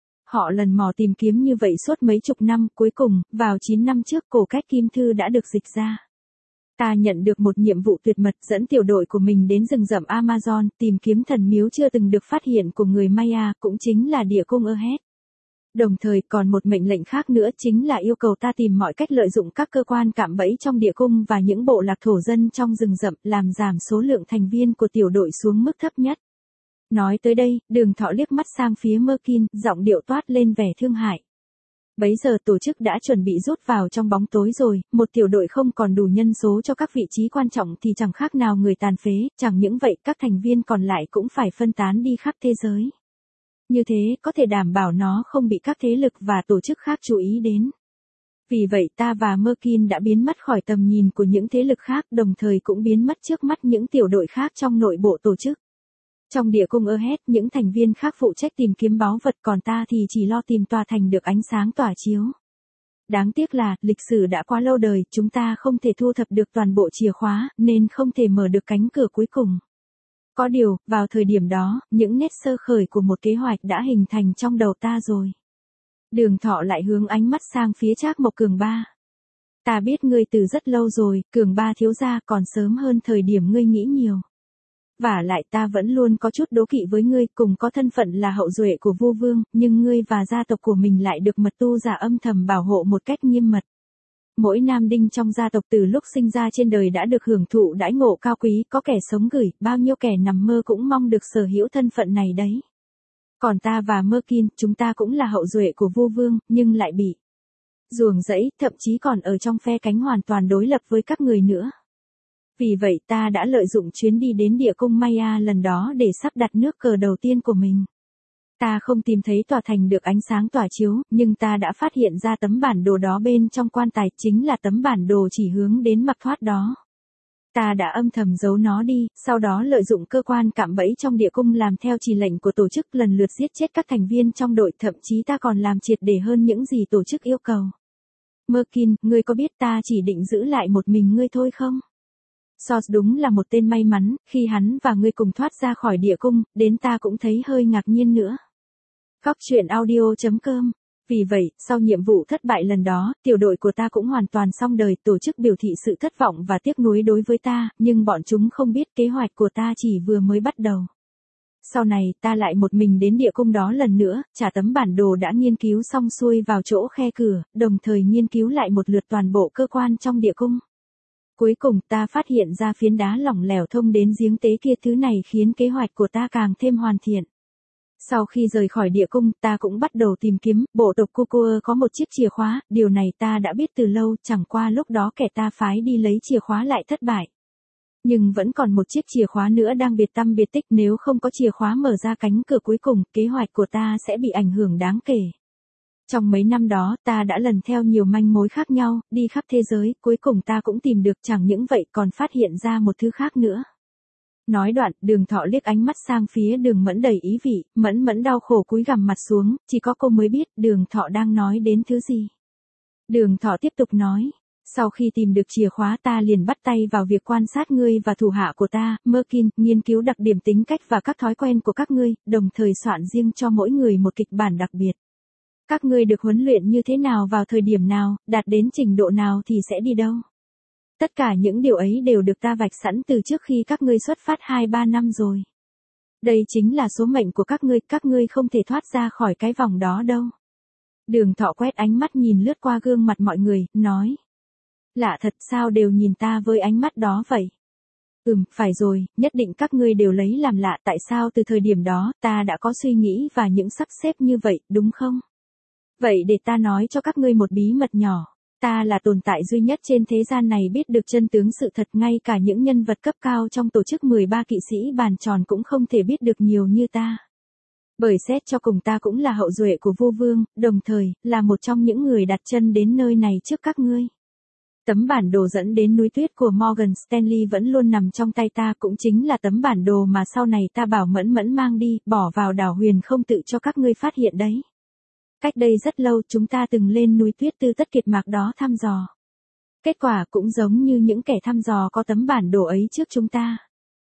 Họ lần mò tìm kiếm như vậy suốt mấy chục năm, cuối cùng, vào chín năm trước cổ cách kim thư đã được dịch ra. Ta nhận được một nhiệm vụ tuyệt mật dẫn tiểu đội của mình đến rừng rậm Amazon, tìm kiếm thần miếu chưa từng được phát hiện của người Maya, cũng chính là địa cung Erhet. Đồng thời còn một mệnh lệnh khác nữa chính là yêu cầu ta tìm mọi cách lợi dụng các cơ quan cạm bẫy trong địa cung và những bộ lạc thổ dân trong rừng rậm làm giảm số lượng thành viên của tiểu đội xuống mức thấp nhất. Nói tới đây, Đường Thọ liếc mắt sang phía Merkin, giọng điệu toát lên vẻ thương hại. Bấy giờ tổ chức đã chuẩn bị rút vào trong bóng tối rồi, một tiểu đội không còn đủ nhân số cho các vị trí quan trọng thì chẳng khác nào người tàn phế, chẳng những vậy các thành viên còn lại cũng phải phân tán đi khắp thế giới. Như thế có thể đảm bảo nó không bị các thế lực và tổ chức khác chú ý đến. Vì vậy ta và Merkin đã biến mất khỏi tầm nhìn của những thế lực khác, đồng thời cũng biến mất trước mắt những tiểu đội khác trong nội bộ tổ chức. Trong địa cung Erhet, những thành viên khác phụ trách tìm kiếm báu vật, còn ta thì chỉ lo tìm tòa thành được ánh sáng tỏa chiếu. Đáng tiếc là, lịch sử đã quá lâu đời, chúng ta không thể thu thập được toàn bộ chìa khóa, nên không thể mở được cánh cửa cuối cùng. Có điều, vào thời điểm đó, những nét sơ khởi của một kế hoạch đã hình thành trong đầu ta rồi. Đường Thọ lại hướng ánh mắt sang phía Trác Mộc Cường Ba. Ta biết ngươi từ rất lâu rồi, Cường Ba thiếu gia, còn sớm hơn thời điểm ngươi nghĩ nhiều. Vả lại ta vẫn luôn có chút đố kỵ với ngươi, cùng có thân phận là hậu duệ của vua vương, nhưng ngươi và gia tộc của mình lại được mật tu giả âm thầm bảo hộ một cách nghiêm mật. Mỗi nam đinh trong gia tộc từ lúc sinh ra trên đời đã được hưởng thụ đãi ngộ cao quý, có kẻ sống gửi, bao nhiêu kẻ nằm mơ cũng mong được sở hữu thân phận này đấy. Còn ta và Merkin, chúng ta cũng là hậu duệ của vua vương, nhưng lại bị ruồng rẫy, thậm chí còn ở trong phe cánh hoàn toàn đối lập với các người nữa. Vì vậy ta đã lợi dụng chuyến đi đến địa cung Maya lần đó để sắp đặt nước cờ đầu tiên của mình. Ta không tìm thấy tòa thành được ánh sáng tỏa chiếu, nhưng ta đã phát hiện ra tấm bản đồ đó bên trong quan tài, chính là tấm bản đồ chỉ hướng đến mặc thoát đó. Ta đã âm thầm giấu nó đi, sau đó lợi dụng cơ quan cạm bẫy trong địa cung làm theo chỉ lệnh của tổ chức, lần lượt giết chết các thành viên trong đội, thậm chí ta còn làm triệt để hơn những gì tổ chức yêu cầu. Merkin, ngươi có biết ta chỉ định giữ lại một mình ngươi thôi không? Sos đúng là một tên may mắn, khi hắn và ngươi cùng thoát ra khỏi địa cung, đến ta cũng thấy hơi ngạc nhiên nữa. Góc truyện audio chấm com. Vì vậy, sau nhiệm vụ thất bại lần đó, tiểu đội của ta cũng hoàn toàn xong đời, tổ chức biểu thị sự thất vọng và tiếc nuối đối với ta, nhưng bọn chúng không biết kế hoạch của ta chỉ vừa mới bắt đầu. Sau này, ta lại một mình đến địa cung đó lần nữa, trả tấm bản đồ đã nghiên cứu xong xuôi vào chỗ khe cửa, đồng thời nghiên cứu lại một lượt toàn bộ cơ quan trong địa cung. Cuối cùng ta phát hiện ra phiến đá lỏng lẻo thông đến giếng tế kia, thứ này khiến kế hoạch của ta càng thêm hoàn thiện. Sau khi rời khỏi địa cung, ta cũng bắt đầu tìm kiếm, bộ tộc Kukua có một chiếc chìa khóa, điều này ta đã biết từ lâu, chẳng qua lúc đó kẻ ta phái đi lấy chìa khóa lại thất bại. Nhưng vẫn còn một chiếc chìa khóa nữa đang biệt tăm biệt tích, nếu không có chìa khóa mở ra cánh cửa cuối cùng, kế hoạch của ta sẽ bị ảnh hưởng đáng kể. Trong mấy năm đó, ta đã lần theo nhiều manh mối khác nhau, đi khắp thế giới, cuối cùng ta cũng tìm được, chẳng những vậy còn phát hiện ra một thứ khác nữa. Nói đoạn, Đường Thọ liếc ánh mắt sang phía Đường Mẫn đầy ý vị, Mẫn Mẫn đau khổ cúi gằm mặt xuống, chỉ có cô mới biết Đường Thọ đang nói đến thứ gì. Đường Thọ tiếp tục nói, sau khi tìm được chìa khóa ta liền bắt tay vào việc quan sát ngươi và thủ hạ của ta, Merkin, nghiên cứu đặc điểm tính cách và các thói quen của các ngươi, đồng thời soạn riêng cho mỗi người một kịch bản đặc biệt. Các ngươi được huấn luyện như thế nào, vào thời điểm nào, đạt đến trình độ nào thì sẽ đi đâu. Tất cả những điều ấy đều được ta vạch sẵn từ trước khi các ngươi xuất phát hai ba năm rồi. Đây chính là số mệnh của các ngươi, các ngươi không thể thoát ra khỏi cái vòng đó đâu. Đường Thọ quét ánh mắt nhìn lướt qua gương mặt mọi người, nói. Lạ thật, sao đều nhìn ta với ánh mắt đó vậy? Ừm, phải rồi, nhất định các ngươi đều lấy làm lạ, tại sao từ thời điểm đó, ta đã có suy nghĩ và những sắp xếp như vậy, đúng không? Vậy để ta nói cho các ngươi một bí mật nhỏ. Ta là tồn tại duy nhất trên thế gian này biết được chân tướng sự thật, ngay cả những nhân vật cấp cao trong tổ chức mười ba kỵ sĩ bàn tròn cũng không thể biết được nhiều như ta. Bởi xét cho cùng ta cũng là hậu duệ của vua vương, đồng thời, là một trong những người đặt chân đến nơi này trước các ngươi. Tấm bản đồ dẫn đến núi tuyết của Morgan Stanley vẫn luôn nằm trong tay ta, cũng chính là tấm bản đồ mà sau này ta bảo Mẫn Mẫn mang đi, bỏ vào đảo huyền không tự cho các ngươi phát hiện đấy. Cách đây rất lâu chúng ta từng lên núi tuyết Tư Tất Kiệt Mạc đó thăm dò. Kết quả cũng giống như những kẻ thăm dò có tấm bản đồ ấy trước chúng ta.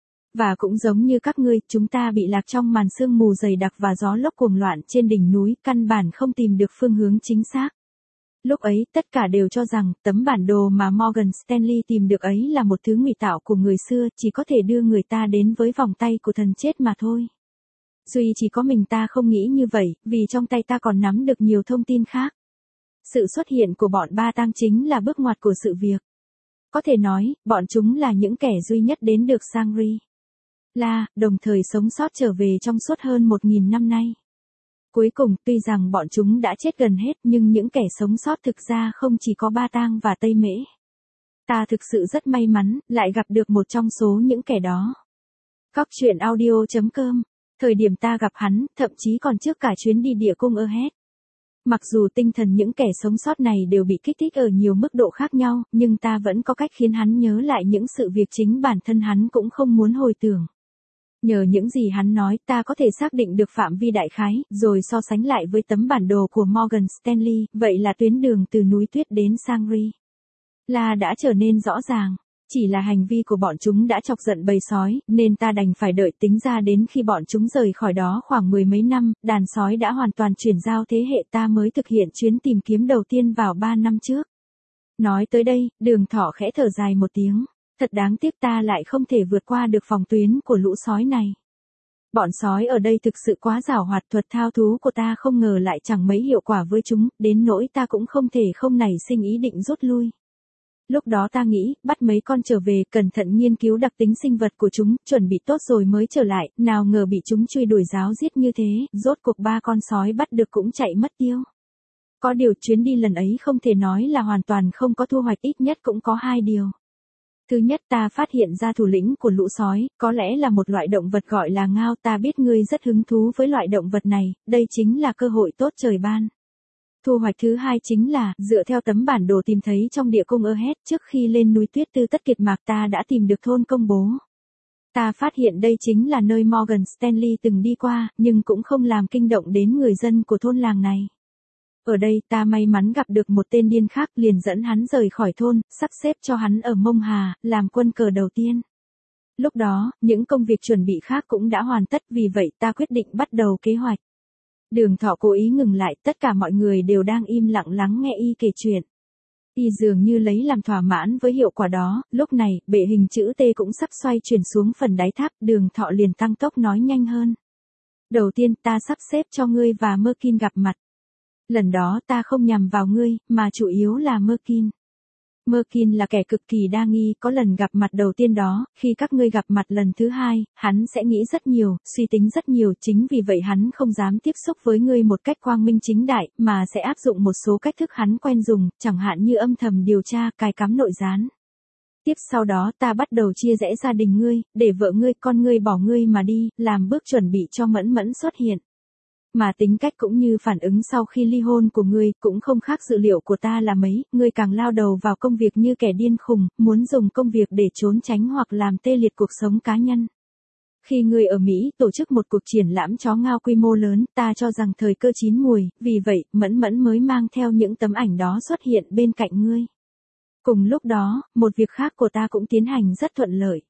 Và cũng giống như các ngươi, chúng ta bị lạc trong màn sương mù dày đặc và gió lốc cuồng loạn trên đỉnh núi, căn bản không tìm được phương hướng chính xác. Lúc ấy, tất cả đều cho rằng, tấm bản đồ mà Morgan Stanley tìm được ấy là một thứ ngụy tạo của người xưa, chỉ có thể đưa người ta đến với vòng tay của thần chết mà thôi. Duy chỉ có mình ta không nghĩ như vậy, vì trong tay ta còn nắm được nhiều thông tin khác. Sự xuất hiện của bọn Ba Tang chính là bước ngoặt của sự việc. Có thể nói, bọn chúng là những kẻ duy nhất đến được Shangri-La, đồng thời sống sót trở về trong suốt hơn một nghìn năm nay. Cuối cùng, tuy rằng bọn chúng đã chết gần hết nhưng những kẻ sống sót thực ra không chỉ có Ba Tang và Tây Mễ. Ta thực sự rất may mắn, lại gặp được một trong số những kẻ đó. Góc truyện audio chấm com. Thời điểm ta gặp hắn, thậm chí còn trước cả chuyến đi địa cung Ahed. Mặc dù tinh thần những kẻ sống sót này đều bị kích thích ở nhiều mức độ khác nhau, nhưng ta vẫn có cách khiến hắn nhớ lại những sự việc chính bản thân hắn cũng không muốn hồi tưởng. Nhờ những gì hắn nói, ta có thể xác định được phạm vi đại khái, rồi so sánh lại với tấm bản đồ của Morgan Stanley, vậy là tuyến đường từ núi tuyết đến Shangri-La đã trở nên rõ ràng. Chỉ là hành vi của bọn chúng đã chọc giận bầy sói, nên ta đành phải đợi tính ra đến khi bọn chúng rời khỏi đó khoảng mười mấy năm, đàn sói đã hoàn toàn chuyển giao thế hệ ta mới thực hiện chuyến tìm kiếm đầu tiên vào ba năm trước. Nói tới đây, Đường Thỏ khẽ thở dài một tiếng. Thật đáng tiếc ta lại không thể vượt qua được phòng tuyến của lũ sói này. Bọn sói ở đây thực sự quá giảo hoạt, thuật thao thú của ta không ngờ lại chẳng mấy hiệu quả với chúng, đến nỗi ta cũng không thể không nảy sinh ý định rút lui. Lúc đó ta nghĩ, bắt mấy con trở về, cẩn thận nghiên cứu đặc tính sinh vật của chúng, chuẩn bị tốt rồi mới trở lại, nào ngờ bị chúng truy đuổi ráo giết như thế, rốt cuộc ba con sói bắt được cũng chạy mất tiêu. Có điều chuyến đi lần ấy không thể nói là hoàn toàn không có thu hoạch, ít nhất cũng có hai điều. Thứ nhất, ta phát hiện ra thủ lĩnh của lũ sói, có lẽ là một loại động vật gọi là ngao, ta biết ngươi rất hứng thú với loại động vật này, đây chính là cơ hội tốt trời ban. Thu hoạch thứ hai chính là, dựa theo tấm bản đồ tìm thấy trong địa cung Ahed, trước khi lên núi tuyết Tư Tất Kiệt Mạc ta đã tìm được thôn công bố. Ta phát hiện đây chính là nơi Morgan Stanley từng đi qua, nhưng cũng không làm kinh động đến người dân của thôn làng này. Ở đây ta may mắn gặp được một tên điên khác, liền dẫn hắn rời khỏi thôn, sắp xếp cho hắn ở Mông Hà, làm quân cờ đầu tiên. Lúc đó, những công việc chuẩn bị khác cũng đã hoàn tất, vì vậy ta quyết định bắt đầu kế hoạch. Đường Thỏ cố ý ngừng lại, tất cả mọi người đều đang im lặng lắng nghe y kể chuyện. Y dường như lấy làm thỏa mãn với hiệu quả đó, lúc này, bệ hình chữ T cũng sắp xoay chuyển xuống phần đáy tháp, Đường Thọ liền tăng tốc nói nhanh hơn. Đầu tiên ta sắp xếp cho ngươi và Merkin gặp mặt. Lần đó ta không nhằm vào ngươi, mà chủ yếu là Merkin. Merkin là kẻ cực kỳ đa nghi, có lần gặp mặt đầu tiên đó, khi các ngươi gặp mặt lần thứ hai, hắn sẽ nghĩ rất nhiều, suy tính rất nhiều, chính vì vậy hắn không dám tiếp xúc với ngươi một cách quang minh chính đại, mà sẽ áp dụng một số cách thức hắn quen dùng, chẳng hạn như âm thầm điều tra, cài cắm nội gián. Tiếp sau đó ta bắt đầu chia rẽ gia đình ngươi, để vợ ngươi, con ngươi bỏ ngươi mà đi, làm bước chuẩn bị cho Mẫn Mẫn xuất hiện. Mà tính cách cũng như phản ứng sau khi ly hôn của ngươi, cũng không khác dự liệu của ta là mấy, ngươi càng lao đầu vào công việc như kẻ điên khùng, muốn dùng công việc để trốn tránh hoặc làm tê liệt cuộc sống cá nhân. Khi ngươi ở Mỹ tổ chức một cuộc triển lãm chó ngao quy mô lớn, ta cho rằng thời cơ chín mùi, vì vậy, Mẫn Mẫn mới mang theo những tấm ảnh đó xuất hiện bên cạnh ngươi. Cùng lúc đó, một việc khác của ta cũng tiến hành rất thuận lợi.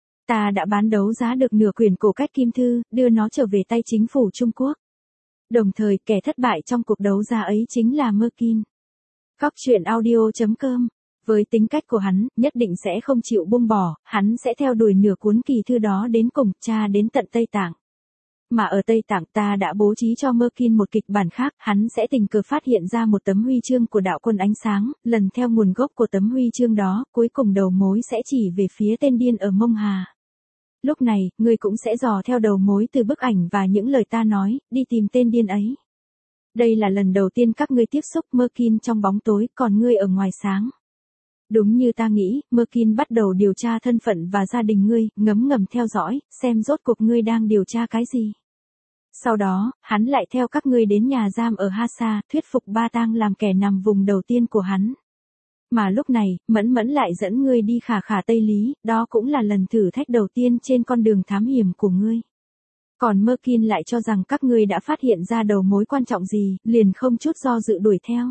Ta đã bán đấu giá được nửa quyển cổ cách kim thư, đưa nó trở về tay chính phủ Trung Quốc. Đồng thời, kẻ thất bại trong cuộc đấu giá ấy chính là Merkin. Góc truyện audio chấm com. Với tính cách của hắn, nhất định sẽ không chịu buông bỏ, hắn sẽ theo đuổi nửa cuốn kỳ thư đó đến cùng, tra đến tận Tây Tạng. Mà ở Tây Tạng ta đã bố trí cho Merkin một kịch bản khác, hắn sẽ tình cờ phát hiện ra một tấm huy chương của đạo quân ánh sáng, lần theo nguồn gốc của tấm huy chương đó, cuối cùng đầu mối sẽ chỉ về phía tên điên ở Mông Hà. Lúc này, ngươi cũng sẽ dò theo đầu mối từ bức ảnh và những lời ta nói, đi tìm tên điên ấy. Đây là lần đầu tiên các ngươi tiếp xúc Merkin trong bóng tối, còn ngươi ở ngoài sáng. Đúng như ta nghĩ, Merkin bắt đầu điều tra thân phận và gia đình ngươi, ngấm ngầm theo dõi, xem rốt cuộc ngươi đang điều tra cái gì. Sau đó, hắn lại theo các ngươi đến nhà giam ở Hassa, thuyết phục Ba Tang làm kẻ nằm vùng đầu tiên của hắn. Mà lúc này, Mẫn Mẫn lại dẫn ngươi đi khả khả Tây Lý, đó cũng là lần thử thách đầu tiên trên con đường thám hiểm của ngươi. Còn Merkin lại cho rằng các ngươi đã phát hiện ra đầu mối quan trọng gì, liền không chút do dự đuổi theo.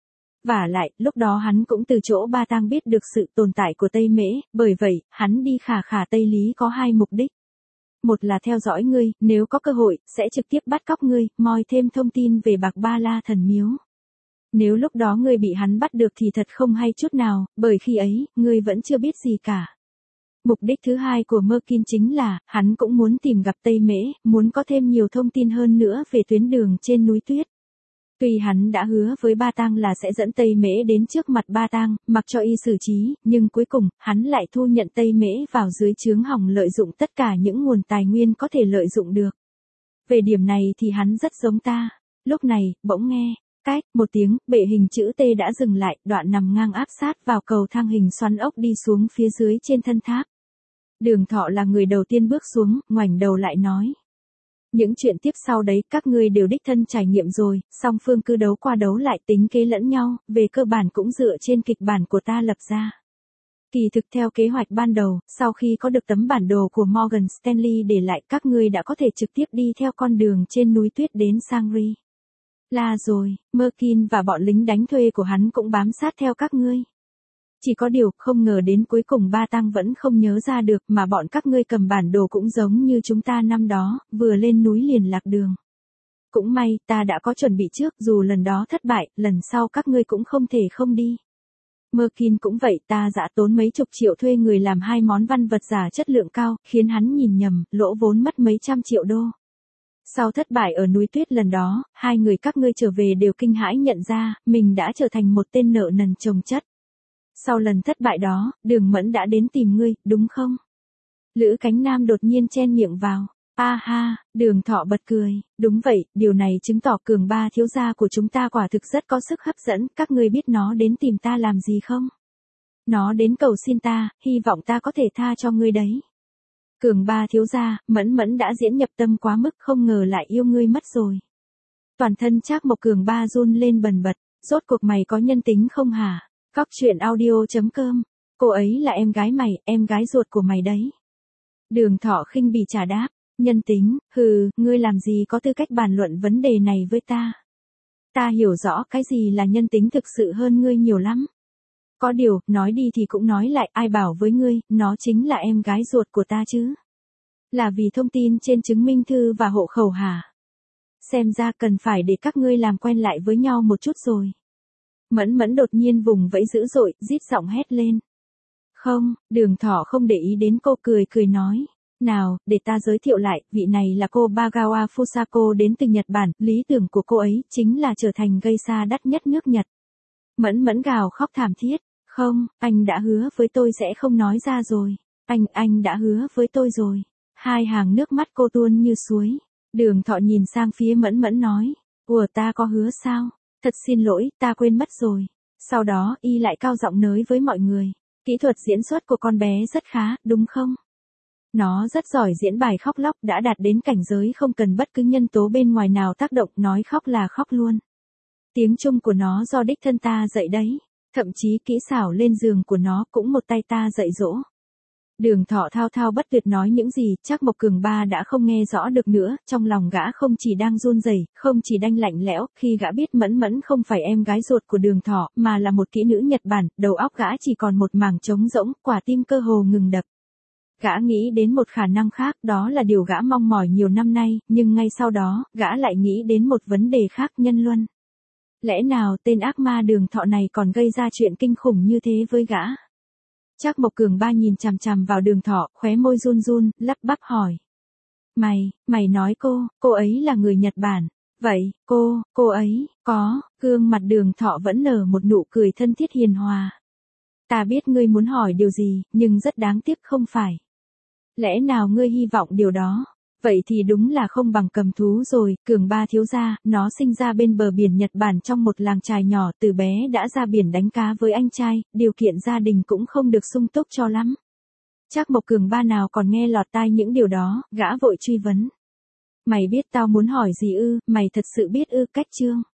Vả lại, lúc đó hắn cũng từ chỗ Ba Tang biết được sự tồn tại của Tây Mễ, bởi vậy, hắn đi khả khả Tây Lý có hai mục đích. Một là theo dõi ngươi, nếu có cơ hội, sẽ trực tiếp bắt cóc ngươi, moi thêm thông tin về Bạc Ba La Thần Miếu. Nếu lúc đó ngươi bị hắn bắt được thì thật không hay chút nào, bởi khi ấy, ngươi vẫn chưa biết gì cả. Mục đích thứ hai của Merkin chính là, hắn cũng muốn tìm gặp Tây Mễ, muốn có thêm nhiều thông tin hơn nữa về tuyến đường trên núi tuyết. Tuy hắn đã hứa với Ba Tang là sẽ dẫn Tây Mễ đến trước mặt Ba Tang, mặc cho y xử trí, nhưng cuối cùng, hắn lại thu nhận Tây Mễ vào dưới trướng hòng lợi dụng tất cả những nguồn tài nguyên có thể lợi dụng được. Về điểm này thì hắn rất giống ta. Lúc này, bỗng nghe, cách, một tiếng, bệ hình chữ T đã dừng lại, đoạn nằm ngang áp sát vào cầu thang hình xoắn ốc đi xuống phía dưới trên thân tháp. Đường Thọ là người đầu tiên bước xuống, ngoảnh đầu lại nói. Những chuyện tiếp sau đấy các ngươi đều đích thân trải nghiệm rồi, song phương cứ đấu qua đấu lại tính kế lẫn nhau, về cơ bản cũng dựa trên kịch bản của ta lập ra. Kỳ thực theo kế hoạch ban đầu, sau khi có được tấm bản đồ của Morgan Stanley để lại các ngươi đã có thể trực tiếp đi theo con đường trên núi tuyết đến Sangri. Là rồi, Merkin và bọn lính đánh thuê của hắn cũng bám sát theo các ngươi. Chỉ có điều, không ngờ đến cuối cùng Ba Tang vẫn không nhớ ra được mà bọn các ngươi cầm bản đồ cũng giống như chúng ta năm đó, vừa lên núi liền lạc đường. Cũng may, ta đã có chuẩn bị trước, dù lần đó thất bại, lần sau các ngươi cũng không thể không đi. Merkin cũng vậy, ta dã tốn mấy chục triệu thuê người làm hai món văn vật giả chất lượng cao, khiến hắn nhìn nhầm, lỗ vốn mất mấy trăm triệu đô. Sau thất bại ở núi tuyết lần đó, hai người các ngươi trở về đều kinh hãi nhận ra, mình đã trở thành một tên nợ nần chồng chất. Sau lần thất bại đó, Đường Mẫn đã đến tìm ngươi, đúng không? Lữ Cánh Nam đột nhiên chen miệng vào. A ha, Đường Thọ bật cười, đúng vậy, điều này chứng tỏ Cường Ba thiếu gia của chúng ta quả thực rất có sức hấp dẫn, các ngươi biết nó đến tìm ta làm gì không? Nó đến cầu xin ta, hy vọng ta có thể tha cho ngươi đấy. Cường Ba thiếu gia, Mẫn Mẫn đã diễn nhập tâm quá mức, không ngờ lại yêu ngươi mất rồi. Toàn thân Trác Mộc Cường Ba run lên bần bật, rốt cuộc mày có nhân tính không hả? Cóc truyện audio chấm com, cô ấy là em gái mày, em gái ruột của mày đấy. Đường Thọ khinh bỉ trả đáp, nhân tính, hừ, ngươi làm gì có tư cách bàn luận vấn đề này với ta. Ta hiểu rõ cái gì là nhân tính thực sự hơn ngươi nhiều lắm. Có điều, nói đi thì cũng nói lại, ai bảo với ngươi, nó chính là em gái ruột của ta chứ. Là vì thông tin trên chứng minh thư và hộ khẩu hả? Xem ra cần phải để các ngươi làm quen lại với nhau một chút rồi. Mẫn Mẫn đột nhiên vùng vẫy dữ dội, rít giọng hét lên. Không, Đường Thọ không để ý đến cô, cười cười nói. Nào, để ta giới thiệu lại, vị này là cô Bagawa Fusako đến từ Nhật Bản, lý tưởng của cô ấy chính là trở thành geisha đắt nhất nước Nhật. Mẫn Mẫn gào khóc thảm thiết. Không, anh đã hứa với tôi sẽ không nói ra rồi. Anh, anh đã hứa với tôi rồi. Hai hàng nước mắt cô tuôn như suối. Đường Thọ nhìn sang phía Mẫn Mẫn nói. Ủa ta có hứa sao? Thật xin lỗi, ta quên mất rồi. Sau đó, y lại cao giọng nói với mọi người. Kỹ thuật diễn xuất của con bé rất khá, đúng không? Nó rất giỏi diễn bài khóc lóc, đã đạt đến cảnh giới không cần bất cứ nhân tố bên ngoài nào tác động, nói khóc là khóc luôn. Tiếng Trung của nó do đích thân ta dạy đấy. Thậm chí kỹ xảo lên giường của nó cũng một tay ta dạy dỗ. Đường Thọ thao thao bất tuyệt nói những gì, Trác Mộc Cường Ba đã không nghe rõ được nữa, trong lòng gã không chỉ đang run rẩy, không chỉ đanh lạnh lẽo, khi gã biết Mẫn Mẫn không phải em gái ruột của Đường Thọ, mà là một kỹ nữ Nhật Bản, đầu óc gã chỉ còn một mảng trống rỗng, quả tim cơ hồ ngừng đập. Gã nghĩ đến một khả năng khác, đó là điều gã mong mỏi nhiều năm nay, nhưng ngay sau đó, gã lại nghĩ đến một vấn đề khác, nhân luân. Lẽ nào tên ác ma Đường Thọ này còn gây ra chuyện kinh khủng như thế với gã? Trác Mộc Cường Ba nhìn chằm chằm vào Đường Thọ, khóe môi run run, lắp bắp hỏi. Mày, mày nói cô, cô ấy là người Nhật Bản. Vậy, cô, cô ấy, có, gương mặt Đường Thọ vẫn nở một nụ cười thân thiết hiền hòa. Ta biết ngươi muốn hỏi điều gì, nhưng rất đáng tiếc không phải. Lẽ nào ngươi hy vọng điều đó? Vậy thì đúng là không bằng cầm thú rồi, Cường Ba thiếu gia, nó sinh ra bên bờ biển Nhật Bản trong một làng chài nhỏ, từ bé đã ra biển đánh cá với anh trai, điều kiện gia đình cũng không được sung túc cho lắm. Trác Mộc Cường Ba nào còn nghe lọt tai những điều đó, gã vội truy vấn. Mày biết tao muốn hỏi gì ư, mày thật sự biết ư, cách chương.